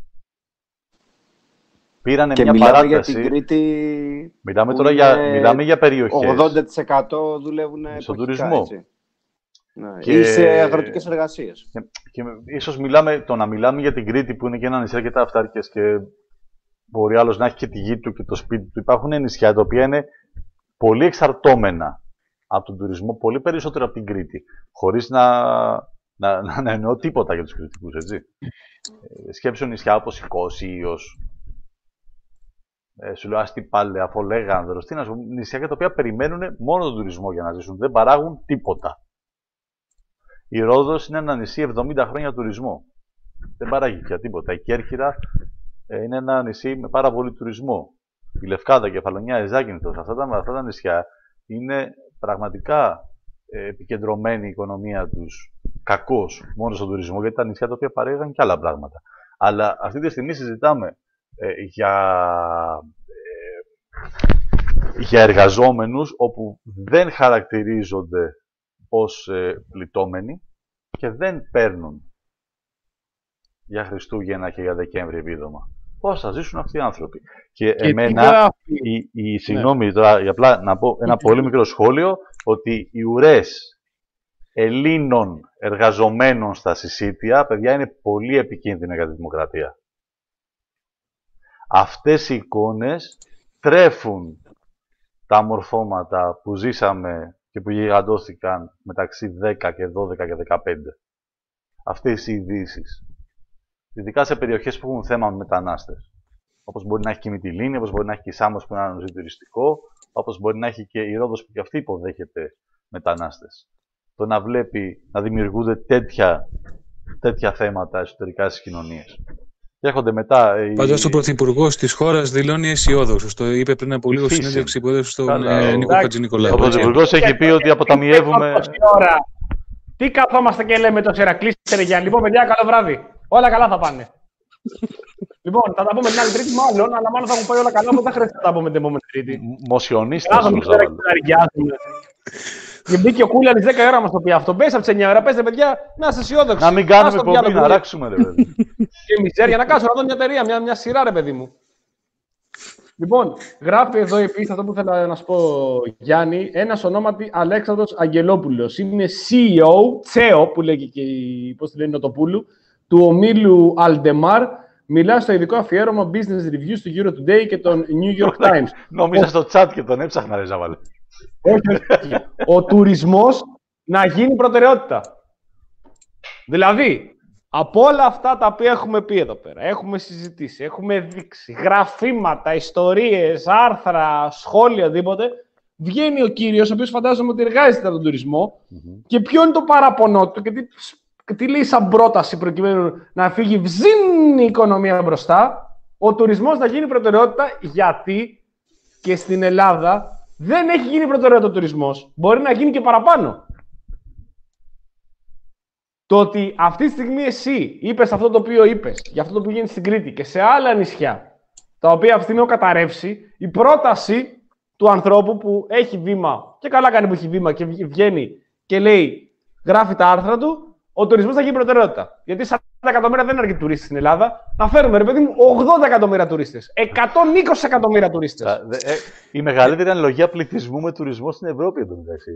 Πήρανε και μια μιλάμε παράταση. Για την Κρήτη. Μιλάμε τώρα για, μιλάμε για περιοχές. ογδόντα τοις εκατό δουλεύουν στον εποχικά, τουρισμό. Έτσι. Ναι. Και... Ή σε αγροτικές εργασίες. Και, και ίσως μιλάμε, το να μιλάμε για την Κρήτη που είναι και ένα νησί αρκετά αυτάρκειες και μπορεί άλλος να έχει και τη γη του και το σπίτι του. Υπάρχουν νησιά τα οποία είναι πολύ εξαρτώμενα από τον τουρισμό, πολύ περισσότερο από την Κρήτη. Χωρίς να, να, να, να εννοώ τίποτα για τους κριτικούς, έτσι. Ε, σκέψου νησιά όπως η Κώση, η Ιος, ε, σου λέω Άστι Πάλε, Αφολέγανδρος, τι να σου πω, νησιά για τα οποία περιμένουν μόνο τον τουρισμό για να ζήσουν, δεν παράγουν τίποτα. Η Ρόδος είναι ένα νησί εβδομήντα χρόνια τουρισμό. Δεν παράγει πια τίποτα. Η Κέρκυρα ε, είναι ένα νησί με πάρα πολύ τουρισμό. Η Λευκάδα, η Κεφαλονιά, η Ζάκυνθος, αυτά τα, αυτά τα νησιά είναι πραγματικά ε, επικεντρωμένη η οικονομία τους κακώς μόνο στον τουρισμό, γιατί τα νησιά τα οποία παρήγαν και άλλα πράγματα. Αλλά αυτή τη στιγμή συζητάμε ε, για, ε, για εργαζόμενους όπου δεν χαρακτηρίζονται ως ε, πληττόμενοι και δεν παίρνουν για Χριστούγεννα και για Δεκέμβρη επίδομα. Πώς θα ζήσουν αυτοί οι άνθρωποι. Και, και εμένα, η, η, συγγνώμη, ναι. τώρα, για απλά να πω ένα πολύ μικρό σχόλιο, ότι οι ουρές Ελλήνων εργαζομένων στα συσίτια, παιδιά, είναι πολύ επικίνδυνα για τη δημοκρατία. Αυτές οι εικόνες τρέφουν τα μορφώματα που ζήσαμε και που γιγαντώθηκαν μεταξύ δέκα και δώδεκα και δεκαπέντε. Αυτές οι ειδήσεις. Ειδικά σε περιοχές που έχουν θέμα με μετανάστες. Όπως μπορεί να έχει και η Μυτιλήνη, όπως μπορεί να έχει και η Σάμος που είναι ένα νοσί τουριστικό, όπως μπορεί να έχει και η Ρόδος που και αυτή υποδέχεται μετανάστες. Το να βλέπει να δημιουργούνται τέτοια, τέτοια θέματα εσωτερικά στις κοινωνίες. Και έρχονται μετά. Πάντως οι... ο Πρωθυπουργός της χώρας δηλώνει αισιόδοξος. Το είπε πριν από λίγο συνέντευξη που έδωσε στον ε, Νίκο Χατζηνικολάου. Ο Πρωθυπουργός έχει πει ότι αποταμιεύουμε. Τι καθόμαστε και λέμε το Ηρακλής, Γιάννη. Λοιπόν, παιδιά, καλό βράδυ. Όλα καλά θα πάνε. Λοιπόν, θα τα πούμε την άλλη Τρίτη, μάλλον, αλλά μάλλον θα έχουν πάει όλα καλά, οπότε δεν χρειάζεται να τα πούμε την επόμενη Τρίτη. Μοσιονίστας. Και μπήκε ο Κούλιανης δέκα ώρα μας το πει αυτό. Μπες από τις εννιά ώρα, πέστε παιδιά, να είστε αισιόδοξοι. Να μην κάνουμε εκπομπή, να ράξουμε, ρε παιδί. Και μιζέρια, να κάτσω να δω μια εταιρεία, μια, μια σειρά, ρε παιδί μου. Λοιπόν, γράφει εδώ επίσης αυτό που ήθελα να σου πω, Γιάννη, ένας ονόματι Αλέξανδρος Αγγελόπουλος. Είναι σι ι ο, τσέο, που λέγει και η, πώς τη λένε, Νοτοπούλου, του ομίλου Aldemar. Μιλά στο ειδικό αφιέρωμα Business Reviews του Euro Today και των New York Times. Νόμιζα στο chat και τον έψαχνα, ρε Ζαβαλέ. Ο τουρισμός να γίνει προτεραιότητα. Δηλαδή, από όλα αυτά τα οποία έχουμε πει εδώ πέρα, έχουμε συζητήσει, έχουμε δείξει, γραφήματα, ιστορίες, άρθρα, σχόλια, οτιδήποτε, βγαίνει ο κύριος, ο οποίος φαντάζομαι ότι εργάζεται από τον τουρισμό, mm-hmm. και ποιο είναι το παραπονό του και τι, τι λέει σαν πρόταση προκειμένου να φύγει βζίν η οικονομία μπροστά, ο τουρισμός να γίνει προτεραιότητα, γιατί και στην Ελλάδα δεν έχει γίνει προτεραιότητα ο τουρισμός. Μπορεί να γίνει και παραπάνω. Το ότι αυτή τη στιγμή εσύ είπες αυτό το οποίο είπες, για αυτό το που γίνει στην Κρήτη και σε άλλα νησιά, τα οποία αυτή τη στιγμή έχουν καταρρεύσει, η πρόταση του ανθρώπου που έχει βήμα, και καλά κάνει που έχει βήμα και βγαίνει και λέει, γράφει τα άρθρα του, ο τουρισμός θα γίνει προτεραιότητα. Γιατί σαράντα εκατομμύρια δεν αρκεί τουρίστες στην Ελλάδα. Να φέρουμε, ρε παιδί μου, ογδόντα εκατομμύρια τουρίστες. εκατόν είκοσι εκατομμύρια τουρίστες. Η μεγαλύτερη αναλογία πληθυσμού με τουρισμό στην Ευρώπη, εδώ μεταξύ.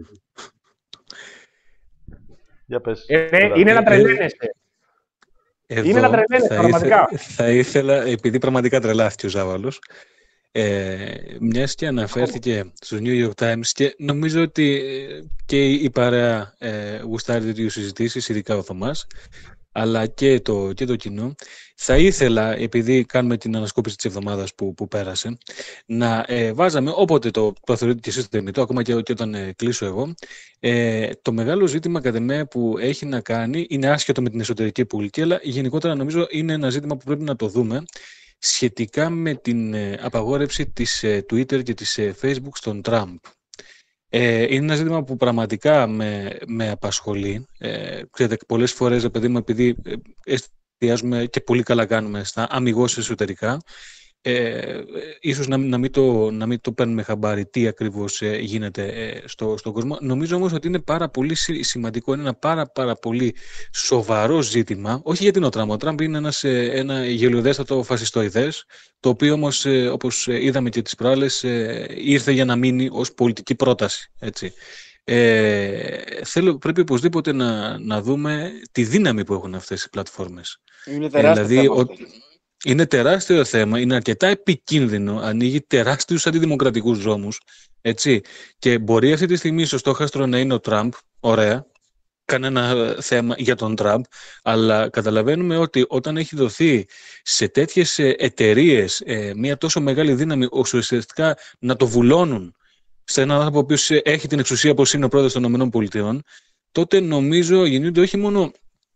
Για πες. Ε, είναι να τρελαίνεσαι. Είναι να τρελαίνεσαι, πραγματικά. Θα ήθελα, επειδή πραγματικά τρελάθηκε ο Ζάβαλος, Ε, μιας και αναφέρθηκε στους New York Times και νομίζω ότι και η παρέα ε, γουστάρει τέτοιου συζητήσεις, ειδικά ο Θωμάς, αλλά και το, και το κοινό. Θα ήθελα, επειδή κάνουμε την ανασκόπηση της εβδομάδας που, που πέρασε, να ε, βάζαμε όποτε το, το θεωρείτε και εσείς το θεμητό, ακόμα και, και όταν ε, κλείσω εγώ, ε, το μεγάλο ζήτημα κατά μέ που έχει να κάνει, είναι άσχετο με την εσωτερική πολιτική, αλλά γενικότερα νομίζω είναι ένα ζήτημα που πρέπει να το δούμε, σχετικά με την ε, απαγόρευση της ε, Twitter και της ε, Facebook στον Τραμπ. Ε, είναι ένα ζήτημα που πραγματικά με, με απασχολεί. Ε, ξέρετε, πολλές φορές, παιδί μου, επειδή ε, εστιάζουμε και πολύ καλά κάνουμε στα αμιγώς εσωτερικά, ε, ίσως να, να, μην το, να μην το παίρνουμε χαμπάρι τι ακριβώς ε, γίνεται ε, στο, στον κόσμο. Νομίζω όμως ότι είναι πάρα πολύ σημαντικό, είναι ένα πάρα, πάρα πολύ σοβαρό ζήτημα, όχι γιατί είναι ο Τραμπ. Ο Τραμπ είναι ένας, ε, ένα γελιοδέστατο φασιστοειδές, το οποίο όμως, ε, όπως είδαμε και τις προάλλες, ε, ήρθε για να μείνει ως πολιτική πρόταση. Έτσι. Ε, θέλω, πρέπει οπωσδήποτε να, να δούμε τη δύναμη που έχουν αυτές οι πλατφόρμες. Είναι τεράστιο δηλαδή, θέμα. Ο, είναι τεράστιο θέμα, είναι αρκετά επικίνδυνο, ανοίγει τεράστιους αντιδημοκρατικούς δρόμους, έτσι. Και μπορεί αυτή τη στιγμή στο στόχαστρο να είναι ο Τραμπ, ωραία, κανένα θέμα για τον Τραμπ, αλλά καταλαβαίνουμε ότι όταν έχει δοθεί σε τέτοιες εταιρείες ε, μια τόσο μεγάλη δύναμη, ουσιαστικά να το βουλώνουν σε έναν άνθρωπο ο οποίος έχει την εξουσία όπως είναι ο πρόεδρος των ΗΠΑ, τότε νομίζω γεννιούνται όχι μόνο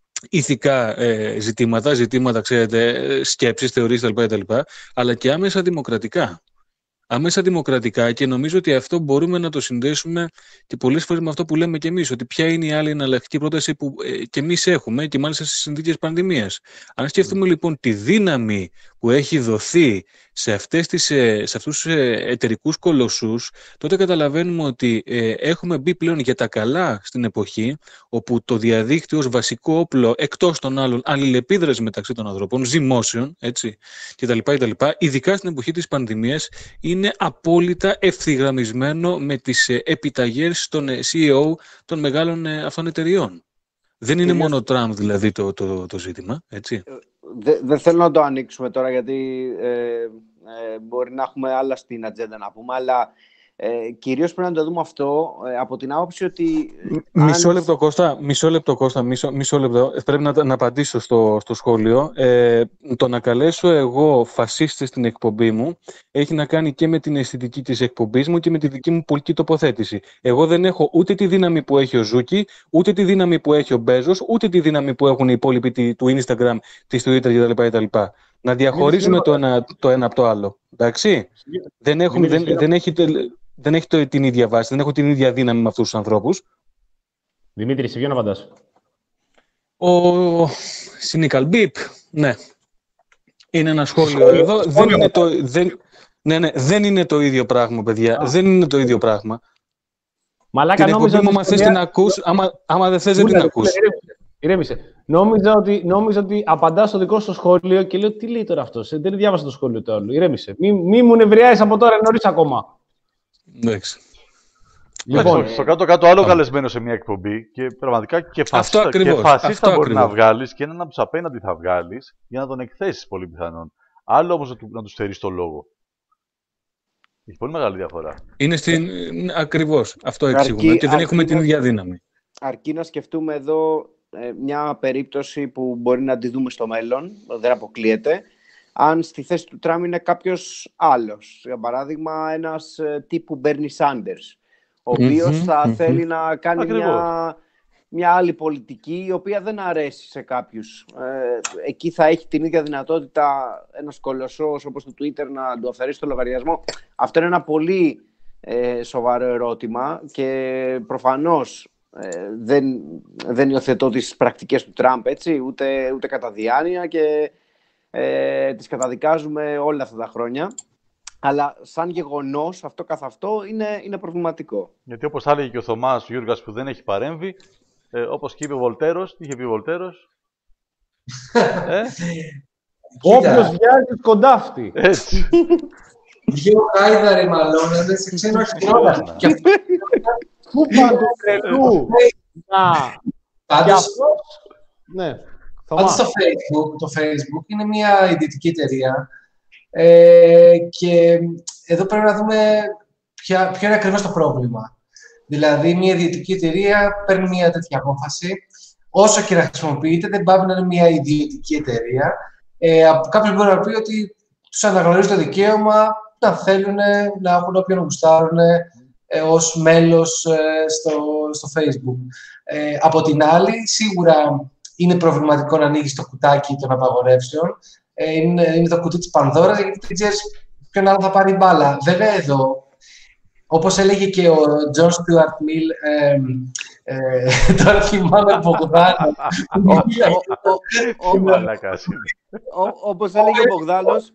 ηθικά ε, ζητήματα, ζητήματα, ξέρετε, σκέψεις, θεωρίες κτλ., αλλά και άμεσα δημοκρατικά. Άμεσα δημοκρατικά, και νομίζω ότι αυτό μπορούμε να το συνδέσουμε και πολλές φορές με αυτό που λέμε και εμείς, ότι ποια είναι η άλλη εναλλακτική πρόταση που ε, και εμείς έχουμε, και μάλιστα στις συνθήκες πανδημίας. Αν σκεφτούμε λοιπόν τη δύναμη που έχει δοθεί σε, αυτές τις, σε αυτούς τους εταιρικούς κολοσσούς, τότε καταλαβαίνουμε ότι ε, έχουμε μπει πλέον για τα καλά στην εποχή, όπου το διαδίκτυο ως βασικό όπλο, εκτός των άλλων, αλληλεπίδραση μεταξύ των ανθρώπων, ζυμώσεων, έτσι, κτλ., κτλ., ειδικά στην εποχή της πανδημίας, είναι απόλυτα ευθυγραμμισμένο με τις ε, επιταγές των ε, σι ι ο των μεγάλων ε, αυτών εταιριών. Δεν είναι μόνο ο Τραμπ δηλαδή το, το, το ζήτημα, έτσι. Δεν δε θέλω να το ανοίξουμε τώρα, γιατί ε, ε, μπορεί να έχουμε άλλα στην ατζέντα να πούμε, αλλά ε, κυρίως πρέπει να το δούμε αυτό ε, από την άποψη ότι... Μισό αν... λεπτό, Κώστα, μισό λεπτό, Κώστα, μισό, μισό λεπτό. Πρέπει να, να απαντήσω στο, στο σχόλιο. Ε, το να καλέσω εγώ φασίστες στην εκπομπή μου έχει να κάνει και με την αισθητική της εκπομπής μου και με τη δική μου πολιτική τοποθέτηση. Εγώ δεν έχω ούτε τη δύναμη που έχει ο Ζούκι, ούτε τη δύναμη που έχει ο Μπέζος, ούτε τη δύναμη που έχουν οι υπόλοιποι του Instagram, της Twitter κτλ. Να διαχωρίζουμε το ένα, το ένα από το άλλο. Εντάξει. Δεν, έχουν, δεν, δεν έχει... Δεν έχει το, την ίδια βάση, δεν έχω την ίδια δύναμη με αυτούς τους ανθρώπους. Δημήτρη, σε ποιον απαντάς? Ο Σινίκαλ Μπίπ, ναι. Είναι ένα σχόλιο εδώ. Δεν είναι, το, δεν, ναι, ναι, δεν είναι το ίδιο πράγμα, παιδιά. Α. Δεν είναι το ίδιο πράγμα. Μαλάκα, την εκπομπή μου, άμα θες την ακούς, άμα, άμα δεν θες δεν την ακούς. Ηρέμησε. Νόμιζα ότι, νόμιζα ότι απαντάς στο δικό σου σχόλιο και λέω τι λέει τώρα αυτός. Δεν διάβασα το σχόλιο του άλλου. Ηρέμησε. Μη, μη μου νευριάζεις από τώρα, νωρίς ακόμα. Εντάξει. Λοιπόν, στο κάτω-κάτω άλλο καλεσμένο σε μια εκπομπή και πραγματικά και φασίστα, και φασίστα μπορεί ακριβώς να βγάλεις και έναν από τους απέναντι θα βγάλεις για να τον εκθέσεις πολύ πιθανόν. Άλλο όμως να του στερείς το λόγο. Έχει πολύ μεγάλη διαφορά. Είναι στην... Ακριβώς. Αυτό εξηγούμε. Αρκεί, και δεν έχουμε την ίδια δύναμη. Αρκεί να σκεφτούμε εδώ ε, μια περίπτωση που μπορεί να τη δούμε στο μέλλον, δεν αποκλείεται. Αν στη θέση του Τραμπ είναι κάποιος άλλος, για παράδειγμα ένας ε, τύπου Μπέρνι Σάντερς, ο οποίος mm-hmm, θα mm-hmm. θέλει να κάνει μια, μια άλλη πολιτική, η οποία δεν αρέσει σε κάποιους. Ε, εκεί θα έχει την ίδια δυνατότητα ένας κολοσσός όπως το Twitter να του αφαιρέσει το λογαριασμό. Αυτό είναι ένα πολύ ε, σοβαρό ερώτημα και προφανώς ε, δεν, δεν υιοθετώ τις πρακτικές του Τραμπ, έτσι, ούτε, ούτε κατά διάνοια και Ε, τις καταδικάζουμε όλα αυτά τα χρόνια, αλλά σαν γεγονός αυτό καθ' αυτό είναι, είναι προβληματικό. Γιατί όπως θα έλεγε και ο Θωμάς Γιούργας που δεν έχει παρέμβει, ε, όπως και είπε ο Βολτέρος, τι είχε πει ο Βολτέρος? ε? Όποιος βιάζει κοντάφτη. Έτσι. Δύο χάιδαροι μάλλον, δεν σε ξένο αρχιόλα. Πού πάνε το τρελού. Πάντως, ναι. Πάντως στο Facebook, το Facebook είναι μια ιδιωτική εταιρεία ε, και εδώ πρέπει να δούμε ποια, ποιο είναι ακριβώς το πρόβλημα. Δηλαδή, μια ιδιωτική εταιρεία παίρνει μια τέτοια απόφαση όσο και να χρησιμοποιείται, δεν πάει να είναι μια ιδιωτική εταιρεία. Ε, κάποιος μπορεί να πει ότι τους αναγνωρίζει το δικαίωμα να θέλουν να έχουν όποιον γουστάρουν ε, ως μέλος ε, στο, στο Facebook. Ε, από την άλλη, σίγουρα είναι προβληματικό να ανοίγεις το κουτάκι των απαγορεύσεων. Ε, είναι, είναι το κουτί της Πανδώρας, γιατί δεν ξέρεις ποιον άλλο θα πάρει μπάλα. Βέβαια εδώ, όπως έλεγε και ο John Stuart Mill, ε, ε, τώρα θυμάμαι Μπογδάνο. Όπως έλεγε ο Μπογδάνος,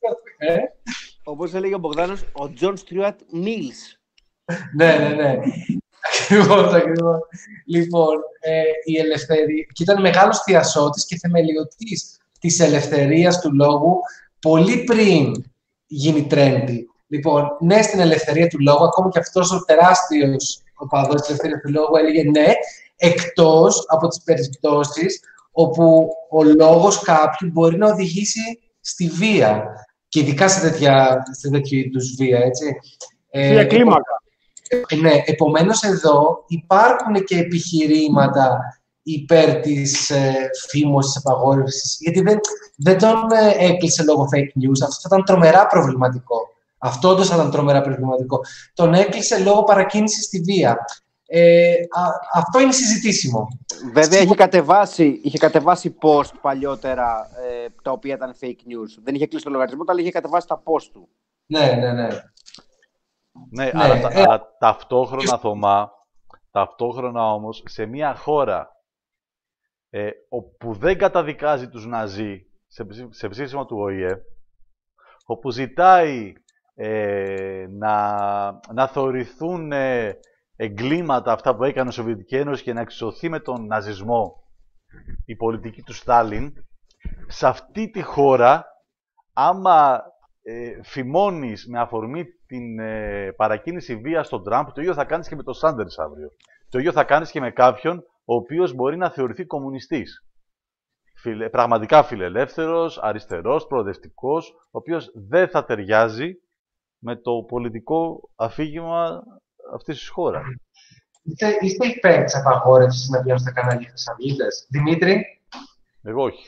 όπως έλεγε ο Μπογδάνος, ο John Stuart Mills. Ναι, ναι, ναι. Ακριβώς, ακριβώς. Λοιπόν, ε, η ελευθερία... Και ήταν μεγάλος θειασότης και θεμελιωτής της ελευθερίας του λόγου πολύ πριν γίνει trendy. Λοιπόν, ναι στην ελευθερία του λόγου, ακόμα και αυτός ο τεράστιος οπαδός της ελευθερίας του λόγου έλεγε ναι, εκτός από τις περιπτώσεις όπου ο λόγος κάποιου μπορεί να οδηγήσει στη βία. Και ειδικά σε, τέτοια, σε τέτοιου είδους βία, έτσι. Βία κλίμακα. Ε, ναι, επομένως εδώ υπάρχουν και επιχειρήματα υπέρ της ε, φήμωσης, απαγόρευσης, γιατί δεν, δεν τον ε, έκλεισε λόγω fake news. Αυτό θα ήταν τρομερά προβληματικό. Αυτό όντως θα ήταν τρομερά προβληματικό. Τον έκλεισε λόγω παρακίνησης στη βία. Ε, α, αυτό είναι συζητήσιμο. Βέβαια, είχε κατεβάσει, είχε κατεβάσει post παλιότερα, ε, τα οποία ήταν fake news. Δεν είχε κλείσει το λογαριασμό, αλλά είχε κατεβάσει τα post του. Ναι, ναι, ναι. Ναι, ναι, αλλά, ε, αλλά ταυτόχρονα, Θωμά, ταυτόχρονα όμως, σε μια χώρα ε, όπου δεν καταδικάζει τους Ναζί σε, σε ψήφισμα του Ο Η Ε, όπου ζητάει ε, να, να θεωρηθούν ε, εγκλήματα αυτά που έκανε η Σοβιετική Ένωση και να εξισωθεί με τον ναζισμό η πολιτική του Στάλιν, σε αυτή τη χώρα, άμα ε, φημώνεις με αφορμή την ε, παρακίνηση βίας στον Τραμπ, το ίδιο θα κάνεις και με τον Σάντερς αύριο. Το ίδιο θα κάνεις και με κάποιον ο οποίος μπορεί να θεωρηθεί κομμουνιστής. Φιλε, πραγματικά φιλελεύθερος, αριστερός, προοδευτικός, ο οποίος δεν θα ταιριάζει με το πολιτικό αφήγημα αυτής της χώρας. Είστε, είστε υπέρ της απαγόρευσης να βγαίνουν στα κανάλια χρυσαυγίτες, Δημήτρη? Εγώ όχι.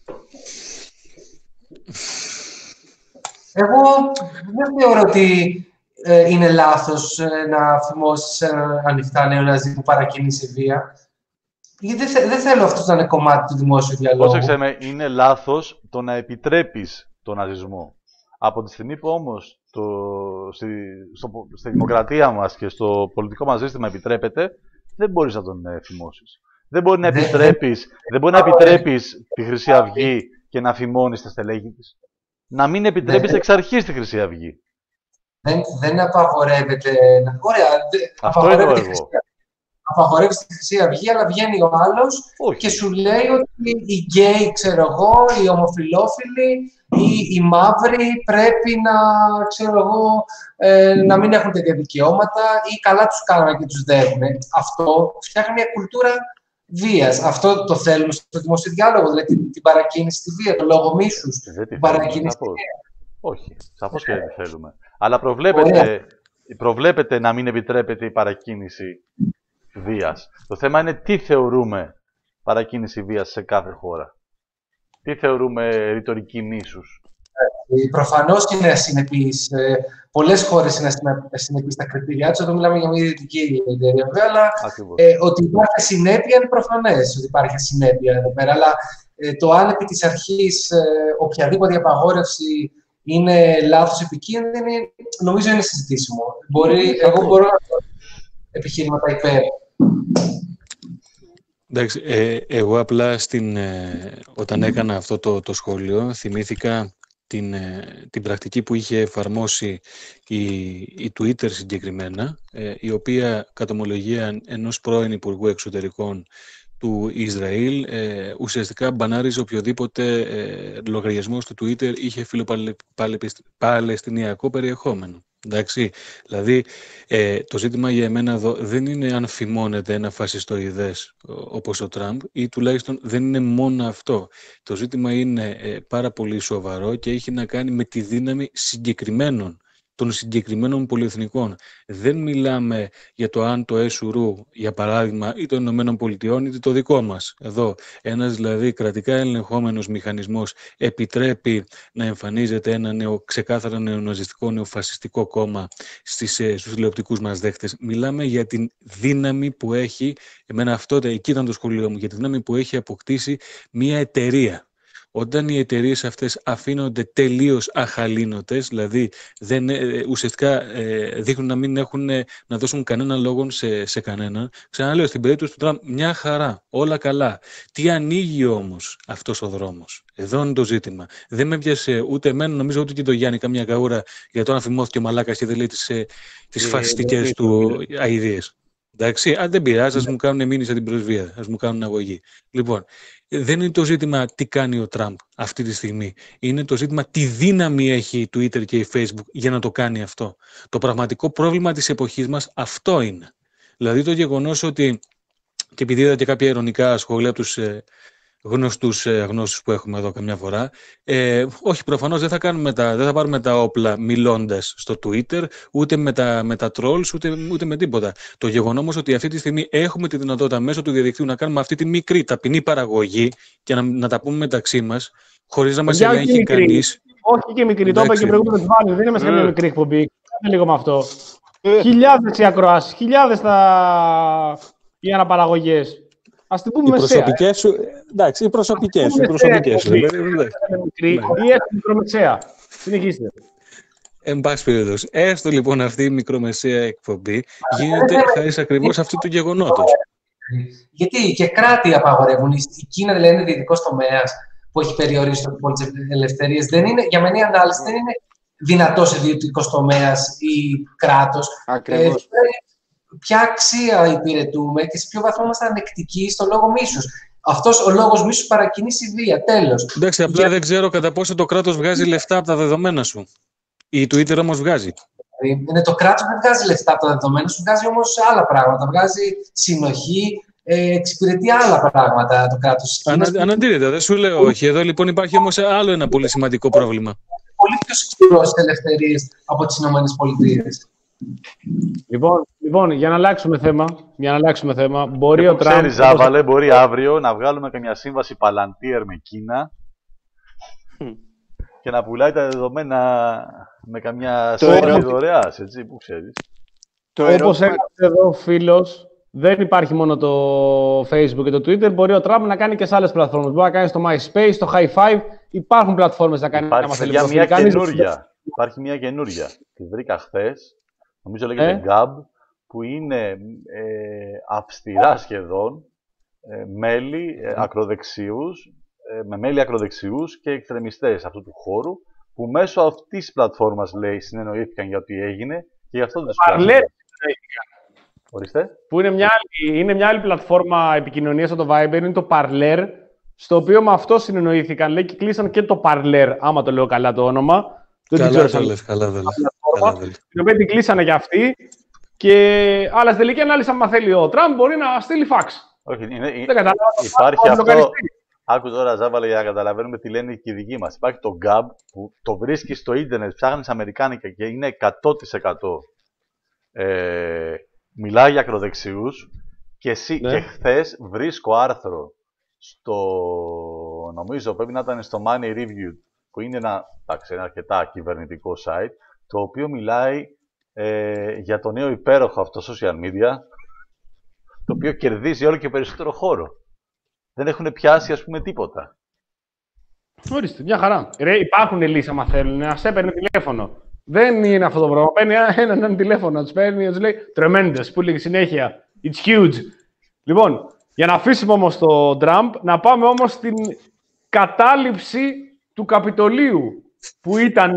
Εγώ δεν θεωρώ ότι ε, είναι λάθος ε, να φημώσεις ε, ανοιχτά νεοναζί που παρακινήσει βία. Γιατί δεν, δεν θέλω αυτό να είναι κομμάτι του δημόσιου διαλόγου. Πρόσεξε με, είναι λάθος το να επιτρέπεις τον ναζισμό. Από τη στιγμή που όμως το, στη, στο, στη δημοκρατία μας και στο πολιτικό μας σύστημα επιτρέπεται, δεν μπορείς να τον ε, φημώσεις. Δεν μπορεί να επιτρέπεις, δεν μπορεί να επιτρέπεις τη Χρυσή Αυγή και να φημώνεις τα στελέχη της. Να μην επιτρέπεις εξ αρχής τη Χρυσή Αυγή. Δεν, δεν απαγορεύεται. Ωραία, αυτό εννοώ εγώ. Απαγορεύεται τη Χρυσή Αυγή, αλλά βγαίνει ο άλλος και σου λέει ότι οι γκέι, ξέρω εγώ, οι ομοφυλόφιλοι ή οι μαύροι πρέπει να, ξέρω εγώ, ε, να μην έχουν τέτοια δικαιώματα ή καλά τους κάνουν και τους δέχουν. Αυτό φτιάχνει μια κουλτούρα βίας. Αυτό το θέλουμε στο δημόσιο διάλογο, δηλαδή την, την παρακίνηση στη βία, το λόγο μίσους, την παρακίνηση στη βία. Όχι, σαφώς και δεν τη θέλουμε. Αλλά προβλέπεται, προβλέπεται να μην επιτρέπεται η παρακίνηση βίας. Το θέμα είναι τι θεωρούμε παρακίνηση βίας σε κάθε χώρα. Τι θεωρούμε ρητορική μίσους. Προφανώς είναι ασυνεπής. Πολλές χώρες είναι ασυνεπείς στα κριτήριά τους. Εδώ μιλάμε για μια ιδιωτική εταιρεία, βέβαια, αλλά ε, ότι υπάρχει ασυνέπεια είναι προφανές. Ότι υπάρχει ασυνέπεια εδώ πέρα. Αλλά ε, το αν επί της αρχής ε, οποιαδήποτε απαγόρευση είναι λάθος επικίνδυνη, νομίζω είναι συζητήσιμο. Μπορεί, εγώ μπορώ να πω επιχείρηματα υπέρ. Εντάξει, ε, εγώ απλά στην, ε, όταν έκανα αυτό το, το σχόλιο θυμήθηκα την, ε, την πρακτική που είχε εφαρμόσει η, η Twitter συγκεκριμένα, ε, η οποία κατ' ομολογία ενός πρώην Υπουργού Εξωτερικών του Ισραήλ ε, ουσιαστικά μπανάριζε οποιοδήποτε ε, λογαριασμός του Twitter είχε φιλοπαλαιστινιακό περιεχόμενο. Εντάξει, δηλαδή ε, το ζήτημα για εμένα εδώ δεν είναι αν φημώνεται ένα φασιστοειδές όπως ο Τραμπ ή τουλάχιστον δεν είναι μόνο αυτό. Το ζήτημα είναι ε, πάρα πολύ σοβαρό και έχει να κάνει με τη δύναμη συγκεκριμένων των συγκεκριμένων πολυεθνικών. Δεν μιλάμε για το αν το ΕΣΟΥΡΟΥ, για παράδειγμα, ή των Ηνωμένων Πολιτειών, είτε το δικό μας. Εδώ, ένας δηλαδή κρατικά ελεγχόμενος μηχανισμός επιτρέπει να εμφανίζεται ένα νεο, ξεκάθαρα νεοναζιστικό, νεοφασιστικό κόμμα στις, στους τηλεοπτικούς μας δέχτες. Μιλάμε για την δύναμη που έχει, εμένα αυτό εκεί ήταν το σχολείο μου, για τη δύναμη που έχει αποκτήσει μια εταιρεία. Όταν οι εταιρείες αυτές αφήνονται τελείως αχαλήνοτες, δηλαδή δεν, ε, ουσιαστικά ε, δείχνουν να μην έχουν να δώσουν κανένα λόγο σε, σε κανέναν, ξαναλέω, στην περίπτωση του Τραμπ μια χαρά, όλα καλά. Τι ανοίγει όμως αυτός ο δρόμος? Εδώ είναι το ζήτημα. Δεν με έπιασε ούτε εμένα, νομίζω ούτε και το Γιάννη καμιά καούρα για το αν θυμώθηκε ο μαλάκας και δεν λέει τις, ε, τις ε, φασιστικές ε, του αηδίες. Εντάξει, αν δεν πειράζει, ας μου κάνουν μήνυση την πρεσβεία, ας μου κάνουν αγωγή. Λοιπόν, δεν είναι το ζήτημα τι κάνει ο Τραμπ αυτή τη στιγμή. Είναι το ζήτημα τι δύναμη έχει η Twitter και η Facebook για να το κάνει αυτό. Το πραγματικό πρόβλημα της εποχής μας αυτό είναι. Δηλαδή το γεγονός ότι, και επειδή είδα και κάποια ειρωνικά σχόλια από τους ε, γνωστούς ε, γνώστους που έχουμε εδώ καμιά φορά, ε, όχι προφανώς δεν θα, κάνουμε τα, δεν θα πάρουμε τα όπλα μιλώντας στο Twitter, ούτε με τα, με τα trolls, ούτε, ούτε με τίποτα. Το γεγονός όμως ότι αυτή τη στιγμή έχουμε τη δυνατότητα μέσω του διαδικτύου να κάνουμε αυτή τη μικρή ταπεινή παραγωγή και να, να τα πούμε μεταξύ μας, χωρίς να μας ελέγχει κανείς. Όχι και μικρή, το είπα και προηγούμενο Βάνη, δεν είμαι σε μια μικρή εκπομπή. Κάνε λίγο με αυτό. Χιλιάδες οι ακροάσεις, χιλιάδες τα... οι αναπαραγωγές. Ας την πούμε οι μεσαία. Προσωπικές σου, εντάξει, οι προσωπικές σου. Οι προσωπικές σου. Μικρή ή έστω μικρομεσαία. Συνεχίστε. Εν πάση περιπτώσει, έστω λοιπόν αυτή η μικρομεσαία εκπομπή γίνεται χάρη ακριβώς αυτού του γεγονότος. Γιατί και κράτη απαγορεύουν. Η Κίνα δηλαδή είναι ιδιωτικός τομέας που έχει περιορίσει πολλές ελευθερίες. Δεν είναι, για μένα η ανάλυση δεν είναι δυνατός ιδιωτικός τομέας ή κράτος. Ακριβώς. Ε, ποια αξία υπηρετούμε και σε ποιο βαθμό είμαστε ανεκτικοί στο λόγο μίσους. Αυτός ο λόγος μίσους παρακινήσει βία. Τέλος. Εντάξει, απλά για... δεν ξέρω κατά πόσο το κράτος βγάζει λεφτά από τα δεδομένα σου. Η Twitter όμως βγάζει. Είναι το κράτος δεν βγάζει λεφτά από τα δεδομένα σου, βγάζει όμως άλλα πράγματα. Βγάζει συνοχή, ε, εξυπηρετεί άλλα πράγματα το κράτος. Ανα, που... Αναντήρητα, δεν σου λέω όχι. Εδώ λοιπόν υπάρχει όμως άλλο ένα πολύ σημαντικό πρόβλημα. Πολύ πιο σκληρό στις ελευθερίες από τις ΗΠΑ. Λοιπόν, λοιπόν, για να αλλάξουμε θέμα, για να αλλάξουμε θέμα, μπορεί ο Τραμπ... Ξέρεις, Ζάβαλε, όπως... μπορεί αύριο να βγάλουμε και μια σύμβαση Palantir με Κίνα mm. και να πουλάει τα δεδομένα με καμιά σύμβαση δωρεάς, έτσι, που ξέρεις. Το όπως έγραψε εδώ ο φίλος, δεν υπάρχει μόνο το Facebook και το Twitter, μπορεί ο Τραμπ να κάνει και σε άλλες πλατφόρμες. Μπορεί να κάνει στο MySpace, στο High Five, υπάρχουν πλατφόρμες να κάνει. Υπάρχει για μια καινούρια. Υπάρχει μια καινούρια. Τη βρήκα χθες. Νομίζω λέγεται ε? Gab, που είναι ε, αυστηρά σχεδόν ε, μέλη ε, ακροδεξιούς, ε, με μέλη ακροδεξιούς και εξτρεμιστές αυτού του χώρου, που μέσω αυτής της πλατφόρμας, λέει, συνεννοήθηκαν για ό,τι έγινε και γι' αυτό δεν τους Parler Ορίστε. Που είναι μια, άλλη, είναι μια άλλη πλατφόρμα επικοινωνίας από το Viber, είναι το Parler, στο οποίο με αυτό συνεννοήθηκαν, λέει, και κλείσαν και το Parler, άμα το λέω καλά το όνομα. Καλά το λες, καλά το λες. Την οποία την κλείσανε για αυτή. Και... Αλλά στην τελική ανάλυση, αν θέλει ο Τραμπ, μπορεί να στείλει φαξ. Όχι, είναι, είναι, υπάρχει αυτό. Άκου τώρα, Ζάβαλε, για να καταλαβαίνουμε τι λένε και οι δικοί μας. Υπάρχει το Gab που το βρίσκεις στο ίντερνετ, ψάχνεις αμερικάνικα και είναι εκατό τοις εκατό. Ε, μιλάει για ακροδεξιούς και, εσύ, ναι. και χθες βρίσκω άρθρο στο, νομίζω πρέπει να ήταν στο Money Review, που είναι ένα, εντάξει, ένα αρκετά κυβερνητικό site, το οποίο μιλάει ε, για το νέο υπέροχο αυτό social media, το οποίο κερδίζει όλο και περισσότερο χώρο. Δεν έχουν πιάσει, ας πούμε, τίποτα. Ορίστε, μια χαρά. Ρε, υπάρχουν λύσεις, άμα θέλουν, να σε παίρνει τηλέφωνο. Δεν είναι αυτό το πράγμα. Παίρνει έναν ένα τηλέφωνο, να του παίρνει, να του λέει Tremendous, που λέει συνέχεια. It's huge. Λοιπόν, για να αφήσουμε όμως το Τραμπ, να πάμε όμως στην κατάληψη του Καπιτολίου, που ήταν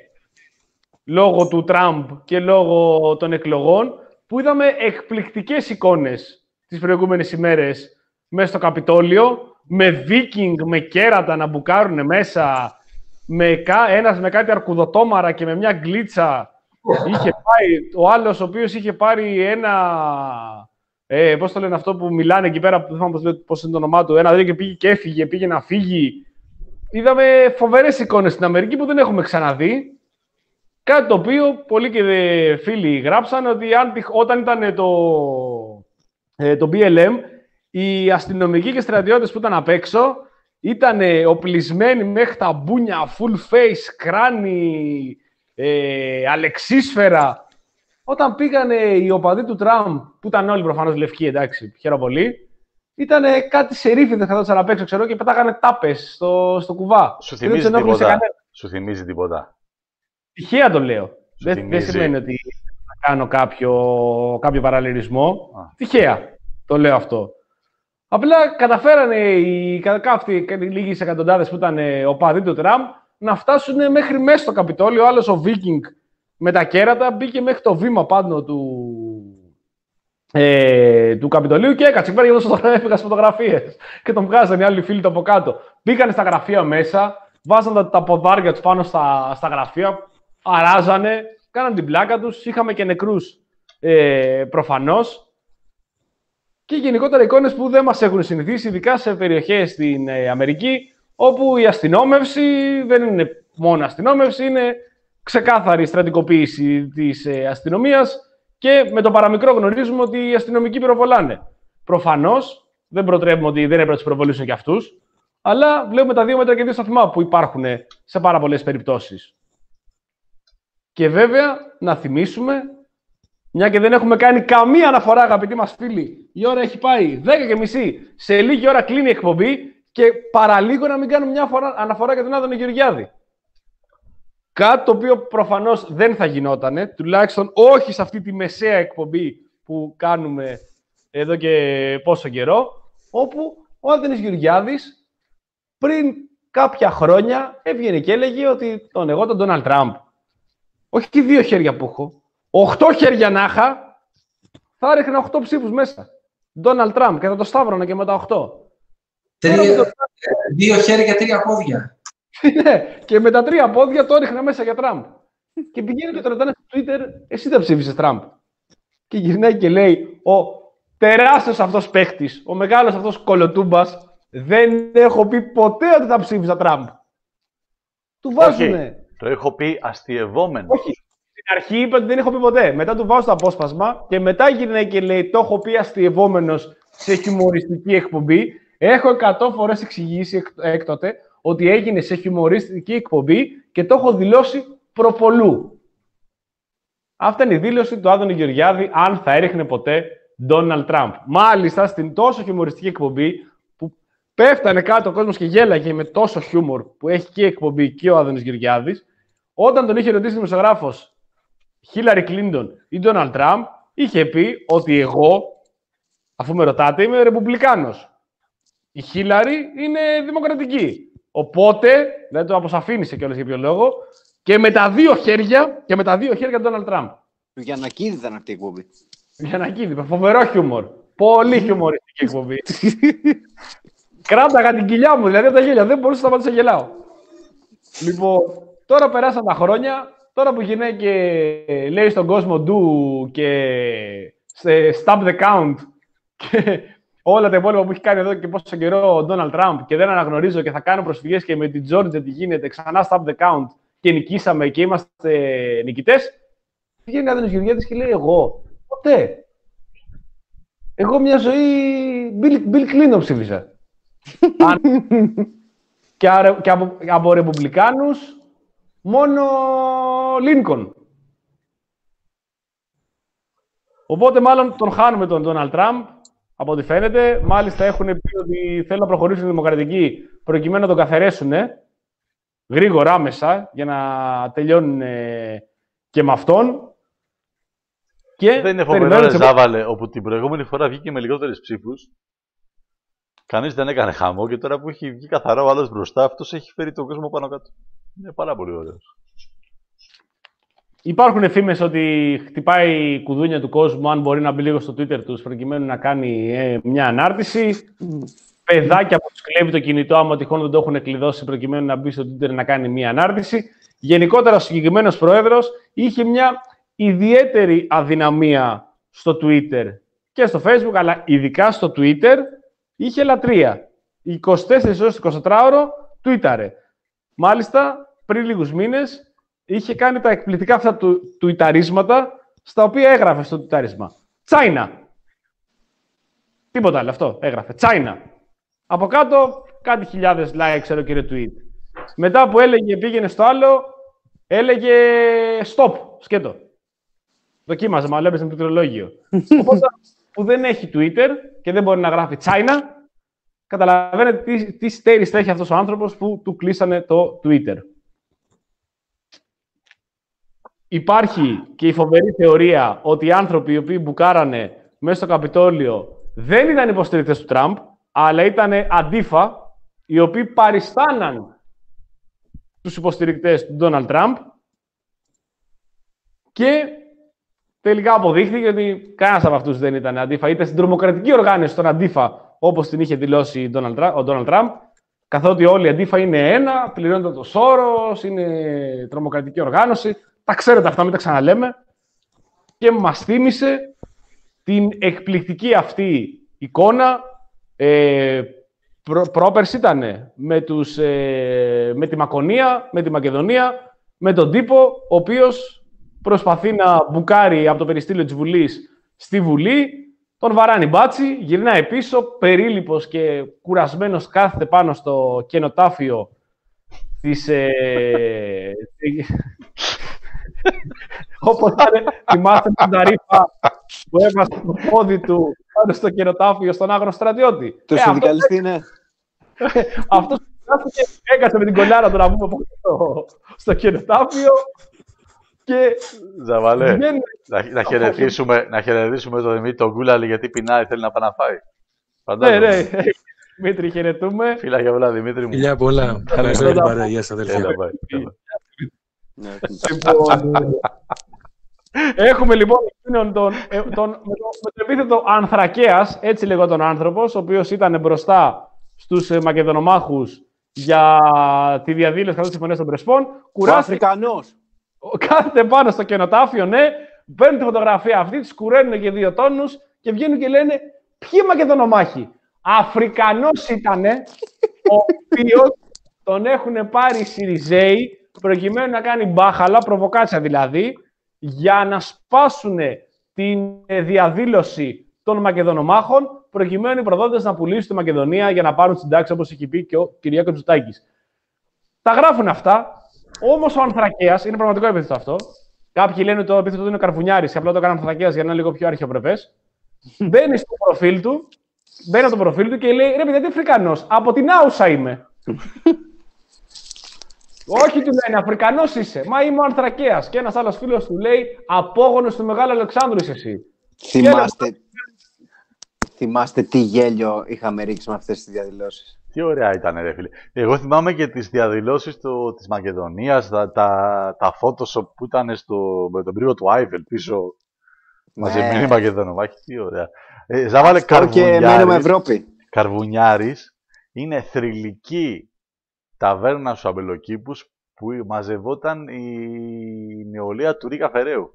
λόγω του Τραμπ και λόγω των εκλογών, που είδαμε εκπληκτικές εικόνες τις προηγούμενες ημέρες μέσα στο Καπιτόλιο, με βίκινγκ, με κέρατα να μπουκάρουν μέσα, με κα... ένας με κάτι αρκουδοτόμαρα και με μια γκλίτσα. Είχε πάει, ο άλλος ο οποίος είχε πάρει ένα... Ε, πώς το λένε αυτό που μιλάνε εκεί πέρα, δεν θυμάμαι πώς είναι το όνομά του, ένα δύο και πήγε και έφυγε, πήγε να φύγει. Είδαμε φοβερές εικόνες στην Αμερική που δεν έχουμε ξαναδεί. Κάτι το οποίο πολλοί και δε φίλοι γράψαν ότι αν, όταν ήταν το, ε, το μπι ελ εμ, οι αστυνομικοί και στρατιώτες που ήταν απ' έξω ήταν οπλισμένοι μέχρι τα μπούνια, full face, κράνη, ε, αλεξίσφαιρα. Όταν πήγανε οι οπαδοί του Τραμπ, που ήταν όλοι προφανώς λευκοί, εντάξει, χαίρομαι πολύ, ήταν κάτι σερίφιδες καθόντουσαν απ' έξω, ξέρω, και πετάγανε τάπες στο, στο κουβά. Σου θυμίζει τίποτα. Σου θυμίζει τίποτα. Τυχαία το λέω. Δεν, δεν σημαίνει ότι θα κάνω κάποιο, κάποιο παραλληλισμό. Α. Τυχαία το λέω αυτό. Απλά καταφέρανε οι αυτοί λίγες εκατοντάδες που ήταν οπαδοί του Τραμπ να φτάσουν μέχρι μέσα στο Καπιτόλιο. Ο άλλος ο Βίκινγκ με τα κέρατα μπήκε μέχρι το βήμα πάνω του, ε, του Καπιτολίου και έκατσε. Πέρα για έφυγα φωτογραφίες και τον βγάζανε οι άλλοι φίλοι του από κάτω. Μπήκανε στα γραφεία μέσα, βάζανε τα, τα ποδάρια τους πάνω στα, στα γραφεία, αράζανε, κάναν την πλάκα τους. Είχαμε και νεκρούς ε, προφανώς. Και γενικότερα εικόνες που δεν μας έχουν συνηθίσει, ειδικά σε περιοχές στην ε, Αμερική, όπου η αστυνόμευση δεν είναι μόνο αστυνόμευση, είναι ξεκάθαρη στρατικοποίηση της ε, αστυνομίας και με το παραμικρό γνωρίζουμε ότι οι αστυνομικοί πυροβολάνε. Προφανώς, δεν προτρέπουμε ότι δεν έπρεπε να τους πυροβολήσουν και αυτούς, αλλά βλέπουμε τα δύο μέτρα και δύο σταθμά που υπάρχουν σε πάρα πολλές περιπτώσεις. Και βέβαια, να θυμίσουμε, μια και δεν έχουμε κάνει καμία αναφορά, αγαπητοί μας φίλοι, η ώρα έχει πάει δέκα και μισή, σε λίγη ώρα κλείνει η εκπομπή και παραλίγο να μην κάνουμε μια αναφορά για τον Άδωνη Γεωργιάδη. Κάτι το οποίο προφανώς δεν θα γινότανε, τουλάχιστον όχι σε αυτή τη μεσαία εκπομπή που κάνουμε εδώ και πόσο καιρό, όπου ο Άδωνης Γεωργιάδης πριν κάποια χρόνια έβγαινε και έλεγε ότι τον εγώ τον Ντόναλντ Τραμπ, όχι και δύο χέρια που έχω, οχτώ χέρια να είχα, θα έριχνα οχτώ ψήφους μέσα. Ντόναλντ Τραμπ και θα το σταύρωνα και με τα οχτώ. Τρία, το... Δύο χέρια, τρία πόδια. Ναι, και με τα τρία πόδια το έριχνα μέσα για Τραμπ. Και πηγαίνει και το ρωτάνε στο Twitter, εσύ δεν ψήφισες Τραμπ. Και γυρνάει και λέει, ο τεράστιος αυτός παίχτης, ο μεγάλος αυτός κολοτούμπας, δεν έχω πει ποτέ ότι θα ψήφισα Τραμπ. Του βάζουνε. Το έχω πει αστειευόμενο. Όχι. Στην αρχή είπε ότι δεν έχω πει ποτέ. Μετά του βάζω το απόσπασμα και μετά γυρνάει και λέει: το έχω πει αστειευόμενος σε χιουμοριστική εκπομπή. Έχω εκατό φορές εξηγήσει έκτοτε ότι έγινε σε χιουμοριστική εκπομπή και το έχω δηλώσει προπολού. Αυτή είναι η δήλωση του Άδωνη Γεωργιάδη αν θα έριχνε ποτέ Ντόναλντ Τραμπ. Μάλιστα στην τόσο χιουμοριστική εκπομπή που πέφτανε κάτω ο κόσμος και γέλαγε με τόσο χιούμορ που έχει και η εκπομπή και ο Άδωνης Γεωργιάδης, όταν τον είχε ρωτήσει δημοσιογράφος Χίλαρη Κλίντον ή Ντόναλντ Τραμπ, είχε πει ότι εγώ, αφού με ρωτάτε, είμαι ρεπουμπλικάνος. Η Χίλαρη είναι δημοκρατική. Οπότε, δεν το αποσαφήνισε κιόλας για ποιο λόγο, και με τα δύο χέρια, και με τα δύο χέρια Ντόναλντ Τραμπ. Για να κοίδη ήταν αυτή η εκπομπή. Για να κοίδη, φοβερό χιούμορ. Πολύ χιουμοριστική εκπομπή. Κράταγα την κοιλιά μου, δηλαδή από τα γέλια. Δεν μπορούσα να σταματήσω να γελάω. Λοιπόν, τώρα περάσαν τα χρόνια. Τώρα που γυρνάει και λέει στον κόσμο ντου και stop the count και όλα τα υπόλοιπα που έχει κάνει εδώ και πόσο καιρό ο Ντόναλντ Τραμπ και δεν αναγνωρίζω και θα κάνω προσφυγές και με την Τζόρτζια τι γίνεται, ξανά stop the count και νικήσαμε και είμαστε νικητές, βγαίνει ο Άδωνης Γεωργιάδης και λέει εγώ, ποτέ. Εγώ μια ζωή Bill, Bill Clinton ψήφισα. και, α, και από, από ρεπουμπλικάνους μόνο Λίνκον. Οπότε μάλλον τον χάνουμε τον Ντόναλντ Τραμπ, από ό,τι φαίνεται. Μάλιστα έχουν πει ότι θέλουν να προχωρήσουν οι δημοκρατικοί προκειμένου να τον καθαρέσουν γρήγορα, άμεσα, για να τελειώνουν και με αυτόν. Και δεν είναι φοβερό, ρε Ζάβαλε, όπου την προηγούμενη φορά βγήκε με λιγότερες ψήφους. Κανείς δεν έκανε χαμό και τώρα που έχει βγει καθαρά ο άλλος μπροστά, αυτός έχει φέρει τον κόσμο πάνω κάτω. Είναι πάρα πολύ ωραίος. Υπάρχουν φήμες ότι χτυπάει κουδούνια του κόσμου αν μπορεί να μπει λίγο στο Twitter τους προκειμένου να κάνει ε, μια ανάρτηση. Mm. Παιδάκια που τους κλέβει το κινητό, άμα τυχόν δεν το έχουν κλειδώσει προκειμένου να μπει στο Twitter να κάνει μια ανάρτηση. Γενικότερα ο συγκεκριμένος πρόεδρος είχε μια ιδιαίτερη αδυναμία στο Twitter και στο Facebook, αλλά ειδικά στο Twitter είχε λατρεία. είκοσι τέσσερις ώρες εικοσιτετράωρο τουίταρε. Μάλιστα, πριν λίγους μήνες, είχε κάνει τα εκπληκτικά αυτά του, του ιταρίσματα, στα οποία έγραφε στο ιτάρισμα. China. Τίποτα άλλο, αυτό έγραφε. China. Από κάτω, κάτι χιλιάδες like, ξέρω και retweet. Μετά που έλεγε, πήγαινε στο άλλο, έλεγε stop, σκέτο. Δοκίμαζε, μάλλον έπαιζε με το πληκτρολόγιο. Οπότε, που δεν έχει Twitter και δεν μπορεί να γράφει China, καταλαβαίνετε τι, τι στέρης θα έχει αυτός ο άνθρωπος που του κλείσανε το Twitter. Υπάρχει και η φοβερή θεωρία ότι οι άνθρωποι οι οποίοι μπουκάρανε μέσα στο Καπιτόλιο δεν ήταν υποστηρικτές του Τραμπ, αλλά ήταν αντίφα, οι οποίοι παριστάναν τους υποστηρικτές του Ντόναλντ Τραμπ και τελικά αποδείχθηκε ότι κανένας από αυτούς δεν ήταν αντίφα. Είτε στην τρομοκρατική οργάνωση των αντίφα, όπως την είχε δηλώσει ο Ντόναλντ Τραμπ, καθότι όλοι οι αντίφα είναι ένα, πληρώνεται το Σόρος, είναι τρομοκρατική οργάνωση. Τα ξέρετε αυτά, μην τα ξαναλέμε. Και μας θύμισε την εκπληκτική αυτή εικόνα. Ε, προ, πρόπερση ήταν με, τους, ε, με τη Μακωνία, με τη Μακεδονία, με τον τύπο, ο οποίος προσπαθεί να μπουκάρει από το περιστήλιο της Βουλής στη Βουλή, τον βαράνει μπάτσι, γυρνάει πίσω, περίληπος και κουρασμένος κάθεται πάνω στο κενοτάφιο της... Ε, όπως θυμάστε την ταρήφα που έβασε το πόδι του πάνω στο κενοτάφιο στον άγνωστο στρατιώτη. Το συνδικαλιστή είναι. Αυτός έκατσε με την κολλάρα του να πούμε στο, στο κενοτάφιο και... Ζαβαλέ, να, να, χαιρετήσουμε, να χαιρετήσουμε τον Δημήτρη τον Κούλαλη γιατί πεινάει, θέλει να πάει να φάει. Ναι, ναι. Δημήτρη, χαιρετούμε. Φιλάκια πολλά, Δημήτρη μου. Φιλιά πολλά. Ευχαριστώ για την παρέα. Γεια σας, αδελφέ. Έχουμε λοιπόν τον, τον, τον, με το επίθετο Ανθρακέας, έτσι λέγονταν ο άνθρωπος, ο οποίος ήταν μπροστά στους Μακεδονομάχους για τη διαδήλωση κατά της συμφωνίας των Πρεσπών. Ο Αφρικανός. Κάθεται πάνω στο κενοτάφιο, ναι, παίρνουν τη φωτογραφία αυτή, τους κουραίνουν και δύο τόνους και βγαίνουν και λένε ποιοι Μακεδονομάχοι. Αφρικανός ήτανε, ο οποίος τον έχουν πάρει οι Σιριζέοι προκειμένου να κάνει μπάχαλα, προβοκάτσια δηλαδή, για να σπάσουν την διαδήλωση των Μακεδονομάχων, προκειμένου οι προδότες να πουλήσουν τη Μακεδονία για να πάρουν συντάξεις, όπως έχει πει και ο Κυριάκος Μητσοτάκης. Τα γράφουν αυτά, όμως ο Ανθρακέας, είναι πραγματικό επίθετο αυτό. Κάποιοι λένε ότι το επίθετο του είναι ο Καρβουνιάρης και απλά το έκαναν Ανθρακέας για να είναι λίγο πιο αρχαιοπρεπές. Μπαίνει στο προφίλ του, μπαίνει στο προφίλ του και λέει: ρε παιδιά, τι Αφρικανός, από την Άουσα είμαι. Όχι, του λένε, Αφρικανός είσαι. Μα είμαι ο Ανθρακέας. Και ένας άλλος φίλος του λέει: απόγονος του Μεγάλου Αλεξάνδρου είσαι εσύ. Θυμάστε, και... θυμάστε τι γέλιο είχαμε ρίξει με αυτές τις διαδηλώσεις. Τι ωραία ήταν, ρε φίλε. Εγώ θυμάμαι και τις διαδηλώσεις το, της Μακεδονίας, τα, τα, τα Photoshop που ήταν στο, με τον πρίγο του Άιβελ πίσω. Μαζεμένη ναι. Μακεδονομάχη. Τι ωραία. Ε, Ζάβαλε, Καρβουνιάρης, Καρβουνιάρης είναι θρυλική ταβέρνα στους Αμπελοκήπους που μαζευόταν η νεολαία του Ρίκα Φεραίου.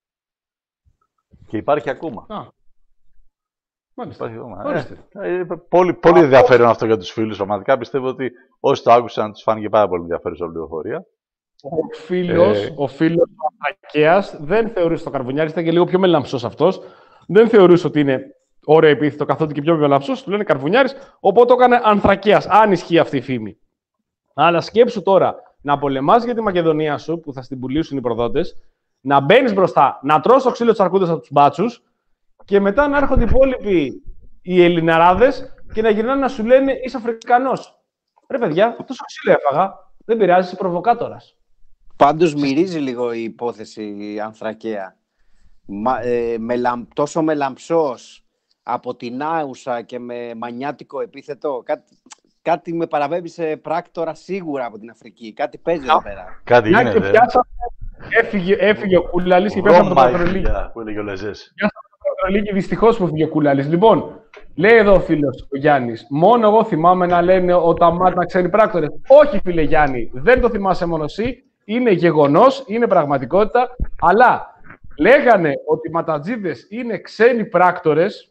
Και υπάρχει ακόμα. Α, μάλιστα. Υπάρχει ακόμα. Ε, ε, πολύ πολύ Α, ενδιαφέρον αυτό για τους φίλους. Πραγματικά πιστεύω ότι όσοι το άκουσαν τους φάνηκε πάρα πολύ ενδιαφέρουσα πληροφορία. Ο φίλος, ε... ο φίλος του Ανθρακέας δεν θεωρούσε το Καρβουνιάρης, ήταν και λίγο πιο μελαμψός αυτός. Δεν θεωρούσε ότι είναι ωραίο επίθετο, καθότι και πιο μελαμψός. Του λένε Καρβουνιάρης, οπότε το έκανε Ανθρακέας, αν ισχύει αυτή η φήμη. Αλλά σκέψου τώρα να πολεμάς για τη Μακεδονία σου, που θα στην πουλήσουν οι προδότες, να μπαίνεις μπροστά, να τρως το ξύλο της αρκούδας από τους μπάτσους και μετά να έρχονται οι υπόλοιποι οι Ελληναράδες και να γυρνάνε να σου λένε είσαι Αφρικανός. Ρε παιδιά, τόσο ξύλο έφαγα, δεν πειράζει, είσαι προβοκάτορας. Πάντως μυρίζει λίγο η υπόθεση Ανθρακέα. Μα, ε, μελαμ, τόσο μελαμψός από την Άουσα και με μανιάτικο επίθετο. Κάτι, κάτι με παραβέβει σε πράκτορα σίγουρα από την Αφρική. Κάτι παίζει εδώ πέρα. Κάτι Μια γίνεται. Και πιάσα, έφυγε, έφυγε ο Κούλαλης και πιάσαμε το Πατρολίκι. Που έλεγε ο Λεζές. Πιάσαμε το Πατρολίκι, δυστυχώς που έφυγε ο Κούλαλης. Λοιπόν, λέει εδώ ο φίλος ο Γιάννης, μόνο εγώ θυμάμαι να λένε ο Ταμάτ να ξέρει πράκτορες. Όχι, φίλε Γιάννη, δεν το θυμάσαι μόνο εσύ. Είναι γεγονός, είναι πραγματικότητα. Αλλά λέγανε ότι οι ματατζίδες είναι ξένοι πράκτορες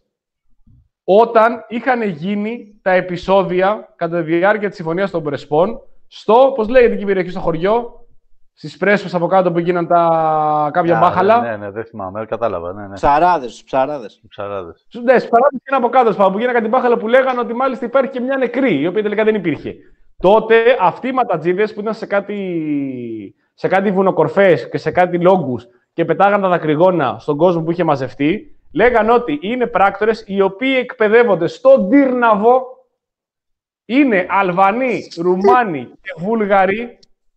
όταν είχαν γίνει τα επεισόδια κατά τη διάρκεια της συμφωνίας των Πρεσπών στο, πώς λέγεται εκεί η περιοχή στο χωριό, στις πρέσβες από κάτω που γίναν τα κάποια Α, μπάχαλα. Ναι, ναι, ναι, δεν θυμάμαι, κατάλαβα. Ναι, ναι. Ψαράδες, ψαράδες. Ψαράδες. Ναι, στις παράδειγμα γίναν από κάτω που γίναν κάτι μπάχαλα που λέγανε ότι μάλιστα υπάρχει και μια νεκρή, η οποία τελικά δεν υπήρχε. Τότε αυτοί οι ματατζίδες που ήταν σε κάτι, σε κάτι βουνοκορφές και σε κάτι λόγκους και πετάγαν τα δακρυγόνα στον κόσμο που είχε μαζευτεί, λέγαν ότι είναι πράκτορες οι οποίοι εκπαιδεύονται στον Τύρναβο, είναι Αλβανοί, Ρουμάνοι και Βούλγαροι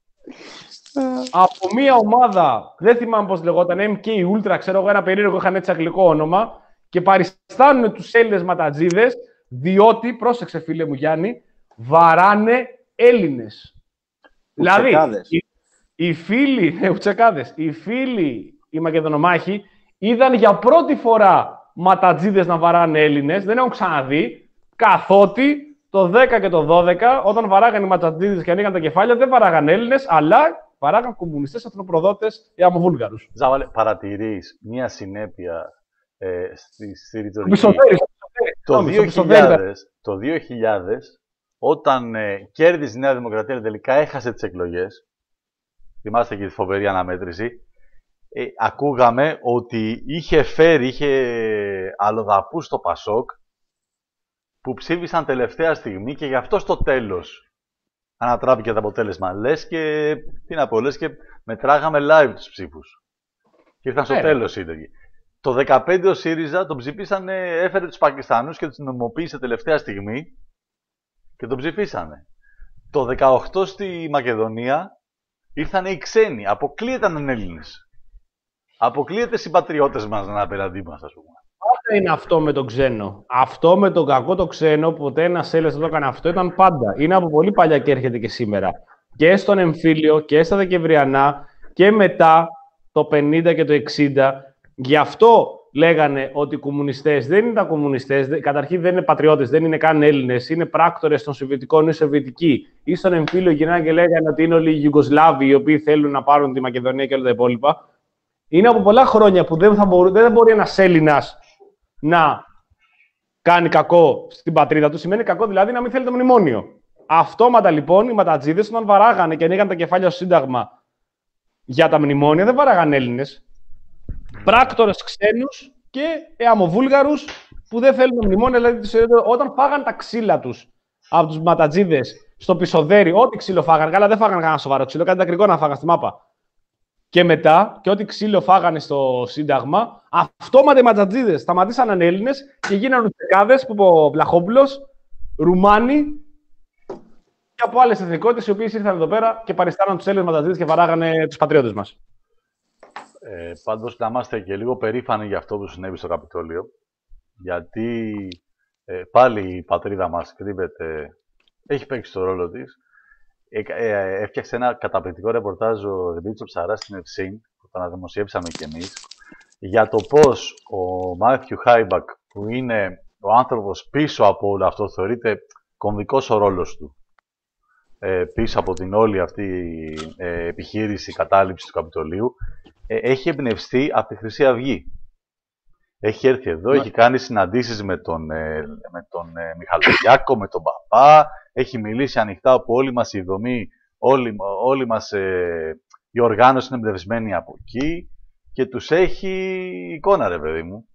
από μια ομάδα, δεν θυμάμαι πώς λεγόταν, εμ κέι Ultra, ξέρω εγώ, ένα περίεργο, είχαν έτσι αγγλικό όνομα, και παριστάνουν τους Έλληνες ματατζίδες, διότι, πρόσεξε φίλε μου Γιάννη, βαράνε Έλληνες. Δηλαδή, οι, οι φίλοι, ε, ουτσεκάδες, οι φίλοι, οι Μακεδονομάχοι, είδαν για πρώτη φορά ματατζίδες να βαράνε Έλληνες, δεν έχουν ξαναδεί, καθότι το δέκα και το δώδεκα, όταν βαράγαν οι ματατζίδες και ανοίγαν τα κεφάλια, δεν βαράγαν Έλληνες, αλλά βαράγαν κομμουνιστές, εθνοπροδότες ή αμοβούλγαρους. Ζάβαλε, παρατηρείς μία συνέπεια ε, στη, στη ρητορική. Το, δύο χιλιάδες, το δύο χιλιάδες, όταν ε, κέρδισε η Νέα Δημοκρατία, τελικά έχασε τις εκλογές, θυμάστε και τη φοβερή αναμέτρηση, ε, ακούγαμε ότι είχε φέρει, είχε αλλοδαπούς στο Πασόκ, που ψήφισαν τελευταία στιγμή και γι' αυτό στο τέλος ανατράπηκε το αποτέλεσμα. Λες και, τι να πω, λες και μετράγαμε live τους ψήφους. Και ήρθαν στο ε, τέλος οι ίδιοι. Το δεκαπέντε ο ΣΥΡΙΖΑ τον ψηφίσανε, έφερε τους Πακιστανούς και τους νομιμοποίησε τελευταία στιγμή και τον ψηφίσανε. Το δεκαοκτώ στη Μακεδονία ήρθαν οι ξένοι, αποκλείονταν Έλληνες. Αποκλείεται συμπατριώτες μας να απέναντί μας, ας πούμε. Πάντα είναι αυτό με τον ξένο. Αυτό με τον κακό το ξένο, ποτέ ένας Έλληνας δεν το έκανε αυτό, ήταν πάντα. Είναι από πολύ παλιά και έρχεται και σήμερα. Και στον εμφύλιο και στα Δεκεμβριανά και μετά το πενήντα και το εξήντα. Γι' αυτό λέγανε ότι οι κομμουνιστές δεν ήταν κομμουνιστές, καταρχήν δεν είναι πατριώτες, δεν είναι καν Έλληνες, είναι πράκτορες των Σοβιετικών ή Σοβιετικοί. Ή στον εμφύλιο γυρνάνε και λέγανε ότι είναι όλοι οι Ιουγκοσλάβοι οι οποίοι θέλουν να πάρουν τη Μακεδονία και όλα τα υπόλοιπα. Είναι από πολλά χρόνια που δεν θα μπορεί, δεν μπορεί ένας Έλληνας να κάνει κακό στην πατρίδα του. Σημαίνει κακό δηλαδή να μην θέλει το μνημόνιο. Αυτόματα λοιπόν οι ματατζίδες όταν βαράγανε και ανοίγαν τα κεφάλια στο Σύνταγμα για τα μνημόνια, δεν βαράγαν Έλληνες. Πράκτορες ξένους και αμοβούλγαρους που δεν θέλουν το μνημόνιο. Δηλαδή όταν φάγαν τα ξύλα τους από τους ματατζίδες στο Πισοδέρι, ό,τι ξύλο φάγαν, καλά δεν φάγαν κανένα σοβαρό ξύλο, κάτι δακρυγόνα να φάγαν στη μάπα. Και μετά, και ό,τι ξύλο φάγανε στο Σύνταγμα, αυτόματα οι ματατζίδες σταματήσαν Έλληνες και γίνανε ουσεκάδες, που είπε ο Βλαχόπουλος, Ρουμάνοι και από άλλες εθνικότητες, οι οποίες ήρθαν εδώ πέρα και παριστάναν τους Έλληνες ματατζίδες και βαράγανε τους πατριώτες μας. Ε, πάντως, να είμαστε και λίγο περήφανοι για αυτό που συνέβη στο Καπιτόλιο, γιατί ε, πάλι η πατρίδα μας κρύβεται, έχει παίξει το ρόλο της. Ε, ε, έφτιαξε ένα καταπληκτικό ρεπορτάζ ο Δημήτρης Ψαράς στην Ευσύν, που το αναδημοσιεύσαμε κι εμείς, για το πώς ο Μάθιου Χάιμπακ, που είναι ο άνθρωπος πίσω από όλο αυτό, θεωρείται κομβικός ο ρόλος του, ε, πίσω από την όλη αυτή ε, επιχείρηση κατάληψης του Καπιτολίου, ε, έχει εμπνευστεί από τη Χρυσή Αυγή. Έχει έρθει εδώ, έχει κάνει συναντήσεις με τον, ε, με τον ε, Μιχαλολιάκο, με τον Παπά, έχει μιλήσει ανοιχτά από όλη μας η δομή, όλη, όλη μας ε, η οργάνωση είναι εμπνευσμένη από εκεί και τους έχει εικόνα, ρε παιδί μου.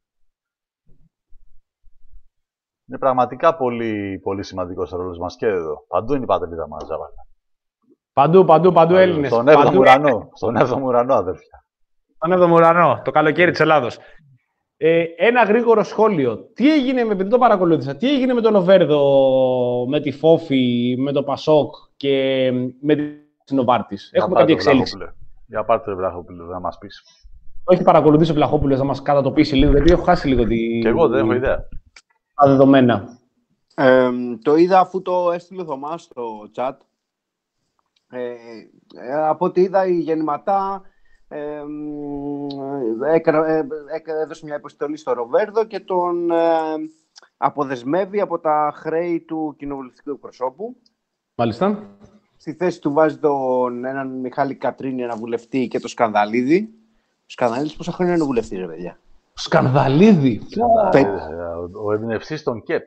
Είναι πραγματικά πολύ, πολύ σημαντικός ο ρόλος μας και εδώ. Παντού είναι η πατρίδα μας, Ζάβαλα. Παντού, παντού, παντού Έλληνες. Στον έβδομο ουρανό, στον έβδομο ουρανό, αδέρφια. Στον έβδομο ουρανό, το καλοκαίρι της Ελλάδος. Ε, ένα γρήγορο σχόλιο. Τι έγινε με, επειδή το παρακολούθησα, τι έγινε με τον Λοβέρδο, με τη Φόφη, με το Πασόκ και με την Νοβάρτης? Έχουμε κάποια εξέλιξη? Για πάρτε το Βλαχόπουλο, να μας πεις. Το έχει παρακολουθήσει ο Βλαχόπουλος να μας κατατοπίσει λίγο, γιατί έχω χάσει λίγο τη... Και εγώ δεν έχω ιδέα. Τα δεδομένα. Ε, το είδα αφού το έστειλε ο Θωμάς στο chat. Ε, ε, από ό,τι είδα η Γεννηματά ε, ε, ε, ε, έδωσε μια υποστολή στο Ροβέρδο και τον ε, αποδεσμεύει από τα χρέη του κοινοβουλευτικού εκπροσώπου. Μάλιστα. Στη θέση του βάζει τον έναν Μιχάλη Κατρίνη, ένα βουλευτή, και το Σκανδαλίδη. Ο Σκανδαλίδης πόσα χρόνια είναι βουλευτής, ρε παιδιά? Σκανδαλίδη. Παι... Ο εμπνευστής των ΚΕΠ.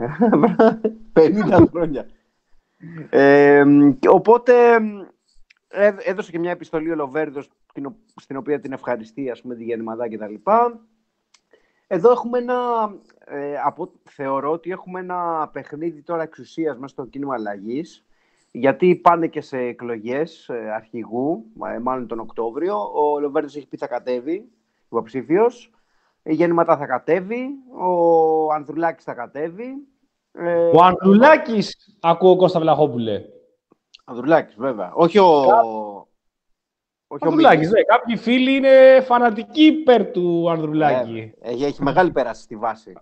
πενήντα χρόνια. Ε, οπότε έδωσε και μια επιστολή ο Λοβέρδος, στην οποία την ευχαριστεί, ας πούμε, τη γεννηματά κτλ. Εδώ έχουμε ένα, ε, από, θεωρώ ότι έχουμε ένα παιχνίδι τώρα εξουσίας μέσα στο κίνημα αλλαγής, γιατί πάνε και σε εκλογές ε, αρχηγού, ε, μάλλον τον Οκτώβριο. Ο Λοβέρδος έχει πει θα κατέβει, υποψήφιος. Η γεννηματά θα κατέβει, ο Ανδρουλάκης θα κατέβει. Ε, ο Ανδρουλάκης, ακούω Κώστα Βλαχόπουλε. Ανδρουλάκης, βέβαια. Όχι ο... Κα... Όχι Ανδρουλάκης, ναι. Κάποιοι φίλοι είναι φανατικοί υπέρ του Ανδρουλάκη. Ε, έχει, έχει μεγάλη πέραση στη βάση.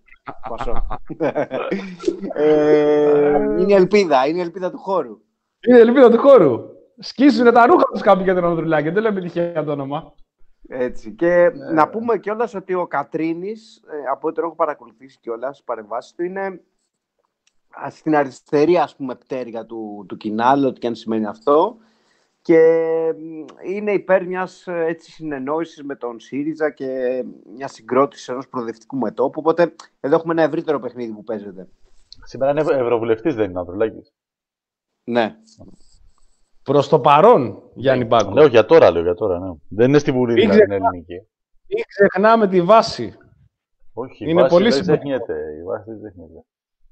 ε, είναι η ελπίδα, είναι η ελπίδα του χώρου. Είναι η ελπίδα του χώρου. Σκίσουνε τα ρούχα τους κάποιοι για τον Ανδρουλάκη, δεν λέμε τυχαία το όνομα. Έτσι. Και yeah. να πούμε κιόλας ότι ο Κατρίνης, ε, από ό,τι τον έχω παρακολουθήσει κιόλας στις παρεμβάσεις του, είναι στην αριστερή, ας πούμε, πτέρυγα του, του Κινάλ, ό,τι και αν σημαίνει αυτό, και είναι υπέρ μιας έτσι συνεννόησης με τον ΣΥΡΙΖΑ και μια συγκρότηση ενός προοδευτικού μετώπου. Οπότε εδώ έχουμε ένα ευρύτερο παιχνίδι που παίζεται. Σήμερα είναι ευρωβουλευτής, δεν είναι ο Ανδρουλάκης? Ναι. Προς το παρόν, Γιάννη Μπάκο. Λέω για τώρα, λέω για τώρα, ναι. Δεν είναι στη Βουλή, δηλαδή, είναι ελληνική. Μην ξεχνάμε τη βάση. Όχι, είναι η βάση πολύ δεν σημαντικό. ξεχνιέται. Η βάση δεν ξεχνιέται.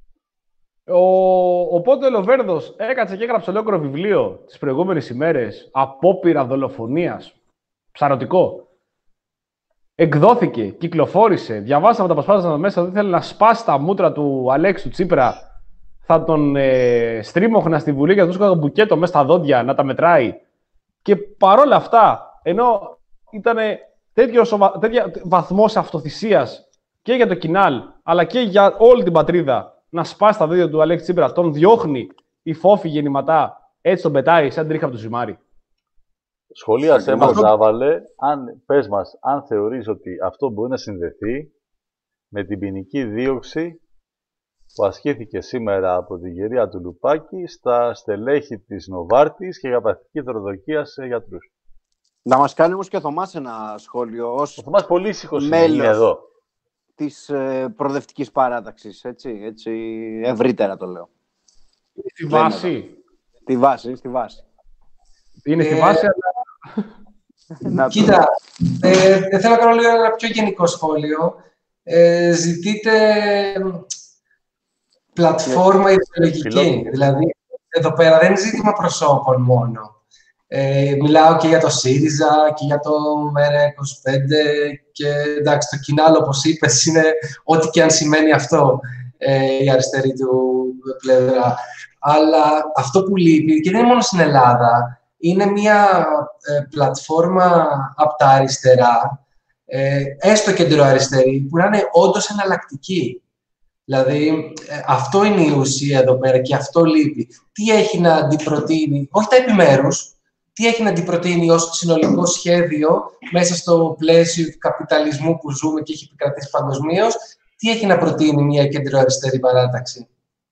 Ο, οπότε ο Λοβέρδος έκατσε και έγραψε ολόκληρο βιβλίο τις προηγούμενες ημέρες, απόπειρα δολοφονίας, ψαρωτικό. Εκδόθηκε, κυκλοφόρησε, διαβάσαμε τα πασπάσματα μέσα, δεν ήθελε να σπάσει τα μούτρα του Αλέξη Τσίπρα. Θα τον ε, στρίμωχνα στη Βουλή και θα του έκανα μπουκέτο μέσα στα δόντια να τα μετράει. Και παρόλα αυτά, ενώ ήταν τέτοιο σοβα... βαθμός αυτοθυσίας και για το Κινάλ, αλλά και για όλη την πατρίδα, να σπάσει τα δόντια του Αλέξη Τσίπρα, τον διώχνει η φόφη γεννηματά, έτσι τον πετάει σαν τρίχα από το ζυμάρι. Σχολίασέ μας, Ζάβαλε, αν, πες μας, αν θεωρείς ότι αυτό μπορεί να συνδεθεί με την ποινική δίωξη που ασκήθηκε σήμερα από την κυρία του Λουπάκη στα στελέχη της Νοβάρτης και για παθητική δωροδοκία σε γιατρούς. Να μας κάνει όμως και ο Θωμάς ένα σχόλιο ως ο Θωμάς πολύ ήσυχος είναι εδώ. Της ε, προοδευτικής παράταξης, έτσι, έτσι, ευρύτερα το λέω. Στη βάση. Τη βάση, στη βάση. Είναι στη ε, βάση, αλλά... Κοίτα, ε, θέλω να κάνω λίγο ένα πιο γενικό σχόλιο. Ε, ζητείτε πλατφόρμα ιδεολογική. Δηλαδή, εδώ πέρα δεν είναι ζήτημα προσώπων μόνο. Ε, μιλάω και για το ΣΥΡΙΖΑ και για το ΜΕΡΑ είκοσι πέντε και εντάξει, το Κινάλ, όπως είπες, είναι ό,τι και αν σημαίνει αυτό, ε, η αριστερή του πλευρά. Αλλά αυτό που λείπει, και δεν είναι μόνο στην Ελλάδα, είναι μια ε, πλατφόρμα από τα αριστερά, ε, έστω κεντροαριστερή, που να είναι όντως εναλλακτική. Δηλαδή, ε, αυτό είναι η ουσία εδώ πέρα και αυτό λείπει. Τι έχει να αντιπροτείνει, όχι τα επιμέρους, τι έχει να αντιπροτείνει ως συνολικό σχέδιο μέσα στο πλαίσιο του καπιταλισμού που ζούμε και έχει επικρατήσει παγκοσμίως, τι έχει να προτείνει μια κεντροαριστερή παράταξη.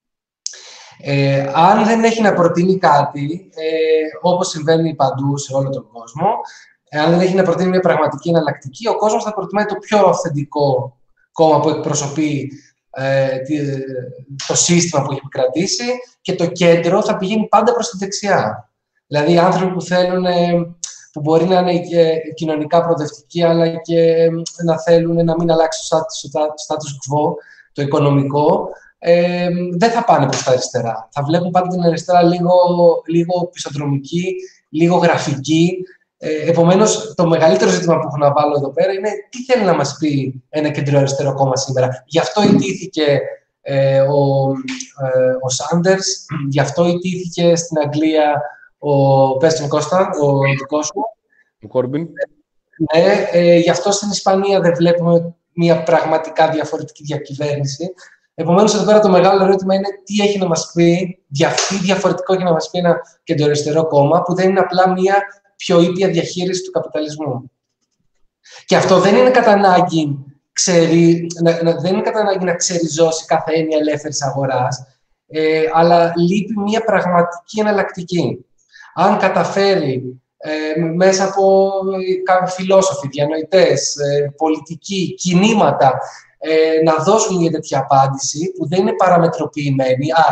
Ε, αν δεν έχει να προτείνει κάτι, ε, όπως συμβαίνει παντού σε όλο τον κόσμο, ε, αν δεν έχει να προτείνει μια πραγματική εναλλακτική, ο κόσμος θα προτιμάει το πιο αυθεντικό κόμμα που εκπροσωπεί ε, το σύστημα που έχει επικρατήσει και το κέντρο θα πηγαίνει πάντα προς τη δεξιά. Δηλαδή, οι άνθρωποι που θέλουν, που μπορεί να είναι και κοινωνικά προοδευτικοί, αλλά και να θέλουν να μην αλλάξει το status quo, το οικονομικό, ε, δεν θα πάνε προς τα αριστερά. Θα βλέπουν πάντα την αριστερά λίγο, λίγο πισωδρομική, λίγο γραφική. Ε, επομένως, το μεγαλύτερο ζήτημα που έχω να βάλω εδώ πέρα είναι τι θέλει να μας πει ένα κεντροαριστερό κόμμα σήμερα. Γι' αυτό ιτήθηκε ε, ο, ε, ο Σάντερς, γι' αυτό ιτήθηκε στην Αγγλία ο πες τον Κώστα, ο δικός μου. Ο Κόρμπιν. Ναι, ε, γι' αυτό στην Ισπανία δεν βλέπουμε μια πραγματικά διαφορετική διακυβέρνηση. Επομένως, εδώ πέρα το μεγάλο ερώτημα είναι τι έχει να μας πει, τι διαφορετικό έχει να μας πει ένα κεντροαριστερό κόμμα, που δεν είναι απλά μια πιο ήπια διαχείριση του καπιταλισμού. Και αυτό δεν είναι κατά ανάγκη, ξέρει, να, να, δεν είναι κατά ανάγκη να ξεριζώσει κάθε έννοια ελεύθερης αγοράς, ε, αλλά λείπει μια πραγματική εναλλακτική. Αν καταφέρει ε, μέσα από κάποιοι φιλόσοφοι, διανοητές, ε, πολιτικοί, κινήματα, ε, να δώσουν μια τέτοια απάντηση που δεν είναι παραμετροποιημένη. Α,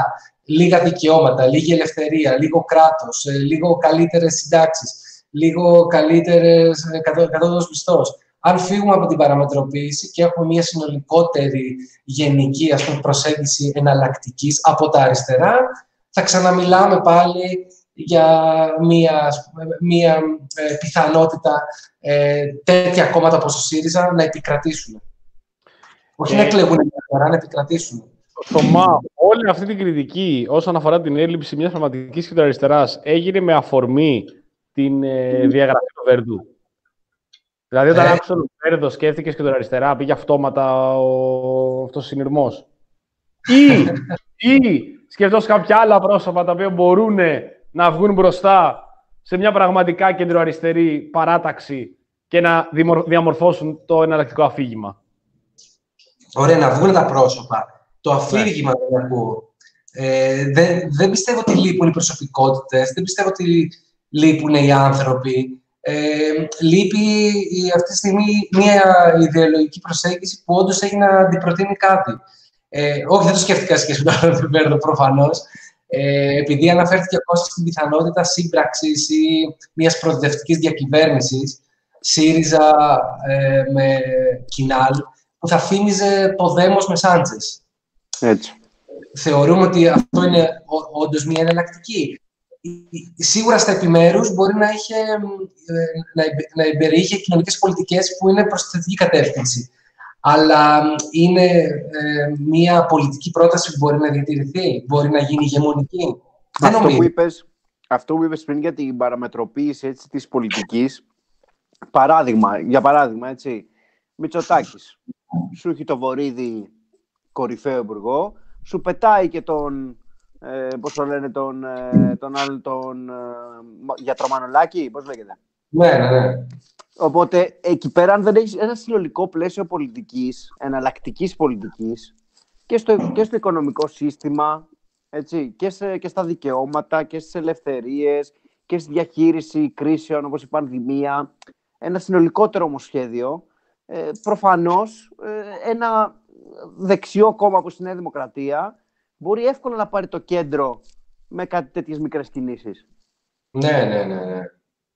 λίγα δικαιώματα, λίγη ελευθερία, λίγο κράτος, λίγο καλύτερες συντάξεις, λίγο καλύτερες κατώτατος μισθός. Αν φύγουμε από την παραμετροποίηση και έχουμε μια συνολικότερη γενική, ας πούμε, προσέγγιση εναλλακτικής από τα αριστερά, θα ξαναμιλάμε πάλι για μια, μια ε, πιθανότητα ε, τέτοια κόμματα όπως ο ΣΥΡΙΖΑ να επικρατήσουν. Όχι ε, να εκλεγούν, αλλά να επικρατήσουν. Θωμά, όλη αυτή την κριτική όσον αφορά την έλλειψη μιας πραγματικής κεντροαριστεράς έγινε με αφορμή την ε, διαγραφή του Βέρντου. Δηλαδή, όταν ε. άκουσα τον Βέρντο, σκέφτηκε και τον αριστερά, πήγε αυτόματα ο... αυτός ο συνειρμός. Ή, ή σκεφτός κάποια άλλα πρόσωπα τα οποία μπορούν να βγουν μπροστά σε μια πραγματικά κεντροαριστερή παράταξη και να διαμορφώσουν το εναλλακτικό αφήγημα. Ωραία, να βγουν τα πρόσωπα. Το αφήγημα δεν ακούω. Ε, δεν, δεν πιστεύω ότι λείπουν οι προσωπικότητες, δεν πιστεύω ότι λείπουν οι άνθρωποι. Ε, λείπει αυτή τη στιγμή μια ιδεολογική προσέγγιση που όντως έχει να αντιπροτείνει κάτι. Ε, όχι, δεν το σκέφτηκα σχέση με το Βέρντο, προφανώς. Ε, επειδή αναφέρθηκε ο Κώστας στην πιθανότητα σύμπραξης ή μιας προοδευτικής διακυβέρνησης, ΣΥΡΙΖΑ ε, με Κινάλ, που θα θύμιζε Ποδέμος με Σάντσες. Έτσι. Θεωρούμε ότι αυτό είναι όντως μια εναλλακτική. Σίγουρα στα επιμέρους μπορεί να, είχε, να, να υπερήχε κοινωνικές πολιτικές που είναι προς τη θετική κατεύθυνση. Αλλά είναι ε, μια πολιτική πρόταση που μπορεί να διατηρηθεί, μπορεί να γίνει ηγεμονική. Αυτό που είπες, αυτό που είπες πριν για την παραμετροποίηση, έτσι, της πολιτικής, παράδειγμα, για παράδειγμα, έτσι, Μητσοτάκης, σου έχει το Βορίδη κορυφαίο υπουργό, σου πετάει και τον, ε, πώς το λένε, τον, ε, τον άλλο, τον ε, γιατρομανολάκι, πώς λέγεται. Ναι, ναι, ναι. Οπότε, εκεί πέρα, αν δεν έχεις ένα συλλογικό πλαίσιο πολιτικής, εναλλακτικής πολιτικής, και στο, και στο οικονομικό σύστημα, έτσι, και, σε, και στα δικαιώματα, και στις ελευθερίες, και στη διαχείριση κρίσεων, όπως η πανδημία, ένα συνολικότερο όμως σχέδιο, ε, προφανώς ε, ένα δεξιό κόμμα όπως η Νέα Δημοκρατία μπορεί εύκολα να πάρει το κέντρο με κάτι τέτοιες μικρές κινήσεις. Ναι, ναι, ναι, ναι.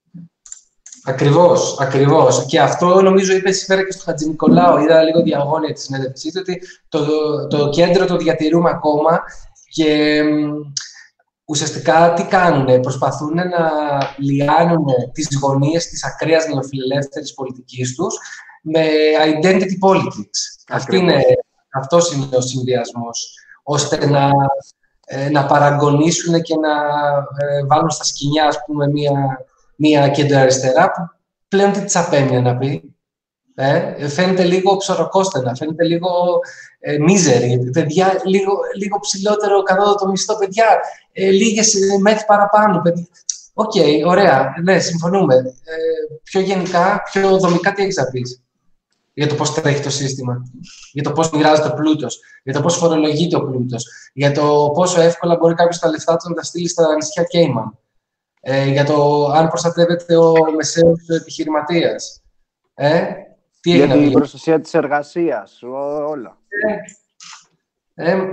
Ακριβώς, ακριβώς. Και αυτό νομίζω είπε σήμερα και στο Χατζηνικολάου. Είδα λίγο διαγώνια τη συνέντευξή του ότι το, το κέντρο το διατηρούμε ακόμα και ουσιαστικά τι κάνουνε, προσπαθούν να λιάνουν τις γωνίες της ακραίας νεοφιλελεύθερης πολιτικής τους με identity politics. Αυτή είναι, αυτός είναι ο συνδυασμός, ώστε να, να παραγωνίσουν και να βάλουν στα σκοινιά, ας πούμε, μια, μια κεντροαριστερά που πλέον τι της απέμεινε να πει. Ε, φαίνεται λίγο ψωροκόστενα, φαίνεται λίγο ε, μίζερη, παιδιά, λίγο, λίγο ψηλότερο κατώτατο μισθό, παιδιά, ε, λίγες μεθ παραπάνω. Οκ, okay, ωραία, ναι, συμφωνούμε. Ε, πιο γενικά, πιο δομικά τι έχεις να πεις για το πώς τρέχει το σύστημα, για το πώς μοιράζεται ο πλούτος, για το πώς φορολογείται ο πλούτος, για το πόσο εύκολα μπορεί κάποιος τα λεφτά του να τα στείλει στα νησιά Κέιμαν, ε, για το αν προστατεύεται ο μεσαίος επιχειρηματίας. Ε, τι για την προστασία της εργασίας, όλα. Ε, ε,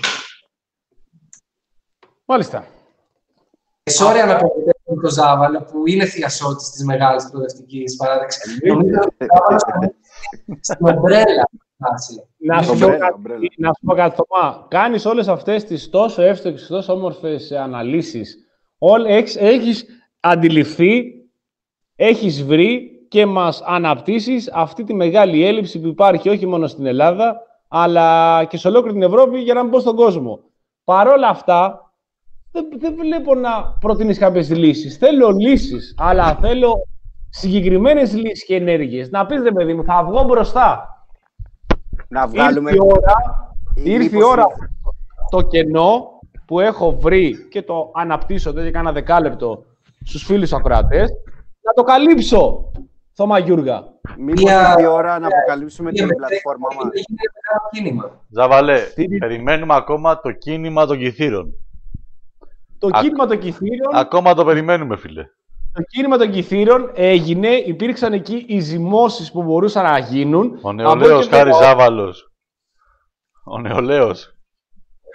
Μάλιστα. Sorry αν απογοητεύουμε τον Ζάβαλο, που είναι θειασότης της μεγάλης προοδευτικής παράδεξης. Νομίζω ότι ο Ζάβαλος στην ομπρέλα. Να σου πω κάτι, Θωμά. Κάνεις όλες αυτές τις τόσο εύστοχες, τόσο όμορφες αναλύσεις. Έχεις, έχεις αντιληφθεί, έχεις βρει και μας αναπτύσσεις αυτή τη μεγάλη έλλειψη που υπάρχει όχι μόνο στην Ελλάδα, αλλά και σε ολόκληρη την Ευρώπη, για να μην πω στον κόσμο. Παρ' όλα αυτά, δεν, δεν βλέπω να προτείνεις κάποιες λύσεις. Θέλω λύσεις, αλλά θέλω συγκεκριμένες λύσεις και ενέργειες. Να πεις, ρε παιδί μου, θα βγω μπροστά. Να βγάλουμε... Ήρθε η ώρα, ήρθε η ώρα το κενό που έχω βρει και το αναπτύσσω εδώ για κάνα δεκάλεπτο στους φίλους ακροατές, να το καλύψω, Θωμά Γιούργα. Μήπως ήρθε η ώρα να αποκαλύψουμε την πλατφόρμα μας. Ζαβαλέ, περιμένουμε ακόμα το κίνημα των Κιθήρων. Το Α... κίνημα των Κιθήρων... Ακόμα το περιμένουμε, φίλε. Το κίνημα των Κιθήρων έγινε, υπήρξαν εκεί οι ζυμώσεις που μπορούσαν να γίνουν. Ο νεολαίος Χάρης Ζάβαλος. Ο νεολαίος.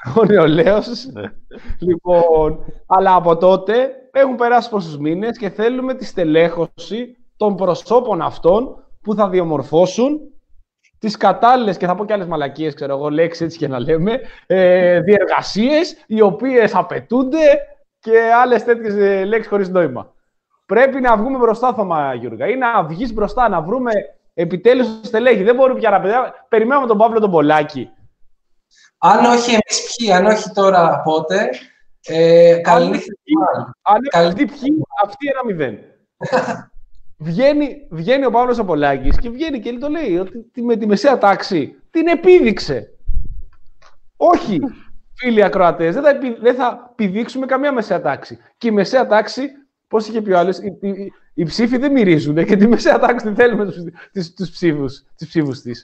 ο νεολαίος. Λοιπόν, αλλά από τότε έχουν περάσει πόσους μήνες και θέλουμε τη στελέχωση των προσώπων αυτών που θα διαμορφώσουν τις κατάλληλες, και θα πω και άλλες μαλακίες, ξέρω εγώ, λέξεις έτσι και να λέμε, ε, διεργασίες, οι οποίες απαιτούνται και άλλες τέτοιες ε, λέξεις χωρίς νόημα. Πρέπει να βγούμε μπροστά, Θωμά, Γιώργα, ή να βγεις μπροστά, να βρούμε επιτέλους στελέχη. Δεν μπορούμε πια να παιδιά. Περιμένουμε τον Παύλο τον Πολάκη. Αν όχι εμείς ποιοι, αν όχι τώρα πότε, ε, καλή νύχτα. Αν όχι ποιοι, αυτοί ένα μηδέν. Βγαίνει, βγαίνει ο Παύλος ο Πολάκης και βγαίνει και το λέει ότι με τη μεσαία τάξη την επίδειξε. Όχι, φίλοι ακροατές, δεν θα, επι, δεν θα πηδήξουμε καμία μεσαία τάξη. Και η μεσαία τάξη, πώς είχε πει ο άλλος, οι, οι, οι ψήφοι δεν μυρίζουν και τη μεσαία τάξη την θέλουμε τους, τους, τους, ψήφους, τους ψήφους της.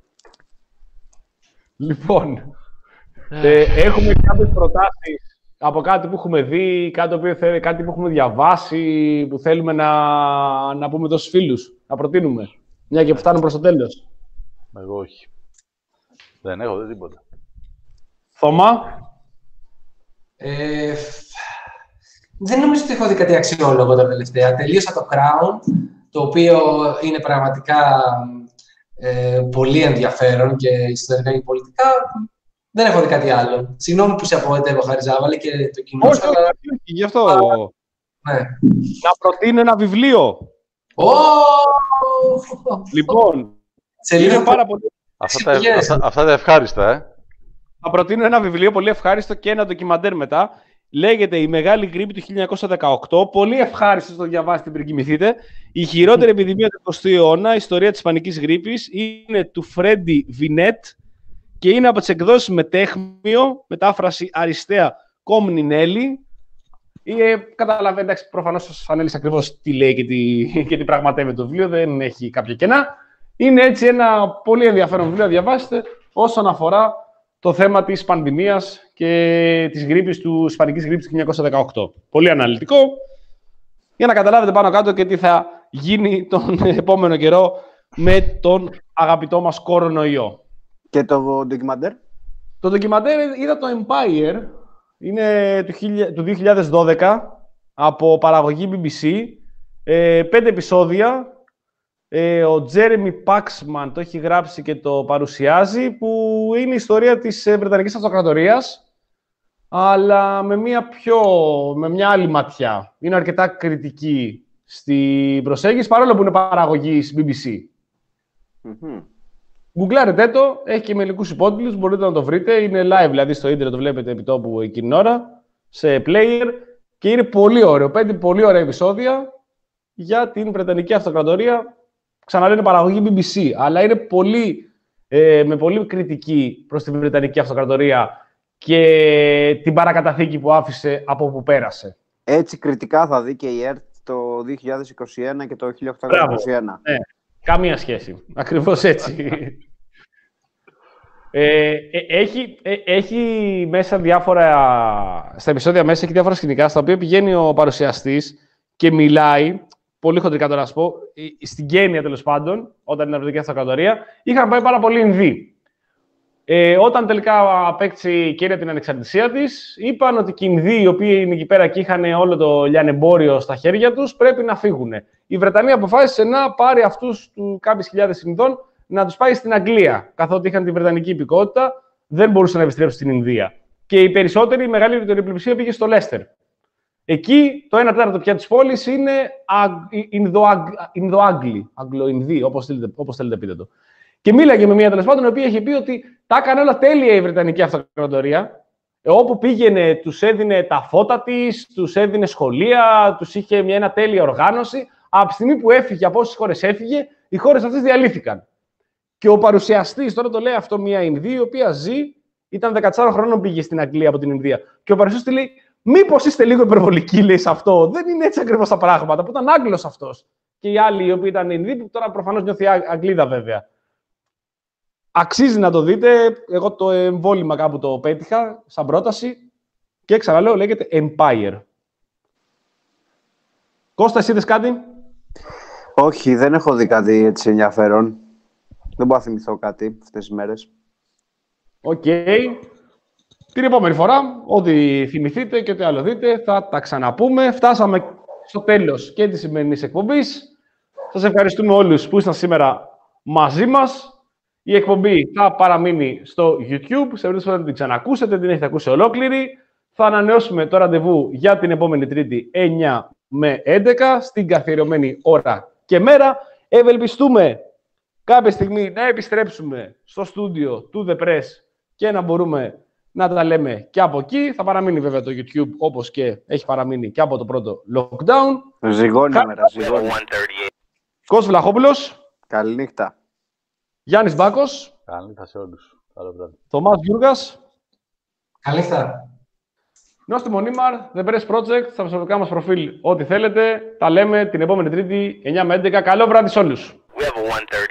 Λοιπόν, ε, έχουμε κάποιες προτάσεις από κάτι που έχουμε δει, κάτι, οποίο θέλει, κάτι που έχουμε διαβάσει, που θέλουμε να, να πούμε τόσους φίλους, να προτείνουμε. Μια και φτάνουμε προς το τέλος. Εγώ όχι. Δεν έχω δει τίποτα. Θωμά. Ε, δεν νομίζω ότι έχω δει κάτι αξιόλογο τα τελευταία. Τελείωσα το Crown, το οποίο είναι πραγματικά ε, πολύ ενδιαφέρον και ιστορικά και πολιτικά. Δεν έχω δει κάτι άλλο. Συγγνώμη που σε απογοητεύω, Χαριζάβαλε, και το κοινό σου. Όχι, αλλά... όχι, γι' αυτό. Ναι. Να προτείνω ένα βιβλίο. Oh! Λοιπόν, σε είναι πάρα πολύ... Αυτά, τα, αυτά, αυτά τα ευχάριστα, ε. Θα προτείνω ένα βιβλίο πολύ ευχάριστο και ένα ντοκιμαντέρ μετά. Λέγεται «Η Μεγάλη Γρίπη του χίλια εννιακόσια δεκαοκτώ». Πολύ ευχάριστο να το διαβάσετε πριν κοιμηθείτε. Η χειρότερη επιδημία του εικοστού αιώνα, ιστορία της Ισπανικής γρίπης, είναι του Φρέντι Βινέτ και είναι από τις εκδόσεις Μετέχμιο, μετάφραση Αριστέα Κομνινέλη. Ε, καταλαβαίνετε, εντάξει, προφανώς σας ανέλησε ακριβώς τι λέει και τι, και τι πραγματεύει το βιβλίο, δεν έχει κάποια κενά. Είναι έτσι ένα πολύ ενδιαφέρον βιβλίο να διαβάσετε όσον αφορά το θέμα της πανδημίας και της γρίπης του, Ισπανικής γρίπης του χίλια εννιακόσια δεκαοκτώ. Πολύ αναλυτικό, για να καταλάβετε πάνω κάτω και τι θα γίνει τον επόμενο καιρό με τον αγαπητό μας κορονοϊό. Και το ντοκιμαντέρ? Το ντοκιμαντέρ είδα το Empire, είναι του δύο χιλιάδες δώδεκα, από παραγωγή μπι μπι σι, ε, πέντε επεισόδια. Ε, ο Τζέρεμι Πάξμαν το έχει γράψει και το παρουσιάζει, που είναι η ιστορία της ε, Βρετανικής Αυτοκρατορίας, αλλά με μια, πιο, με μια άλλη ματιά. Είναι αρκετά κριτική στην προσέγγιση, παρόλο που είναι παραγωγή μπι μπι σι. Mm-hmm. Γκουγκλάρετε το, έχει και με υλικούς υπότιτλους, μπορείτε να το βρείτε. Είναι live, δηλαδή στο ίντερνετ το βλέπετε επί τόπου εκείνη την ώρα, σε player, και είναι πολύ ωραίο. Πέντε πολύ ωραία επεισόδια για την Βρετανική Αυτοκρατορία. Ξαναλέω, παραγωγή μπι μπι σι, αλλά είναι πολύ, ε, με πολύ κριτική προς την Βρετανική Αυτοκρατορία και την παρακαταθήκη που άφησε από όπου πέρασε. Έτσι κριτικά θα δει και η ΕΡΤ το δύο χιλιάδες είκοσι ένα και το χίλια οκτακόσια είκοσι ένα. Ναι, καμία σχέση. Ακριβώς έτσι. ε, ε, έχει, ε, έχει μέσα διάφορα, στα επεισόδια μέσα έχει διάφορα σκηνικά, στα οποία πηγαίνει ο παρουσιαστής και μιλάει. Πολύ χοντρικά τώρα να σου πω, στην Κένια τέλος πάντων, όταν ήταν η Βρετανική Αυτοκρατορία, είχαν πάει πάρα πολλοί Ινδοί. Ε, όταν τελικά απέκτησε η Κένια την ανεξαρτησία της, είπαν ότι και οι Ινδοί, οι οποίοι είναι εκεί πέρα και είχαν όλο το λιανεμπόριο στα χέρια τους, πρέπει να φύγουν. Η Βρετανία αποφάσισε να πάρει αυτούς του κάποιες χιλιάδες Ινδών να τους πάει στην Αγγλία, καθότι είχαν τη Βρετανική υπηκότητα, δεν μπορούσαν να επιστρέψουν στην Ινδία. Και οι περισσότεροι, η μεγαλύτερη πλειοψηφία πήγε στο Λέστερ. Εκεί το ένα τέταρτο πια της πόλης είναι Ινδοάγγλοι, Αγγλοϊνδοί, όπως θέλετε, όπως θέλετε πείτε το. Και μίλαγε με μία τέλος πάντων, η οποία είχε πει ότι τα έκανε όλα τέλεια η Βρετανική Αυτοκρατορία. Όπου πήγαινε, τους έδινε τα φώτα της, τους έδινε σχολεία, τους είχε μια ένα τέλεια οργάνωση. Από τη στιγμή που έφυγε, από όσες χώρες έφυγε, οι χώρες αυτές διαλύθηκαν. Και ο παρουσιαστής, τώρα το λέει αυτό μια Ινδία, η οποία ζει, ήταν δεκατέσσερα χρόνων, πήγε στην Αγγλία από την Ινδία. Και ο παρουσιαστής λέει: μήπως είστε λίγο υπερβολικοί, λέει, σε αυτό. Δεν είναι έτσι ακριβώς τα πράγματα. Που ήταν Άγγλος αυτός. Και οι άλλοι, οι οποίοι ήταν Ινδοί, που τώρα προφανώς νιώθει Αγγλίδα βέβαια. Αξίζει να το δείτε. Εγώ το εμβόλυμα κάπου το πέτυχα, σαν πρόταση. Και ξαναλέω, λέγεται Empire. Κώστα, εσύ είδες κάτι? Όχι, δεν έχω δει κάτι έτσι ενδιαφέρον. Δεν μπορώ να θυμηθώ κάτι αυτές τις μέρες. Οκ. Okay. Την επόμενη φορά, ό,τι θυμηθείτε και ό,τι άλλο δείτε, θα τα ξαναπούμε. Φτάσαμε στο τέλος και της σημερινής εκπομπής. Σας ευχαριστούμε όλους που ήσασταν σήμερα μαζί μας. Η εκπομπή θα παραμείνει στο YouTube. Σε περίπτωση που δεν την ξανακούσετε, την έχετε ακούσει ολόκληρη. Θα ανανεώσουμε το ραντεβού για την επόμενη Τρίτη εννιά με έντεκα στην καθιερωμένη ώρα και μέρα. Ευελπιστούμε κάποια στιγμή να επιστρέψουμε στο στούντιο του The Press και να μπορούμε να τα λέμε και από εκεί. Θα παραμείνει βέβαια το YouTube όπως και έχει παραμείνει και από το πρώτο lockdown. Ζυγώνει μέρα, ζυγώνει. Κώστας Βλαχόπουλος. Καληνύχτα. Γιάννης Μπάκος. Καληνύχτα σε όλους. Καλό βράδυ. Θωμάς Γιούργας. Καληνύχτα. Νόστιμο Μονίμαρ, The Press Project, στα προσωπικά μας προφίλ, ό,τι θέλετε. Τα λέμε την επόμενη Τρίτη, εννιά με έντεκα. Καλό βράδυ σε όλους. We have a one thirty.